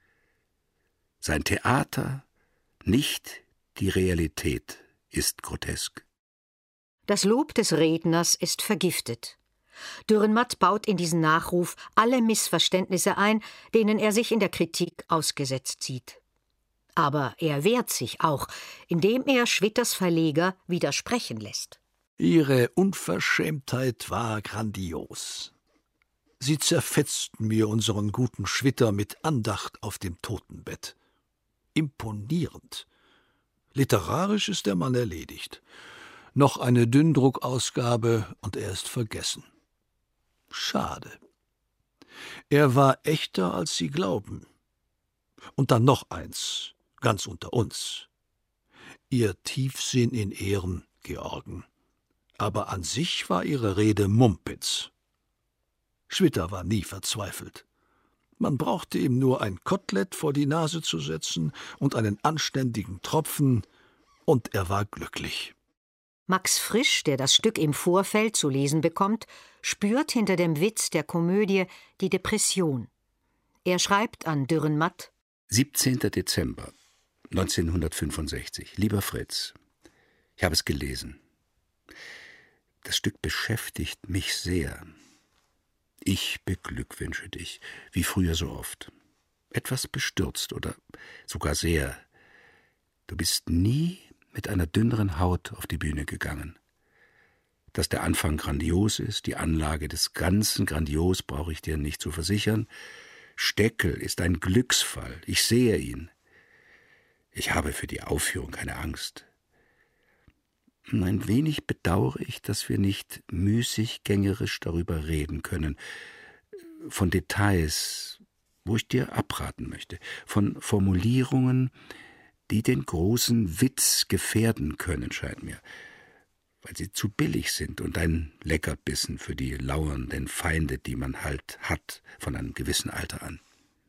Sein Theater, nicht die Realität, ist grotesk. Das Lob des Redners ist vergiftet. Dürrenmatt baut in diesen Nachruf alle Missverständnisse ein, denen er sich in der Kritik ausgesetzt sieht. Aber er wehrt sich auch, indem er Schwitters Verleger widersprechen lässt. Ihre Unverschämtheit war grandios. Sie zerfetzten mir unseren guten Schwitter mit Andacht auf dem Totenbett. Imponierend. Literarisch ist der Mann erledigt. Noch eine Dünndruckausgabe und er ist vergessen. Schade. Er war echter, als Sie glauben. Und dann noch eins, ganz unter uns. Ihr Tiefsinn in Ehren, Georgen. Aber an sich war Ihre Rede Mumpitz. Schwitter war nie verzweifelt. Man brauchte ihm nur ein Kotelett vor die Nase zu setzen und einen anständigen Tropfen, und er war glücklich. Max Frisch, der das Stück im Vorfeld zu lesen bekommt, spürt hinter dem Witz der Komödie die Depression. Er schreibt an Dürrenmatt: 17. Dezember 1965. Lieber Fritz, ich habe es gelesen. Das Stück beschäftigt mich sehr. Ich beglückwünsche dich, wie früher so oft. Etwas bestürzt oder sogar sehr. Du bist nie mit einer dünneren Haut auf die Bühne gegangen. Dass der Anfang grandios ist, die Anlage des Ganzen grandios, brauche ich dir nicht zu versichern. Steckel ist ein Glücksfall, ich sehe ihn. Ich habe für die Aufführung keine Angst. Ein wenig bedauere ich, dass wir nicht müßiggängerisch darüber reden können. Von Details, wo ich dir abraten möchte. Von Formulierungen, die den großen Witz gefährden können, scheint mir. Weil sie zu billig sind und ein Leckerbissen für die lauernden Feinde, die man halt hat, von einem gewissen Alter an.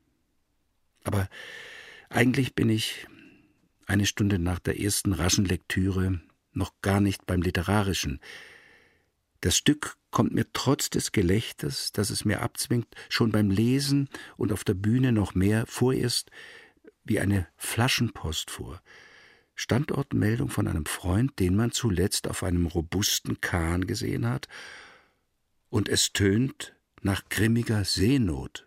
Aber eigentlich bin ich eine Stunde nach der ersten raschen Lektüre noch gar nicht beim Literarischen. Das Stück kommt mir trotz des Gelächters, das es mir abzwingt, schon beim Lesen und auf der Bühne noch mehr vorerst wie eine Flaschenpost vor. Standortmeldung von einem Freund, den man zuletzt auf einem robusten Kahn gesehen hat, und es tönt nach grimmiger Seenot.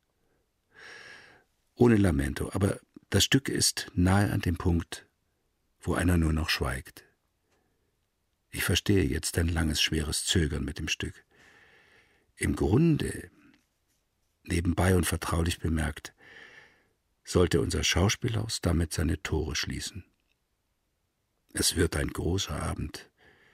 Ohne Lamento, aber das Stück ist nahe an dem Punkt, wo einer nur noch schweigt. Ich verstehe jetzt dein langes, schweres Zögern mit dem Stück. Im Grunde, nebenbei und vertraulich bemerkt, sollte unser Schauspielhaus damit seine Tore schließen. Es wird ein großer Abend.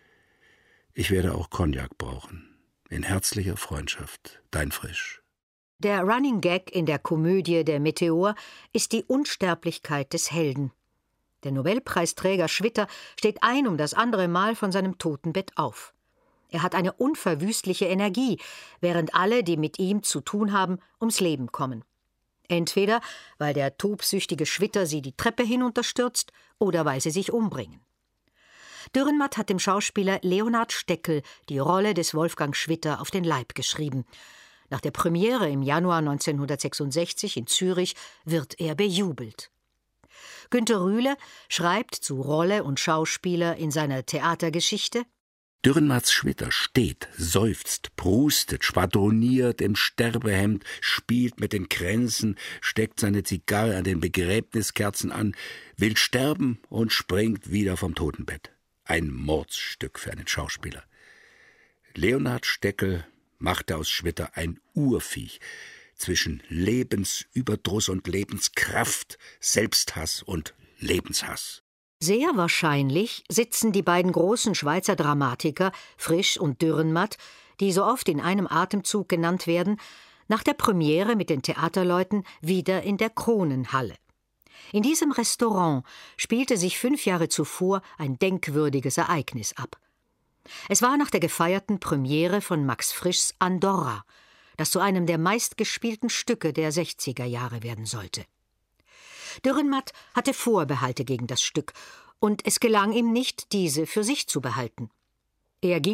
Ich werde auch Cognac brauchen. In herzlicher Freundschaft, dein Frisch. Der Running Gag in der Komödie Der Meteor ist die Unsterblichkeit des Helden. Der Nobelpreisträger Schwitter steht ein um das andere Mal von seinem Totenbett auf. Er hat eine unverwüstliche Energie, während alle, die mit ihm zu tun haben, ums Leben kommen. Entweder weil der tobsüchtige Schwitter sie die Treppe hinunterstürzt oder weil sie sich umbringen. Dürrenmatt hat dem Schauspieler Leonhard Steckel die Rolle des Wolfgang Schwitter auf den Leib geschrieben. Nach der Premiere im Januar 1966 in Zürich wird er bejubelt. Günter Rühle schreibt zu Rolle und Schauspieler in seiner Theatergeschichte: Dürrenmatts Schwitter steht, seufzt, prustet, schwadroniert im Sterbehemd, spielt mit den Kränzen, steckt seine Zigarre an den Begräbniskerzen an, will sterben und springt wieder vom Totenbett. Ein Mordsstück für einen Schauspieler. Leonhard Steckel machte aus Schwitter ein Urviech zwischen Lebensüberdruss und Lebenskraft, Selbsthass und Lebenshass. Sehr wahrscheinlich sitzen die beiden großen Schweizer Dramatiker, Frisch und Dürrenmatt, die so oft in einem Atemzug genannt werden, nach der Premiere mit den Theaterleuten wieder in der Kronenhalle. In diesem Restaurant spielte sich 5 Jahre zuvor ein denkwürdiges Ereignis ab. Es war nach der gefeierten Premiere von Max Frischs Andorra, das zu einem der meistgespielten Stücke der 60er Jahre werden sollte. Dürrenmatt hatte Vorbehalte gegen das Stück, und es gelang ihm nicht, diese für sich zu behalten. Er ging,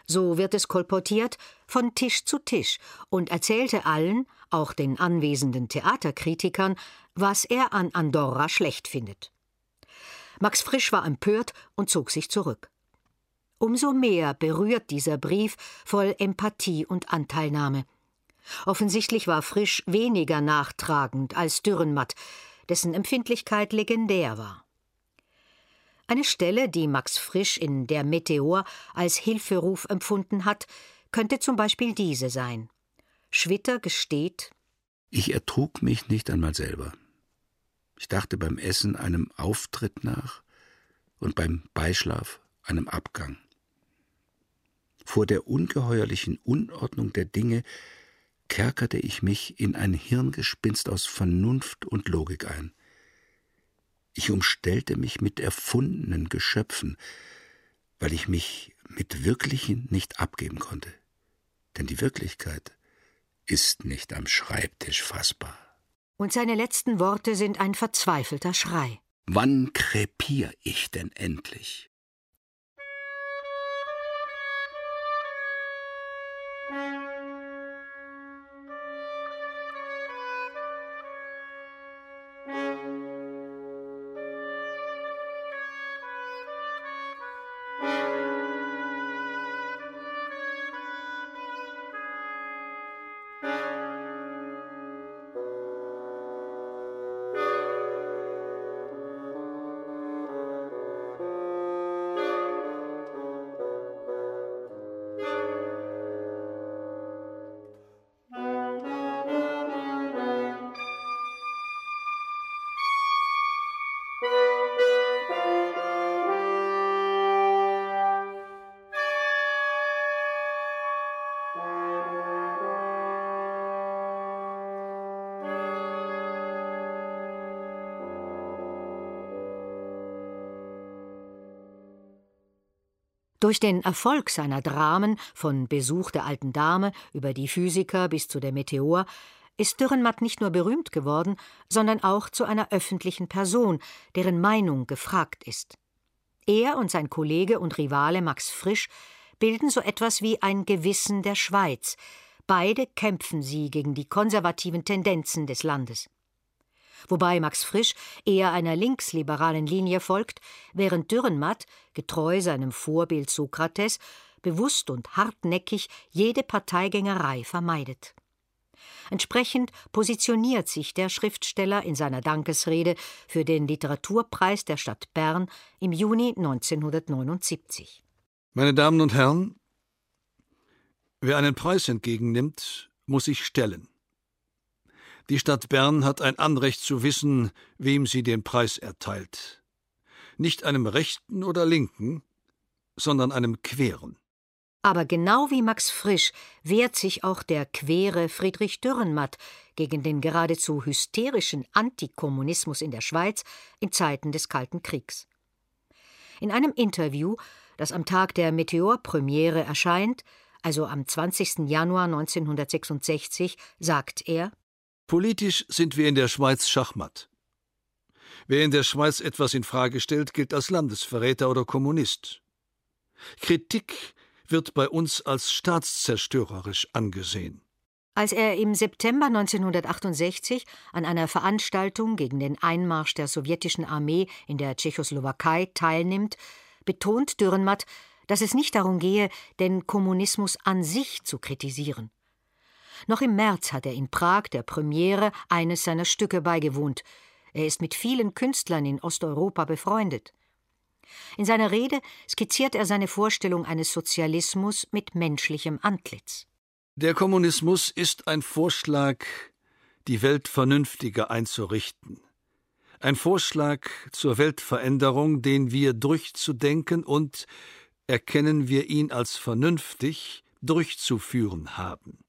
so wird es kolportiert, von Tisch zu Tisch und erzählte allen, auch den anwesenden Theaterkritikern, was er an Andorra schlecht findet. Max Frisch war empört und zog sich zurück. Umso mehr berührt dieser Brief voll Empathie und Anteilnahme. Offensichtlich war Frisch weniger nachtragend als Dürrenmatt, dessen Empfindlichkeit legendär war. Eine Stelle, die Max Frisch in Der Meteor als Hilferuf empfunden hat, könnte zum Beispiel diese sein. Schwitter gesteht: Ich ertrug mich nicht einmal selber. Ich dachte beim Essen einem Auftritt nach und beim Beischlaf einem Abgang. Vor der ungeheuerlichen Unordnung der Dinge kerkerte ich mich in ein Hirngespinst aus Vernunft und Logik ein. Ich umstellte mich mit erfundenen Geschöpfen, weil ich mich mit Wirklichen nicht abgeben konnte. Denn die Wirklichkeit ist nicht am Schreibtisch fassbar. Und seine letzten Worte sind ein verzweifelter Schrei. Wann krepier ich denn endlich? Durch den Erfolg seiner Dramen, von Besuch der alten Dame über die Physiker bis zu Der Meteor, ist Dürrenmatt nicht nur berühmt geworden, sondern auch zu einer öffentlichen Person, deren Meinung gefragt ist. Er und sein Kollege und Rivale Max Frisch bilden so etwas wie ein Gewissen der Schweiz. Beide kämpfen sie gegen die konservativen Tendenzen des Landes. Wobei Max Frisch eher einer linksliberalen Linie folgt, während Dürrenmatt, getreu seinem Vorbild Sokrates, bewusst und hartnäckig jede Parteigängerei vermeidet. Entsprechend positioniert sich der Schriftsteller in seiner Dankesrede für den Literaturpreis der Stadt Bern im Juni 1979. Meine Damen und Herren, wer einen Preis entgegennimmt, muss sich stellen. Die Stadt Bern hat ein Anrecht zu wissen, wem sie den Preis erteilt. Nicht einem Rechten oder Linken, sondern einem Queren. Aber genau wie Max Frisch wehrt sich auch der quere Friedrich Dürrenmatt gegen den geradezu hysterischen Antikommunismus in der Schweiz in Zeiten des Kalten Kriegs. In einem Interview, das am Tag der Meteor-Premiere erscheint, also am 20. Januar 1966, sagt er: Politisch sind wir in der Schweiz schachmatt. Wer in der Schweiz etwas in Frage stellt, gilt als Landesverräter oder Kommunist. Kritik wird bei uns als staatszerstörerisch angesehen. Als er im September 1968 an einer Veranstaltung gegen den Einmarsch der sowjetischen Armee in der Tschechoslowakei teilnimmt, betont Dürrenmatt, dass es nicht darum gehe, den Kommunismus an sich zu kritisieren. Noch im März hat er in Prag der Premiere eines seiner Stücke beigewohnt. Er ist mit vielen Künstlern in Osteuropa befreundet. In seiner Rede skizziert er seine Vorstellung eines Sozialismus mit menschlichem Antlitz. Der Kommunismus ist ein Vorschlag, die Welt vernünftiger einzurichten. Ein Vorschlag zur Weltveränderung, den wir durchzudenken und, erkennen wir ihn als vernünftig, durchzuführen haben.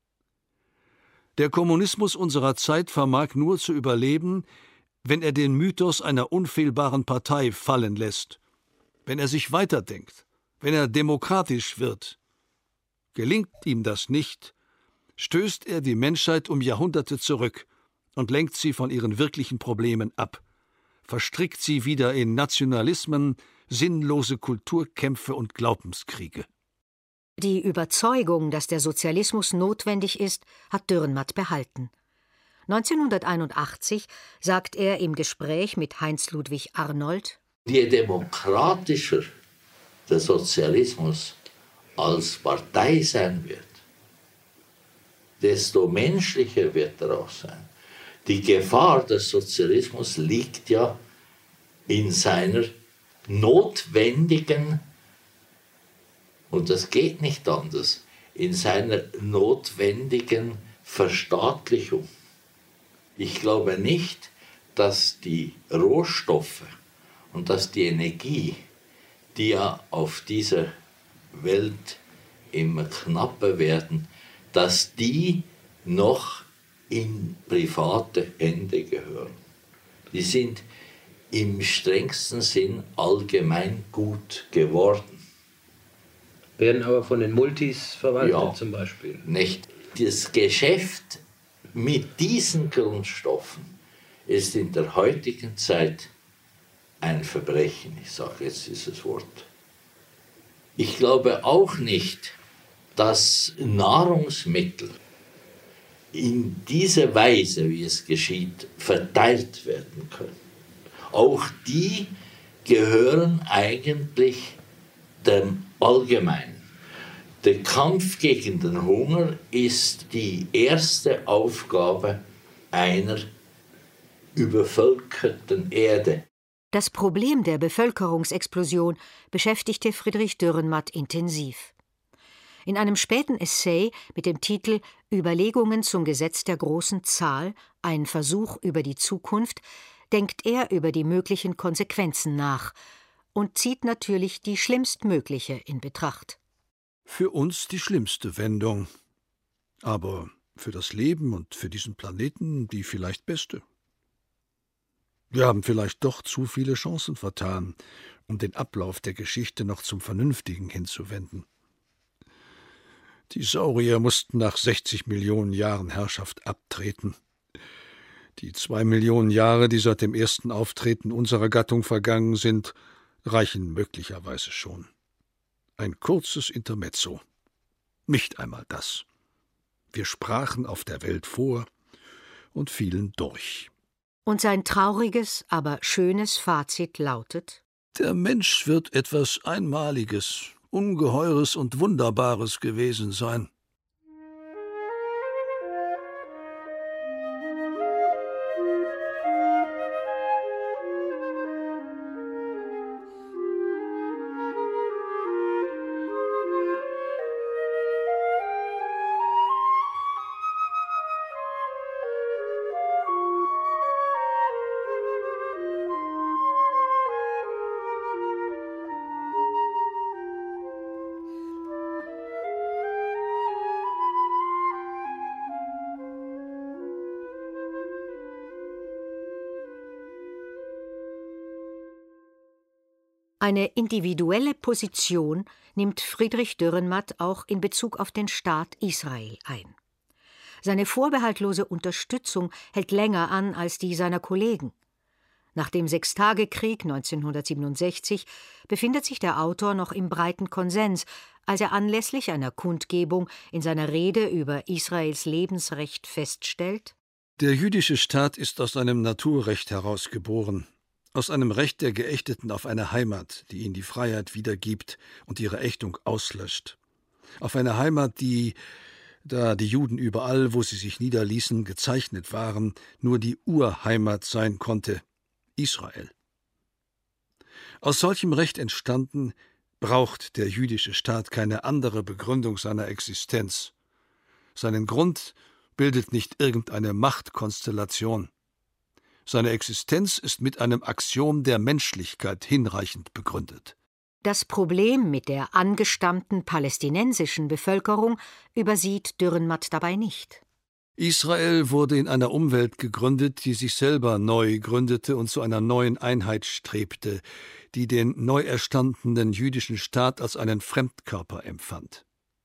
Der Kommunismus unserer Zeit vermag nur zu überleben, wenn er den Mythos einer unfehlbaren Partei fallen lässt, wenn er sich weiterdenkt, wenn er demokratisch wird. Gelingt ihm das nicht, stößt er die Menschheit um Jahrhunderte zurück und lenkt sie von ihren wirklichen Problemen ab, verstrickt sie wieder in Nationalismen, sinnlose Kulturkämpfe und Glaubenskriege. Die Überzeugung, dass der Sozialismus notwendig ist, hat Dürrenmatt behalten. 1981 sagt er im Gespräch mit Heinz-Ludwig Arnold: Je demokratischer der Sozialismus als Partei sein wird, desto menschlicher wird er auch sein. Die Gefahr des Sozialismus liegt ja in seiner notwendigen, und das geht nicht anders, in seiner notwendigen Verstaatlichung. Ich glaube nicht, dass die Rohstoffe und dass die Energie, die ja auf dieser Welt immer knapper werden, dass die noch in private Hände gehören. Die sind im strengsten Sinn Allgemeingut geworden. Werden aber von den Multis verwaltet, zum Beispiel. Nicht. Das Geschäft mit diesen Grundstoffen ist in der heutigen Zeit ein Verbrechen. Ich sage jetzt dieses Wort. Ich glaube auch nicht, dass Nahrungsmittel in dieser Weise, wie es geschieht, verteilt werden können. Auch die gehören eigentlich dem Allgemeinen. Der Kampf gegen den Hunger ist die erste Aufgabe einer übervölkerten Erde. Das Problem der Bevölkerungsexplosion beschäftigte Friedrich Dürrenmatt intensiv. In einem späten Essay mit dem Titel »Überlegungen zum Gesetz der großen Zahl – ein Versuch über die Zukunft« denkt er über die möglichen Konsequenzen nach und zieht natürlich die schlimmstmögliche in Betracht. Für uns die schlimmste Wendung, aber für das Leben und für diesen Planeten die vielleicht beste. Wir haben vielleicht doch zu viele Chancen vertan, um den Ablauf der Geschichte noch zum Vernünftigen hinzuwenden. Die Saurier mussten nach 60 Millionen Jahren Herrschaft abtreten. Die 2 Millionen Jahre, die seit dem ersten Auftreten unserer Gattung vergangen sind, reichen möglicherweise schon. Ein kurzes Intermezzo. Nicht einmal das. Wir sprachen auf der Welt vor und fielen durch. Und sein trauriges, aber schönes Fazit lautet: Der Mensch wird etwas Einmaliges, Ungeheures und Wunderbares gewesen sein. Eine individuelle Position nimmt Friedrich Dürrenmatt auch in Bezug auf den Staat Israel ein. Seine vorbehaltlose Unterstützung hält länger an als die seiner Kollegen. Nach dem Sechstagekrieg 1967 befindet sich der Autor noch im breiten Konsens, als er anlässlich einer Kundgebung in seiner Rede über Israels Lebensrecht feststellt: Der jüdische Staat ist aus einem Naturrecht herausgeboren. Aus einem Recht der Geächteten auf eine Heimat, die ihnen die Freiheit wiedergibt und ihre Ächtung auslöscht. Auf eine Heimat, die, da die Juden überall, wo sie sich niederließen, gezeichnet waren, nur die Urheimat sein konnte, Israel. Aus solchem Recht entstanden, braucht der jüdische Staat keine andere Begründung seiner Existenz. Seinen Grund bildet nicht irgendeine Machtkonstellation. Seine Existenz ist mit einem Axiom der Menschlichkeit hinreichend begründet. Das Problem mit der angestammten palästinensischen Bevölkerung übersieht Dürrenmatt dabei nicht. Israel wurde in einer Umwelt gegründet, die sich selber neu gründete und zu einer neuen Einheit strebte, die den neu erstandenen jüdischen Staat als einen Fremdkörper empfand.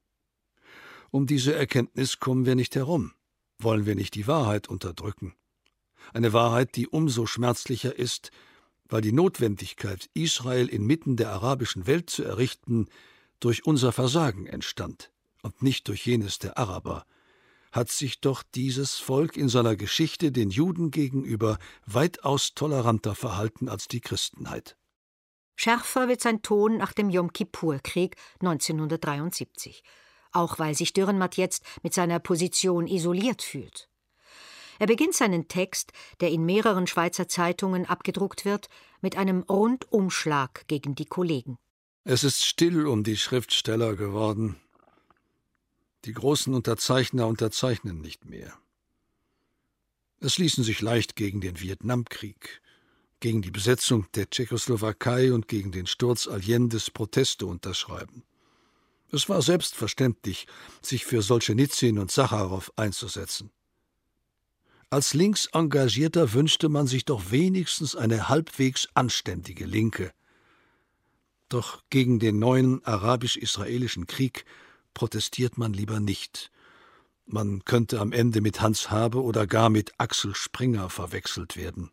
Um diese Erkenntnis kommen wir nicht herum. Wollen wir nicht die Wahrheit unterdrücken? Eine Wahrheit, die umso schmerzlicher ist, weil die Notwendigkeit, Israel inmitten der arabischen Welt zu errichten, durch unser Versagen entstand und nicht durch jenes der Araber, hat sich doch dieses Volk in seiner Geschichte den Juden gegenüber weitaus toleranter verhalten als die Christenheit. Schärfer wird sein Ton nach dem Jom-Kippur-Krieg 1973, auch weil sich Dürrenmatt jetzt mit seiner Position isoliert fühlt. Er beginnt seinen Text, der in mehreren Schweizer Zeitungen abgedruckt wird, mit einem Rundumschlag gegen die Kollegen. Es ist still um die Schriftsteller geworden. Die großen Unterzeichner unterzeichnen nicht mehr. Es ließen sich leicht gegen den Vietnamkrieg, gegen die Besetzung der Tschechoslowakei und gegen den Sturz Allendes Proteste unterschreiben. Es war selbstverständlich, sich für Solschenizyn und Sacharow einzusetzen. Als Linksengagierter wünschte man sich doch wenigstens eine halbwegs anständige Linke. Doch gegen den neuen arabisch-israelischen Krieg protestiert man lieber nicht. Man könnte am Ende mit Hans Habe oder gar mit Axel Springer verwechselt werden.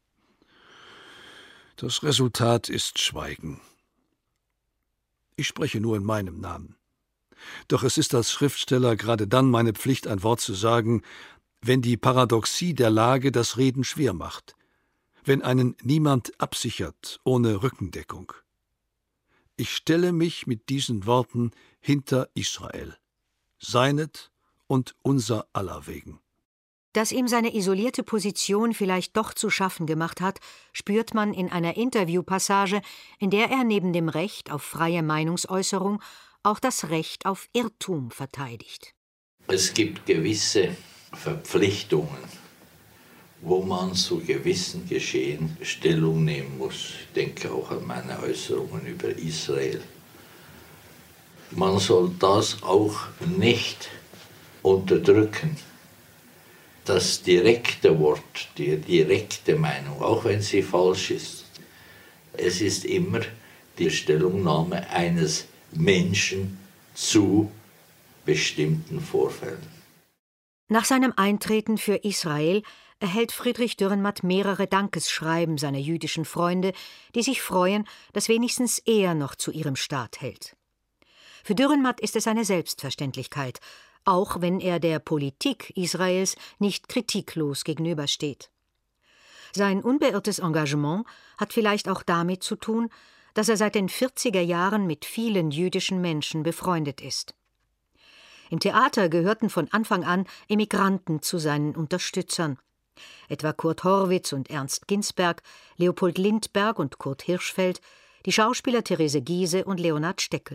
Das Resultat ist Schweigen. Ich spreche nur in meinem Namen. Doch es ist als Schriftsteller gerade dann meine Pflicht, ein Wort zu sagen, wenn die Paradoxie der Lage das Reden schwer macht, wenn einen niemand absichert ohne Rückendeckung. Ich stelle mich mit diesen Worten hinter Israel, seinet und unser aller wegen. Dass ihm seine isolierte Position vielleicht doch zu schaffen gemacht hat, spürt man in einer Interviewpassage, in der er neben dem Recht auf freie Meinungsäußerung auch das Recht auf Irrtum verteidigt. Es gibt gewisse Verpflichtungen, wo man zu gewissen Geschehen Stellung nehmen muss. Ich denke auch an meine Äußerungen über Israel. Man soll das auch nicht unterdrücken. Das direkte Wort, die direkte Meinung, auch wenn sie falsch ist, es ist immer die Stellungnahme eines Menschen zu bestimmten Vorfällen. Nach seinem Eintreten für Israel erhält Friedrich Dürrenmatt mehrere Dankesschreiben seiner jüdischen Freunde, die sich freuen, dass wenigstens er noch zu ihrem Staat hält. Für Dürrenmatt ist es eine Selbstverständlichkeit, auch wenn er der Politik Israels nicht kritiklos gegenübersteht. Sein unbeirrtes Engagement hat vielleicht auch damit zu tun, dass er seit den 40er Jahren mit vielen jüdischen Menschen befreundet ist. Im Theater gehörten von Anfang an Emigranten zu seinen Unterstützern, etwa Kurt Horwitz und Ernst Ginsberg, Leopold Lindberg und Kurt Hirschfeld, die Schauspieler Therese Giehse und Leonhard Steckel.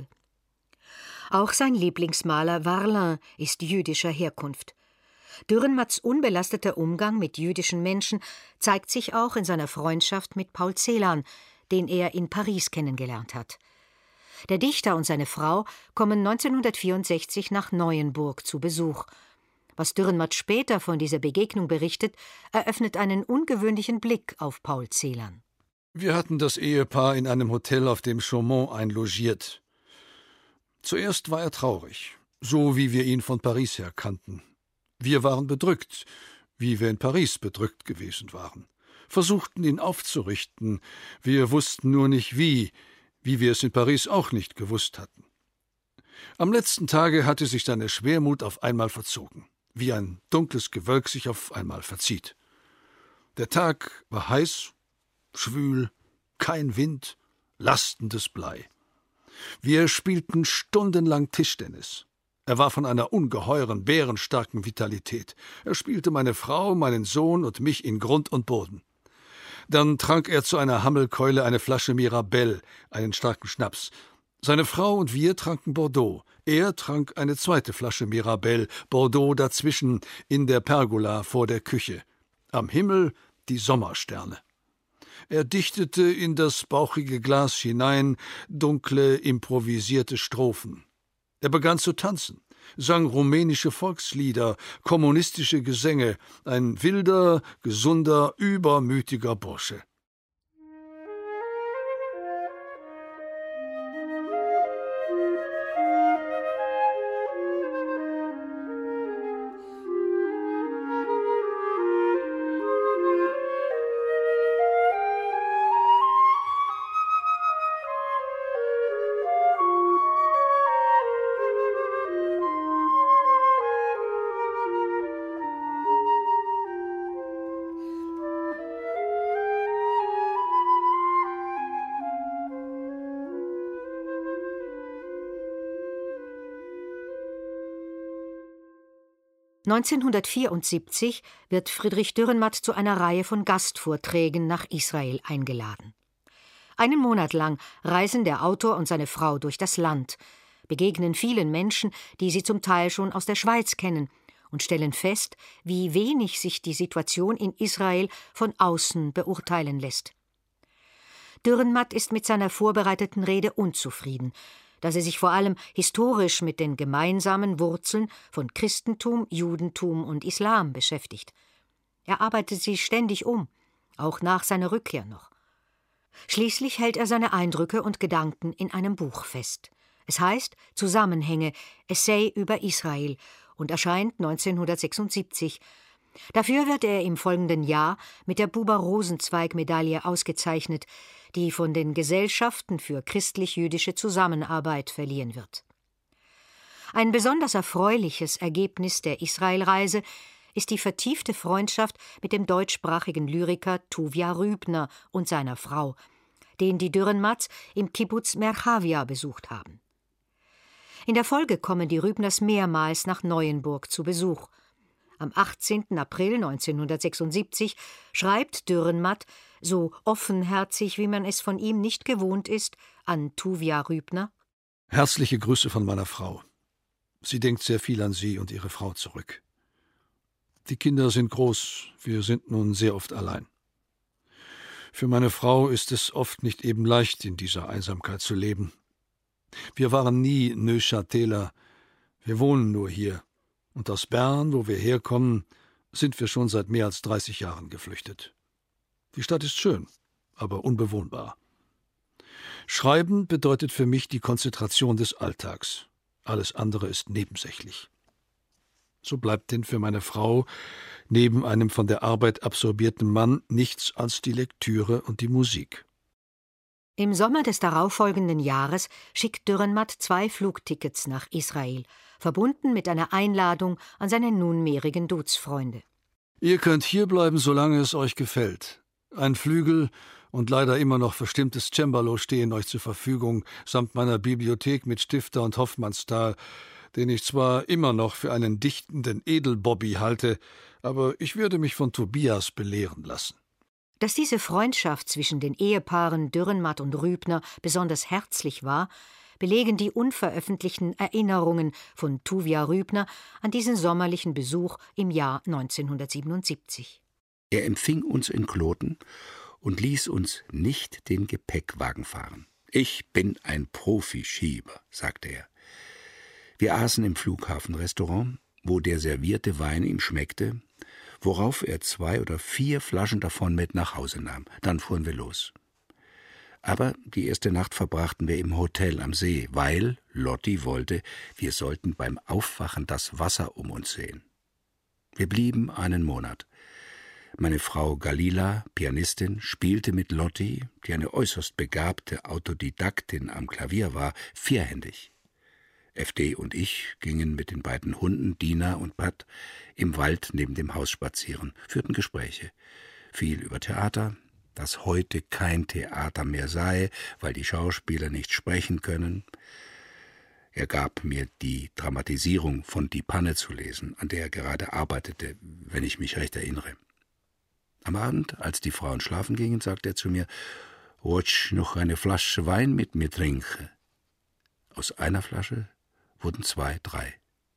Auch sein Lieblingsmaler Varlin ist jüdischer Herkunft. Dürrenmatts unbelasteter Umgang mit jüdischen Menschen zeigt sich auch in seiner Freundschaft mit Paul Celan, den er in Paris kennengelernt hat. Der Dichter und seine Frau kommen 1964 nach Neuenburg zu Besuch. Was Dürrenmatt später von dieser Begegnung berichtet, eröffnet einen ungewöhnlichen Blick auf Paul Celan. Wir hatten das Ehepaar in einem Hotel auf dem Chaumont einlogiert. Zuerst war er traurig, so wie wir ihn von Paris her kannten. Wir waren bedrückt, wie wir in Paris bedrückt gewesen waren, versuchten ihn aufzurichten, wir wussten nur nicht wie wir es in Paris auch nicht gewusst hatten. Am letzten Tage hatte sich seine Schwermut auf einmal verzogen, wie ein dunkles Gewölk sich auf einmal verzieht. Der Tag war heiß, schwül, kein Wind, lastendes Blei. Wir spielten stundenlang Tischtennis. Er war von einer ungeheuren, bärenstarken Vitalität. Er spielte meine Frau, meinen Sohn und mich in Grund und Boden. Dann trank er zu einer Hammelkeule eine Flasche Mirabelle, einen starken Schnaps. Seine Frau und wir tranken Bordeaux. Er trank eine zweite Flasche Mirabelle, Bordeaux dazwischen, in der Pergola vor der Küche. Am Himmel die Sommersterne. Er dichtete in das bauchige Glas hinein dunkle, improvisierte Strophen. Er begann zu tanzen, sang rumänische Volkslieder, kommunistische Gesänge, ein wilder, gesunder, übermütiger Bursche. 1974 wird Friedrich Dürrenmatt zu einer Reihe von Gastvorträgen nach Israel eingeladen. Einen Monat lang reisen der Autor und seine Frau durch das Land, begegnen vielen Menschen, die sie zum Teil schon aus der Schweiz kennen, und stellen fest, wie wenig sich die Situation in Israel von außen beurteilen lässt. Dürrenmatt ist mit seiner vorbereiteten Rede unzufrieden, da sie sich vor allem historisch mit den gemeinsamen Wurzeln von Christentum, Judentum und Islam beschäftigt. Er arbeitet sie ständig um, auch nach seiner Rückkehr noch. Schließlich hält er seine Eindrücke und Gedanken in einem Buch fest. Es heißt Zusammenhänge, Essay über Israel und erscheint 1976. Dafür wird er im folgenden Jahr mit der Buber-Rosenzweig-Medaille ausgezeichnet, die von den Gesellschaften für christlich-jüdische Zusammenarbeit verliehen wird. Ein besonders erfreuliches Ergebnis der Israelreise ist die vertiefte Freundschaft mit dem deutschsprachigen Lyriker Tuvia Rübner und seiner Frau, den die Dürrenmatts im Kibbuz Merchavia besucht haben. In der Folge kommen die Rübners mehrmals nach Neuenburg zu Besuch. Am 18. April 1976 schreibt Dürrenmatt, so offenherzig, wie man es von ihm nicht gewohnt ist, an Tuvia Rübner: Herzliche Grüße von meiner Frau. Sie denkt sehr viel an Sie und Ihre Frau zurück. Die Kinder sind groß, wir sind nun sehr oft allein. Für meine Frau ist es oft nicht eben leicht, in dieser Einsamkeit zu leben. Wir waren nie Neuchâteler, wir wohnen nur hier. Und aus Bern, wo wir herkommen, sind wir schon seit mehr als 30 Jahren geflüchtet. Die Stadt ist schön, aber unbewohnbar. Schreiben bedeutet für mich die Konzentration des Alltags. Alles andere ist nebensächlich. So bleibt denn für meine Frau neben einem von der Arbeit absorbierten Mann nichts als die Lektüre und die Musik. Im Sommer des darauffolgenden Jahres schickt Dürrenmatt 2 Flugtickets nach Israel, verbunden mit einer Einladung an seine nunmehrigen Duzfreunde. Ihr könnt hierbleiben, solange es euch gefällt. Ein Flügel und leider immer noch verstimmtes Cembalo stehen euch zur Verfügung, samt meiner Bibliothek mit Stifter und Hoffmannsthal, den ich zwar immer noch für einen dichtenden Edelbobby halte, aber ich würde mich von Tobias belehren lassen. Dass diese Freundschaft zwischen den Ehepaaren Dürrenmatt und Rübner besonders herzlich war, belegen die unveröffentlichten Erinnerungen von Tuvia Rübner an diesen sommerlichen Besuch im Jahr 1977. Er empfing uns in Kloten und ließ uns nicht den Gepäckwagen fahren. »Ich bin ein Profi-Schieber«, sagte er. Wir aßen im Flughafenrestaurant, wo der servierte Wein ihm schmeckte, worauf er 2 oder 4 Flaschen davon mit nach Hause nahm. Dann fuhren wir los. Aber die erste Nacht verbrachten wir im Hotel am See, weil Lotti wollte, wir sollten beim Aufwachen das Wasser um uns sehen. Wir blieben einen Monat. Meine Frau Galila, Pianistin, spielte mit Lotti, die eine äußerst begabte Autodidaktin am Klavier war, vierhändig. FD und ich gingen mit den beiden Hunden, Dina und Pat, im Wald neben dem Haus spazieren, führten Gespräche. Viel über Theater, dass heute kein Theater mehr sei, weil die Schauspieler nicht sprechen können. Er gab mir die Dramatisierung von Die Panne zu lesen, an der er gerade arbeitete, wenn ich mich recht erinnere. Am Abend, als die Frauen schlafen gingen, sagte er zu mir: »Wollt's noch eine Flasche Wein mit mir trinken?« Aus einer Flasche wurden 2, 3.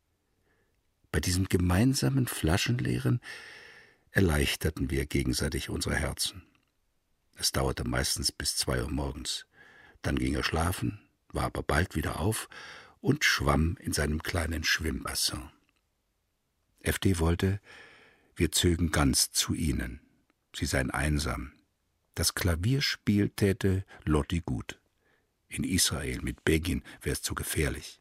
Bei diesem gemeinsamen Flaschenleeren erleichterten wir gegenseitig unsere Herzen. Es dauerte meistens bis 2 Uhr morgens. Dann ging er schlafen, war aber bald wieder auf und schwamm in seinem kleinen Schwimmbassin. FD wollte, wir zögen ganz zu ihnen. Sie seien einsam. Das Klavierspiel täte Lotti gut. In Israel mit Begin wäre es zu gefährlich.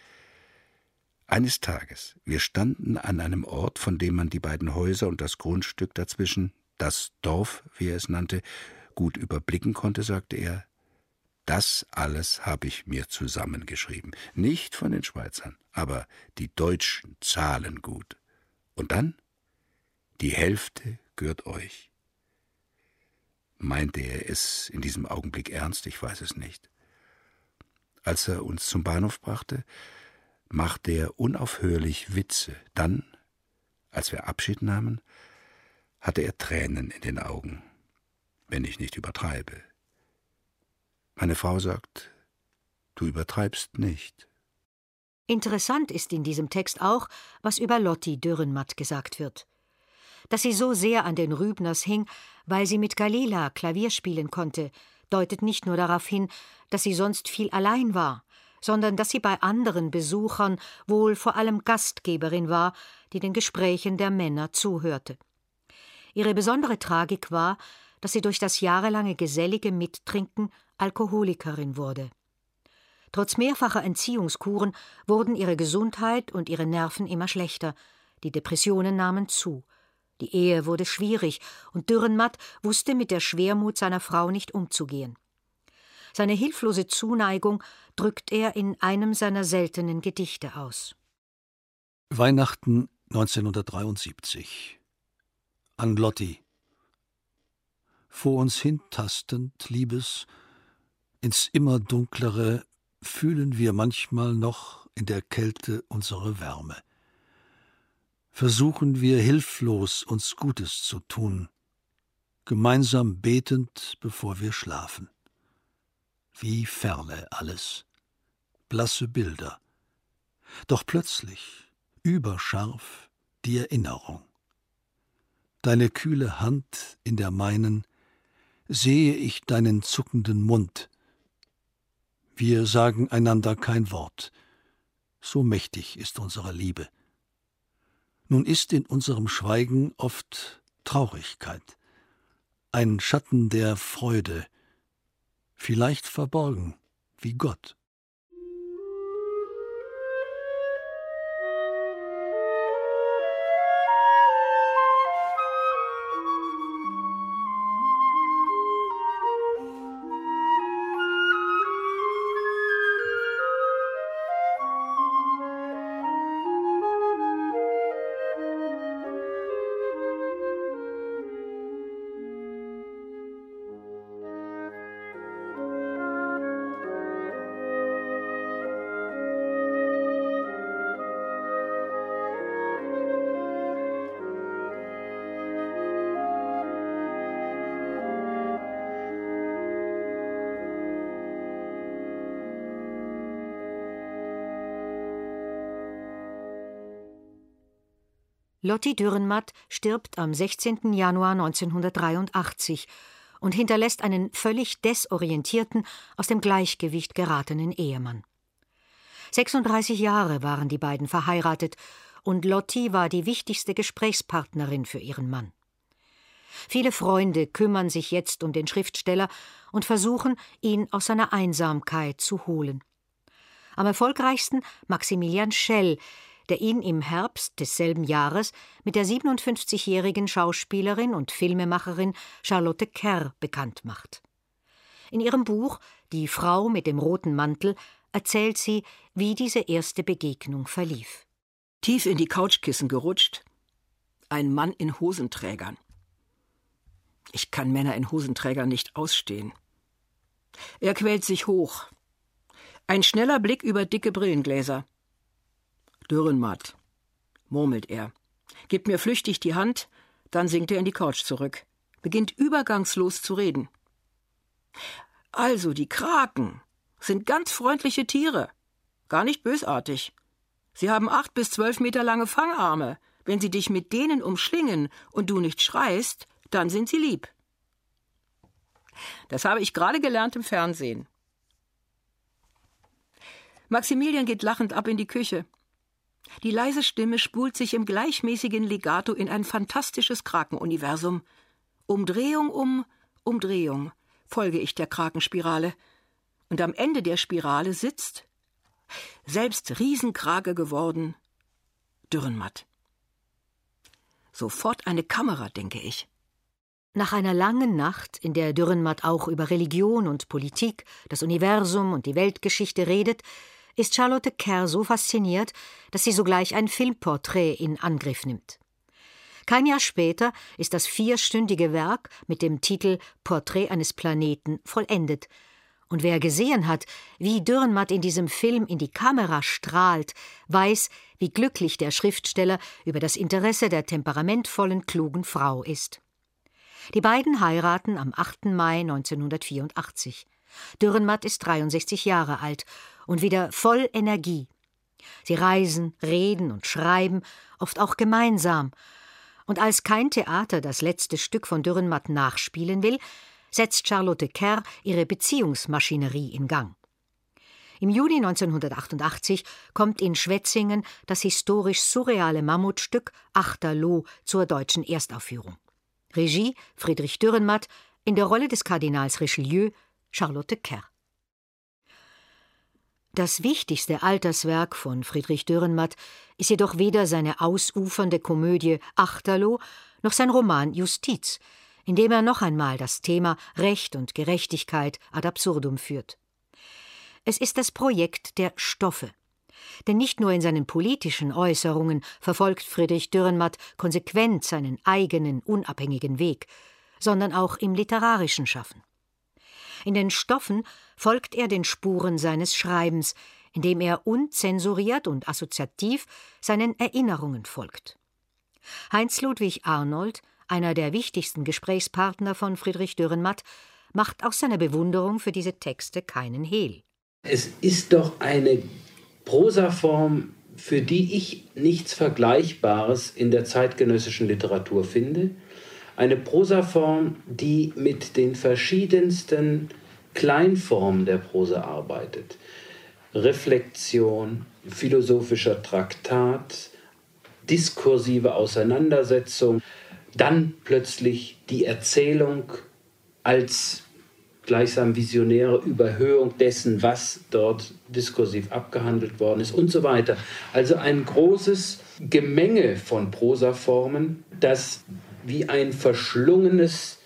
Eines Tages, wir standen an einem Ort, von dem man die beiden Häuser und das Grundstück dazwischen, das Dorf, wie er es nannte, gut überblicken konnte, sagte er: »Das alles habe ich mir zusammengeschrieben. Nicht von den Schweizern, aber die Deutschen zahlen gut. Und dann? Die Hälfte gehört euch.« Meinte er es in diesem Augenblick ernst? Ich weiß es nicht. Als er uns zum Bahnhof brachte, machte er unaufhörlich Witze. Dann Als wir Abschied nahmen, hatte er Tränen in den Augen, wenn ich nicht übertreibe. Meine Frau sagt, du übertreibst nicht. Interessant ist in diesem Text auch, was über Lotti Dürrenmatt gesagt wird. Dass sie so sehr an den Rübners hing, weil sie mit Galila Klavier spielen konnte, deutet nicht nur darauf hin, dass sie sonst viel allein war, sondern dass sie bei anderen Besuchern wohl vor allem Gastgeberin war, die den Gesprächen der Männer zuhörte. Ihre besondere Tragik war, dass sie durch das jahrelange gesellige Mittrinken Alkoholikerin wurde. Trotz mehrfacher Entziehungskuren wurden ihre Gesundheit und ihre Nerven immer schlechter, die Depressionen nahmen zu. Die Ehe wurde schwierig, und Dürrenmatt wusste mit der Schwermut seiner Frau nicht umzugehen. Seine hilflose Zuneigung drückt er in einem seiner seltenen Gedichte aus. Weihnachten 1973. An Lotti. Vor uns hintastend, Liebes, ins immer Dunklere fühlen wir manchmal noch in der Kälte unsere Wärme. Versuchen wir hilflos, uns Gutes zu tun, gemeinsam betend, bevor wir schlafen. Wie ferne alles, blasse Bilder. Doch plötzlich, überscharf, die Erinnerung. Deine kühle Hand in der meinen, sehe ich deinen zuckenden Mund. Wir sagen einander kein Wort, so mächtig ist unsere Liebe. Nun ist in unserem Schweigen oft Traurigkeit, ein Schatten der Freude, vielleicht verborgen wie Gott. Lotti Dürrenmatt stirbt am 16. Januar 1983 und hinterlässt einen völlig desorientierten, aus dem Gleichgewicht geratenen Ehemann. 36 Jahre waren die beiden verheiratet, und Lotti war die wichtigste Gesprächspartnerin für ihren Mann. Viele Freunde kümmern sich jetzt um den Schriftsteller und versuchen, ihn aus seiner Einsamkeit zu holen. Am erfolgreichsten Maximilian Schell, der ihn im Herbst desselben Jahres mit der 57-jährigen Schauspielerin und Filmemacherin Charlotte Kerr bekannt macht. In ihrem Buch »Die Frau mit dem roten Mantel« erzählt sie, wie diese erste Begegnung verlief. Tief in die Couchkissen gerutscht, ein Mann in Hosenträgern. Ich kann Männer in Hosenträgern nicht ausstehen. Er quält sich hoch. Ein schneller Blick über dicke Brillengläser. Dürrenmatt, murmelt er, gibt mir flüchtig die Hand, dann sinkt er in die Couch zurück, beginnt übergangslos zu reden. Also, die Kraken sind ganz freundliche Tiere, gar nicht bösartig. Sie haben 8 bis 12 Meter lange Fangarme. Wenn sie dich mit denen umschlingen und du nicht schreist, dann sind sie lieb. Das habe ich gerade gelernt im Fernsehen. Maximilian geht lachend ab in die Küche. Die leise Stimme spult sich im gleichmäßigen Legato in ein fantastisches Krakenuniversum. Umdrehung um Umdrehung folge ich der Krakenspirale. Und am Ende der Spirale sitzt, selbst Riesenkrake geworden, Dürrenmatt. Sofort eine Kamera, denke ich. Nach einer langen Nacht, in der Dürrenmatt auch über Religion und Politik, das Universum und die Weltgeschichte redet, ist Charlotte Kerr so fasziniert, dass sie sogleich ein Filmporträt in Angriff nimmt. Kein Jahr später ist das 4-stündige Werk mit dem Titel »Porträt eines Planeten« vollendet, Und wer gesehen hat, wie Dürrenmatt in diesem Film in die Kamera strahlt, weiß, wie glücklich der Schriftsteller über das Interesse der temperamentvollen, klugen Frau ist. Die beiden heiraten am 8. Mai 1984. Dürrenmatt ist 63 Jahre alt und wieder voll Energie. Sie reisen, reden und schreiben, oft auch gemeinsam. Und als kein Theater das letzte Stück von Dürrenmatt nachspielen will, setzt Charlotte Kerr ihre Beziehungsmaschinerie in Gang. Im Juni 1988 kommt in Schwetzingen das historisch-surreale Mammutstück Achterloh zur deutschen Erstaufführung. Regie Friedrich Dürrenmatt, in der Rolle des Kardinals Richelieu Charlotte Kerr. Das wichtigste Alterswerk von Friedrich Dürrenmatt ist jedoch weder seine ausufernde Komödie Achterloh noch sein Roman Justiz, in dem er noch einmal das Thema Recht und Gerechtigkeit ad absurdum führt. Es ist das Projekt der Stoffe. Denn nicht nur in seinen politischen Äußerungen verfolgt Friedrich Dürrenmatt konsequent seinen eigenen, unabhängigen Weg, sondern auch im literarischen Schaffen. In den Stoffen folgt er den Spuren seines Schreibens, indem er unzensuriert und assoziativ seinen Erinnerungen folgt. Heinz Ludwig Arnold, einer der wichtigsten Gesprächspartner von Friedrich Dürrenmatt, macht aus seiner Bewunderung für diese Texte keinen Hehl. Es ist doch eine Prosaform, für die ich nichts Vergleichbares in der zeitgenössischen Literatur finde. Eine Prosaform, die mit den verschiedensten Kleinformen der Prosa arbeitet. Reflexion, philosophischer Traktat, diskursive Auseinandersetzung, dann plötzlich die Erzählung als gleichsam visionäre Überhöhung dessen, was dort diskursiv abgehandelt worden ist und so weiter. Also ein großes Gemenge von Prosaformen, das wie ein verschlungenes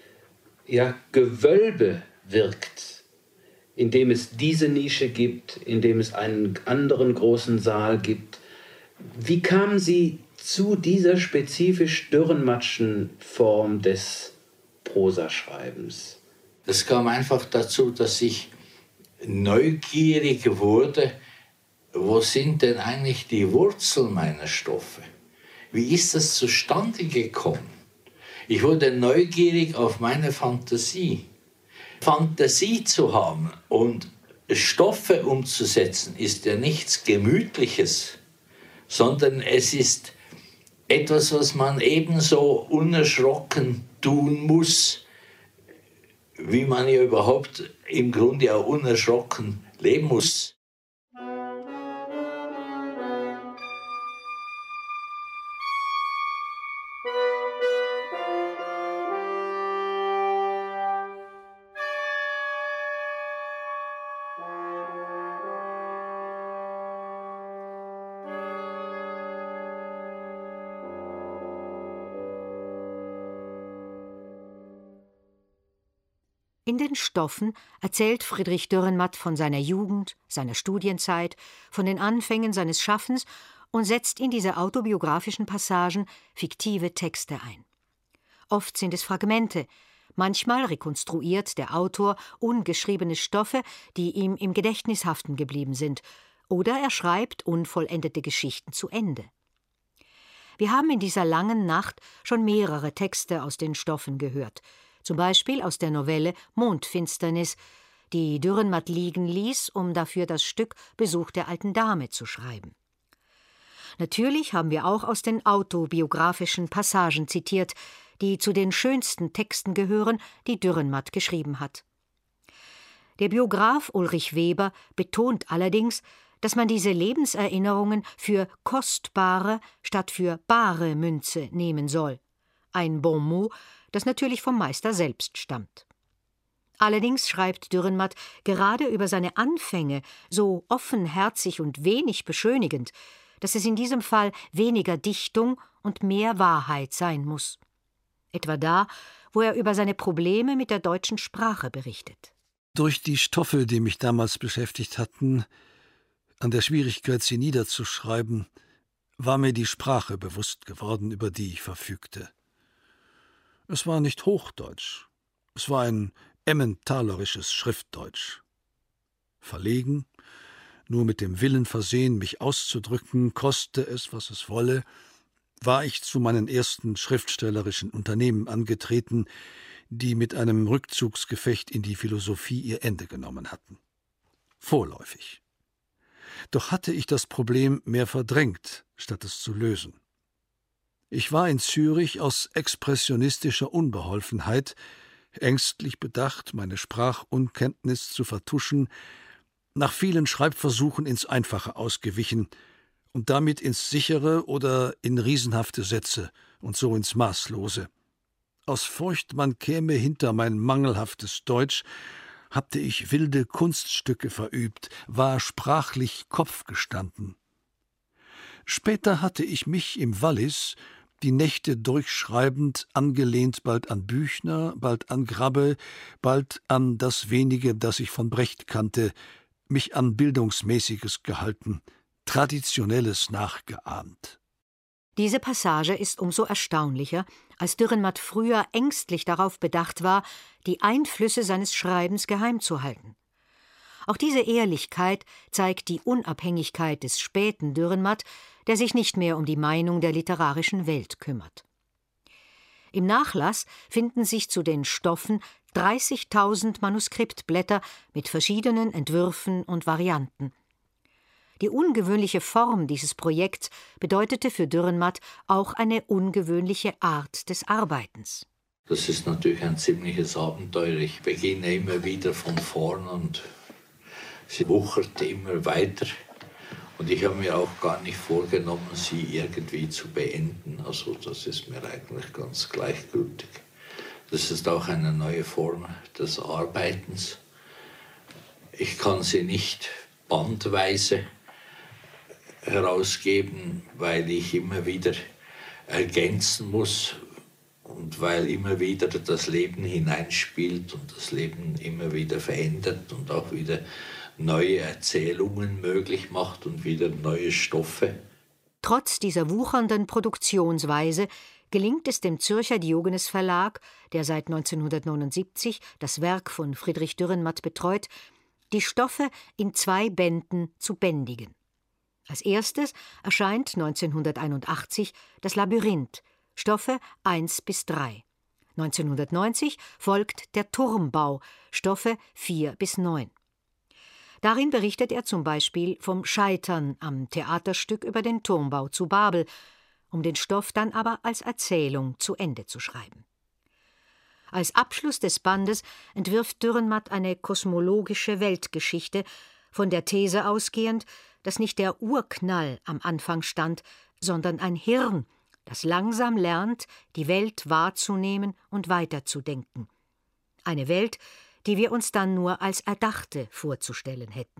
Gewölbe wirkt, in dem es diese Nische gibt, in dem es einen anderen großen Saal gibt. Wie kamen Sie zu dieser spezifisch Dürrenmattschen Form des Prosaschreibens? Das kam einfach dazu, dass ich neugierig wurde, wo sind denn eigentlich die Wurzeln meiner Stoffe? Wie ist das zustande gekommen? Ich wurde neugierig auf meine Fantasie. Fantasie zu haben und Stoffe umzusetzen, ist ja nichts Gemütliches, sondern es ist etwas, was man ebenso unerschrocken tun muss, wie man ja überhaupt im Grunde auch unerschrocken leben muss. In den Stoffen erzählt Friedrich Dürrenmatt von seiner Jugend, seiner Studienzeit, von den Anfängen seines Schaffens und setzt in diese autobiografischen Passagen fiktive Texte ein. Oft sind es Fragmente, manchmal rekonstruiert der Autor ungeschriebene Stoffe, die ihm im Gedächtnis haften geblieben sind, oder er schreibt unvollendete Geschichten zu Ende. Wir haben in dieser langen Nacht schon mehrere Texte aus den Stoffen gehört, zum Beispiel aus der Novelle Mondfinsternis, die Dürrenmatt liegen ließ, um dafür das Stück Besuch der alten Dame zu schreiben. Natürlich haben wir auch aus den autobiografischen Passagen zitiert, die zu den schönsten Texten gehören, die Dürrenmatt geschrieben hat. Der Biograf Ulrich Weber betont allerdings, dass man diese Lebenserinnerungen für kostbare statt für bare Münze nehmen soll. Ein Bon mot, das natürlich vom Meister selbst stammt. Allerdings schreibt Dürrenmatt gerade über seine Anfänge so offenherzig und wenig beschönigend, dass es in diesem Fall weniger Dichtung und mehr Wahrheit sein muss. Etwa da, wo er über seine Probleme mit der deutschen Sprache berichtet. Durch die Stoffe, die mich damals beschäftigt hatten, an der Schwierigkeit, sie niederzuschreiben, war mir die Sprache bewusst geworden, über die ich verfügte. Es war nicht Hochdeutsch. Es war ein emmentalerisches Schriftdeutsch. Verlegen, nur mit dem Willen versehen, mich auszudrücken, koste es, was es wolle, war ich zu meinen ersten schriftstellerischen Unternehmen angetreten, die mit einem Rückzugsgefecht in die Philosophie ihr Ende genommen hatten. Vorläufig. Doch hatte ich das Problem mehr verdrängt, statt es zu lösen. Ich war in Zürich aus expressionistischer Unbeholfenheit, ängstlich bedacht, meine Sprachunkenntnis zu vertuschen, nach vielen Schreibversuchen ins Einfache ausgewichen und damit ins Sichere oder in riesenhafte Sätze und so ins Maßlose. Aus Furcht, man käme hinter mein mangelhaftes Deutsch, hatte ich wilde Kunststücke verübt, war sprachlich Kopf gestanden. Später hatte ich mich im Wallis, die Nächte durchschreibend, angelehnt bald an Büchner, bald an Grabbe, bald an das wenige, das ich von Brecht kannte, mich an Bildungsmäßiges gehalten, Traditionelles nachgeahmt. Diese Passage ist umso erstaunlicher, als Dürrenmatt früher ängstlich darauf bedacht war, die Einflüsse seines Schreibens geheim zu halten. Auch diese Ehrlichkeit zeigt die Unabhängigkeit des späten Dürrenmatt, der sich nicht mehr um die Meinung der literarischen Welt kümmert. Im Nachlass finden sich zu den Stoffen 30.000 Manuskriptblätter mit verschiedenen Entwürfen und Varianten. Die ungewöhnliche Form dieses Projekts bedeutete für Dürrenmatt auch eine ungewöhnliche Art des Arbeitens. Das ist natürlich ein ziemliches Abenteuer. Ich beginne immer wieder von vorn und sie wuchert immer weiter. Und ich habe mir auch gar nicht vorgenommen, sie irgendwie zu beenden. Also das ist mir eigentlich ganz gleichgültig. Das ist auch eine neue Form des Arbeitens. Ich kann sie nicht bandweise herausgeben, weil ich immer wieder ergänzen muss und weil immer wieder das Leben hineinspielt und das Leben immer wieder verändert und auch wieder neue Erzählungen möglich macht und wieder neue Stoffe. Trotz dieser wuchernden Produktionsweise gelingt es dem Zürcher Diogenes Verlag, der seit 1979 das Werk von Friedrich Dürrenmatt betreut, die Stoffe in 2 Bänden zu bändigen. Als erstes erscheint 1981 das Labyrinth, Stoffe 1-3. 1990 folgt der Turmbau, Stoffe 4-9. Darin berichtet er zum Beispiel vom Scheitern am Theaterstück über den Turmbau zu Babel, um den Stoff dann aber als Erzählung zu Ende zu schreiben. Als Abschluss des Bandes entwirft Dürrenmatt eine kosmologische Weltgeschichte, von der These ausgehend, dass nicht der Urknall am Anfang stand, sondern ein Hirn, das langsam lernt, die Welt wahrzunehmen und weiterzudenken. Eine Welt, die wir uns dann nur als erdachte vorzustellen hätten.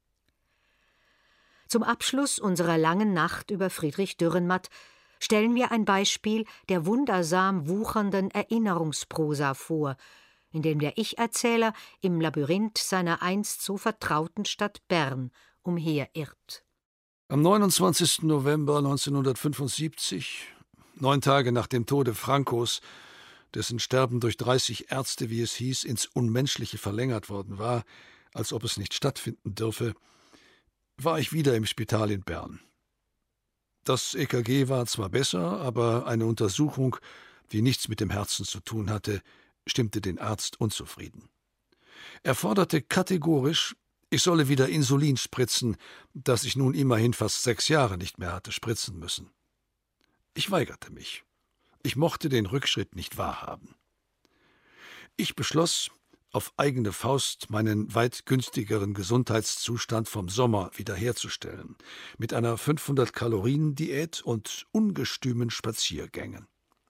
Zum Abschluss unserer langen Nacht über Friedrich Dürrenmatt stellen wir ein Beispiel der wundersam wuchernden Erinnerungsprosa vor, in dem der Ich-Erzähler im Labyrinth seiner einst so vertrauten Stadt Bern umherirrt. Am 29. November 1975, 9 Tage nach dem Tode Francos, dessen Sterben durch 30 Ärzte, wie es hieß, ins Unmenschliche verlängert worden war, als ob es nicht stattfinden dürfe, war ich wieder im Spital in Bern. Das EKG war zwar besser, aber eine Untersuchung, die nichts mit dem Herzen zu tun hatte, stimmte den Arzt unzufrieden. Er forderte kategorisch, ich solle wieder Insulin spritzen, das ich nun immerhin fast 6 Jahre nicht mehr hatte spritzen müssen. Ich weigerte mich. Ich mochte den Rückschritt nicht wahrhaben. Ich beschloss, auf eigene Faust meinen weit günstigeren Gesundheitszustand vom Sommer wiederherzustellen, mit einer 500-Kalorien-Diät und ungestümen Spaziergängen.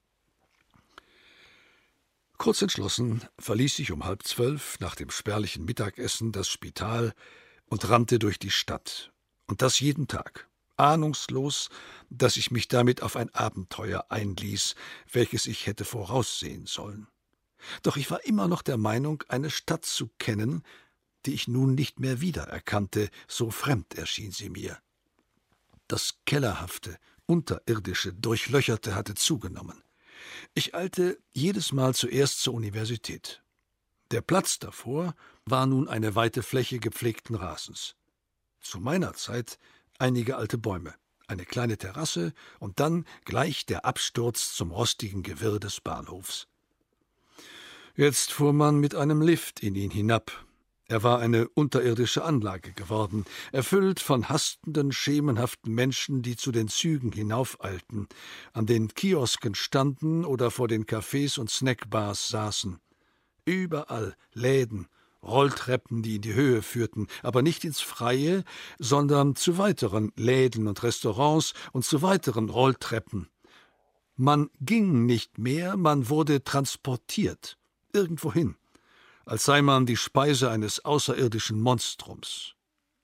Kurz entschlossen verließ ich um 11:30 nach dem spärlichen Mittagessen das Spital und rannte durch die Stadt. Und das jeden Tag, ahnungslos, dass ich mich damit auf ein Abenteuer einließ, welches ich hätte voraussehen sollen. Doch ich war immer noch der Meinung, eine Stadt zu kennen, die ich nun nicht mehr wiedererkannte, so fremd erschien sie mir. Das Kellerhafte, Unterirdische, Durchlöcherte hatte zugenommen. Ich eilte jedes Mal zuerst zur Universität. Der Platz davor war nun eine weite Fläche gepflegten Rasens. Zu meiner Zeit einige alte Bäume, eine kleine Terrasse und dann gleich der Absturz zum rostigen Gewirr des Bahnhofs. Jetzt fuhr man mit einem Lift in ihn hinab. Er war eine unterirdische Anlage geworden, erfüllt von hastenden, schemenhaften Menschen, die zu den Zügen hinaufeilten, an den Kiosken standen oder vor den Cafés und Snackbars saßen. Überall Läden, Rolltreppen, die in die Höhe führten, aber nicht ins Freie, sondern zu weiteren Läden und Restaurants und zu weiteren Rolltreppen. Man ging nicht mehr, man wurde transportiert, irgendwohin, als sei man die Speise eines außerirdischen Monstrums.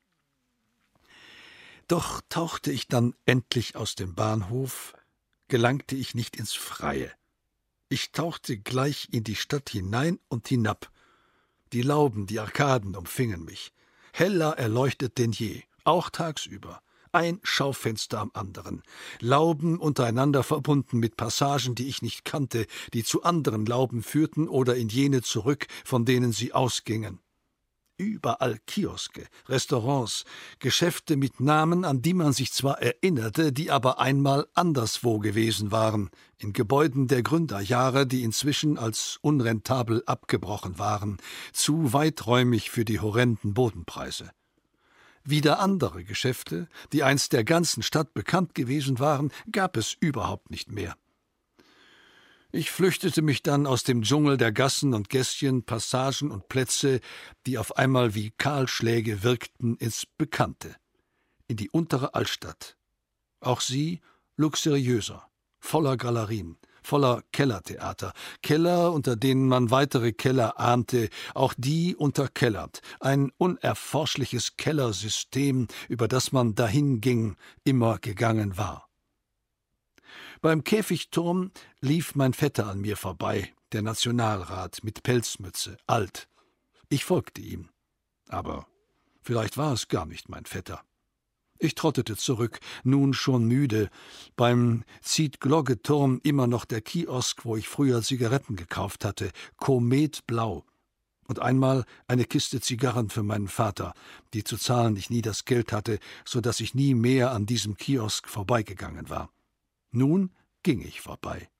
Doch tauchte ich dann endlich aus dem Bahnhof, gelangte ich nicht ins Freie. Ich tauchte gleich in die Stadt hinein und hinab. Die Lauben, die Arkaden umfingen mich, heller erleuchtet denn je, auch tagsüber. Ein Schaufenster am anderen, Lauben untereinander verbunden mit Passagen, die ich nicht kannte, die zu anderen Lauben führten oder in jene zurück, von denen sie ausgingen. Überall Kioske, Restaurants, Geschäfte mit Namen, an die man sich zwar erinnerte, die aber einmal anderswo gewesen waren, in Gebäuden der Gründerjahre, die inzwischen als unrentabel abgebrochen waren, zu weiträumig für die horrenden Bodenpreise. Wieder andere Geschäfte, die einst der ganzen Stadt bekannt gewesen waren, gab es überhaupt nicht mehr. Ich flüchtete mich dann aus dem Dschungel der Gassen und Gässchen, Passagen und Plätze, die auf einmal wie Kahlschläge wirkten, ins Bekannte, in die untere Altstadt. Auch sie luxuriöser, voller Galerien, voller Kellertheater, Keller, unter denen man weitere Keller ahnte, auch die unterkellert, ein unerforschliches Kellersystem, über das man dahin ging, immer gegangen war. Beim Käfigturm lief mein Vetter an mir vorbei, der Nationalrat mit Pelzmütze, alt. Ich folgte ihm. Aber vielleicht war es gar nicht mein Vetter. Ich trottete zurück, nun schon müde. Beim Zietglogge-Turm immer noch der Kiosk, wo ich früher Zigaretten gekauft hatte, kometblau. Und einmal eine Kiste Zigarren für meinen Vater, die zu zahlen ich nie das Geld hatte, so dass ich nie mehr an diesem Kiosk vorbeigegangen war. Nun ging ich vorbei.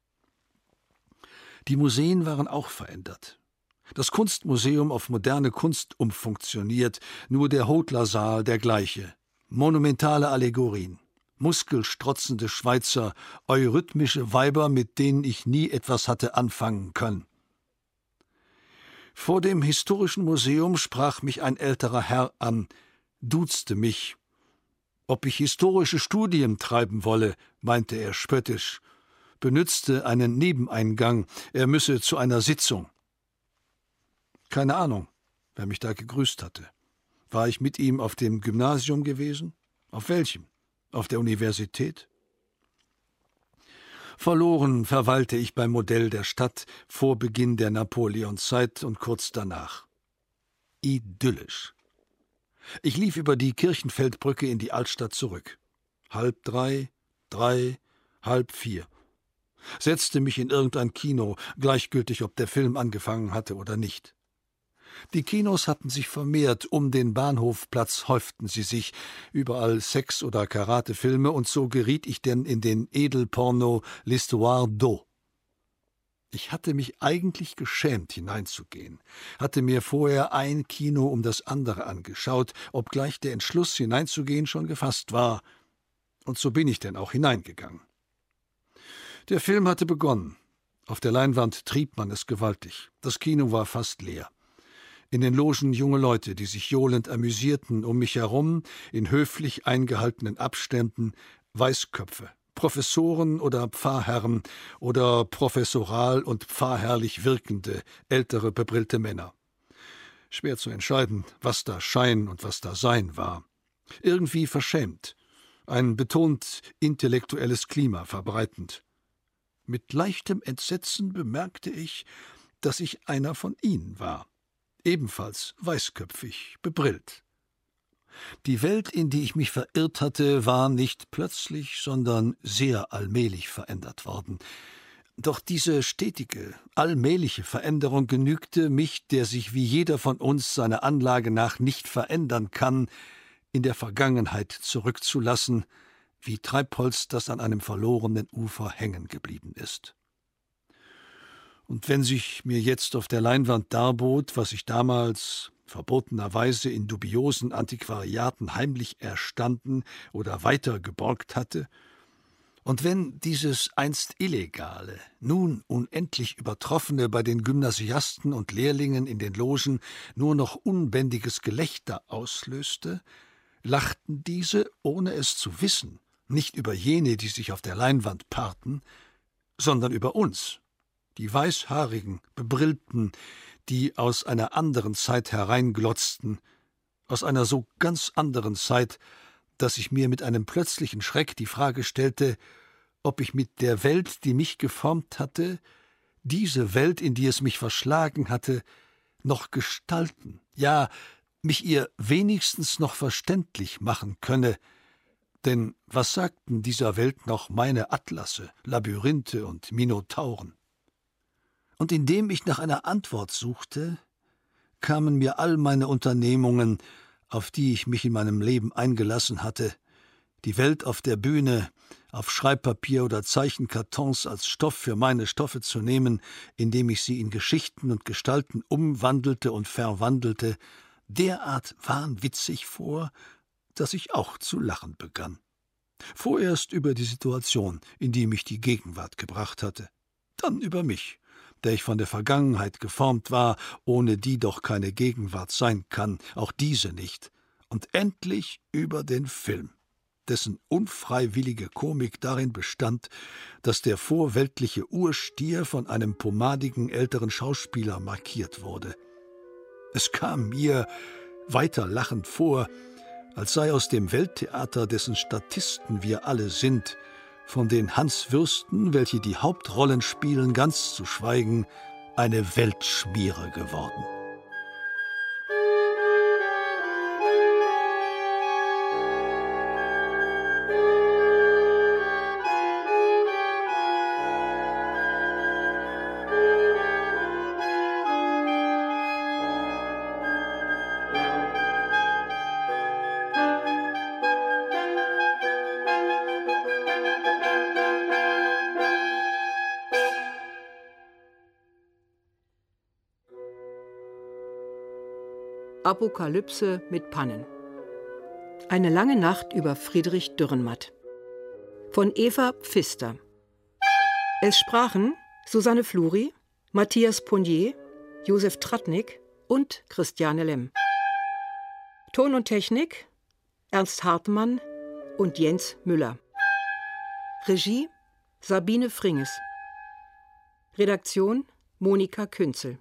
Die Museen waren auch verändert. Das Kunstmuseum auf moderne Kunst umfunktioniert, nur der Hodlersaal der gleiche. Monumentale Allegorien, muskelstrotzende Schweizer, eurythmische Weiber, mit denen ich nie etwas hatte anfangen können. Vor dem Historischen Museum sprach mich ein älterer Herr an, duzte mich. Ob ich historische Studien treiben wolle, meinte er spöttisch, benützte einen Nebeneingang, er müsse zu einer Sitzung. Keine Ahnung, wer mich da gegrüßt hatte. War ich mit ihm auf dem Gymnasium gewesen? Auf welchem? Auf der Universität? Verloren verweilte ich beim Modell der Stadt vor Beginn der Napoleonzeit und kurz danach. Idyllisch. Ich lief über die Kirchenfeldbrücke in die Altstadt zurück. 2:30, 3, 3:30. Setzte mich in irgendein Kino, gleichgültig, ob der Film angefangen hatte oder nicht. Die Kinos hatten sich vermehrt, um den Bahnhofplatz häuften sie sich, überall Sex- oder Karatefilme, und so geriet ich denn in den Edelporno L'Histoire d'Eau. Ich hatte mich eigentlich geschämt, hineinzugehen, hatte mir vorher ein Kino um das andere angeschaut, obgleich der Entschluss, hineinzugehen, schon gefasst war. Und so bin ich denn auch hineingegangen. Der Film hatte begonnen. Auf der Leinwand trieb man es gewaltig. Das Kino war fast leer. In den Logen junge Leute, die sich johlend amüsierten, um mich herum, in höflich eingehaltenen Abständen, Weißköpfe, Professoren oder Pfarrherren oder professoral und pfarrherrlich wirkende, ältere, bebrillte Männer. Schwer zu entscheiden, was da Schein und was da Sein war. Irgendwie verschämt, ein betont intellektuelles Klima verbreitend. Mit leichtem Entsetzen bemerkte ich, dass ich einer von ihnen war, ebenfalls weißköpfig, bebrillt. Die Welt, in die ich mich verirrt hatte, war nicht plötzlich, sondern sehr allmählich verändert worden. Doch diese stetige, allmähliche Veränderung genügte mich, der sich wie jeder von uns seiner Anlage nach nicht verändern kann, in der Vergangenheit zurückzulassen, wie Treibholz, das an einem verlorenen Ufer hängen geblieben ist. Und wenn sich mir jetzt auf der Leinwand darbot, was ich damals verbotenerweise in dubiosen Antiquariaten heimlich erstanden oder weiter geborgt hatte, und wenn dieses einst Illegale, nun unendlich Übertroffene bei den Gymnasiasten und Lehrlingen in den Logen nur noch unbändiges Gelächter auslöste, lachten diese, ohne es zu wissen, nicht über jene, die sich auf der Leinwand paarten, sondern über uns, die weißhaarigen, bebrillten, die aus einer anderen Zeit hereinglotzten, aus einer so ganz anderen Zeit, dass ich mir mit einem plötzlichen Schreck die Frage stellte, ob ich mit der Welt, die mich geformt hatte, diese Welt, in die es mich verschlagen hatte, noch gestalten, ja, mich ihr wenigstens noch verständlich machen könne. Denn was sagten dieser Welt noch meine Atlasse, Labyrinthe und Minotauren? Und indem ich nach einer Antwort suchte, kamen mir all meine Unternehmungen, auf die ich mich in meinem Leben eingelassen hatte, die Welt auf der Bühne, auf Schreibpapier oder Zeichenkartons als Stoff für meine Stoffe zu nehmen, indem ich sie in Geschichten und Gestalten umwandelte und verwandelte, derart wahnwitzig vor, dass ich auch zu lachen begann. Vorerst über die Situation, in die mich die Gegenwart gebracht hatte, dann über mich, der ich von der Vergangenheit geformt war, ohne die doch keine Gegenwart sein kann, auch diese nicht, und endlich über den Film, dessen unfreiwillige Komik darin bestand, dass der vorweltliche Urstier von einem pomadigen älteren Schauspieler markiert wurde. Es kam mir weiter lachend vor, als sei aus dem Welttheater, dessen Statisten wir alle sind, von den Hanswürsten, welche die Hauptrollen spielen, ganz zu schweigen, eine Weltschmiere geworden. Apokalypse mit Pannen. Eine lange Nacht über Friedrich Dürrenmatt. Von Eva Pfister. Es sprachen Susanne Fluri, Matthias Ponnier, Josef Tratnik und Christiane Lemm. Ton und Technik Ernst Hartmann und Jens Müller. Regie Sabine Fringes. Redaktion Monika Künzel.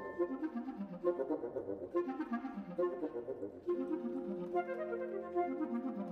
Musik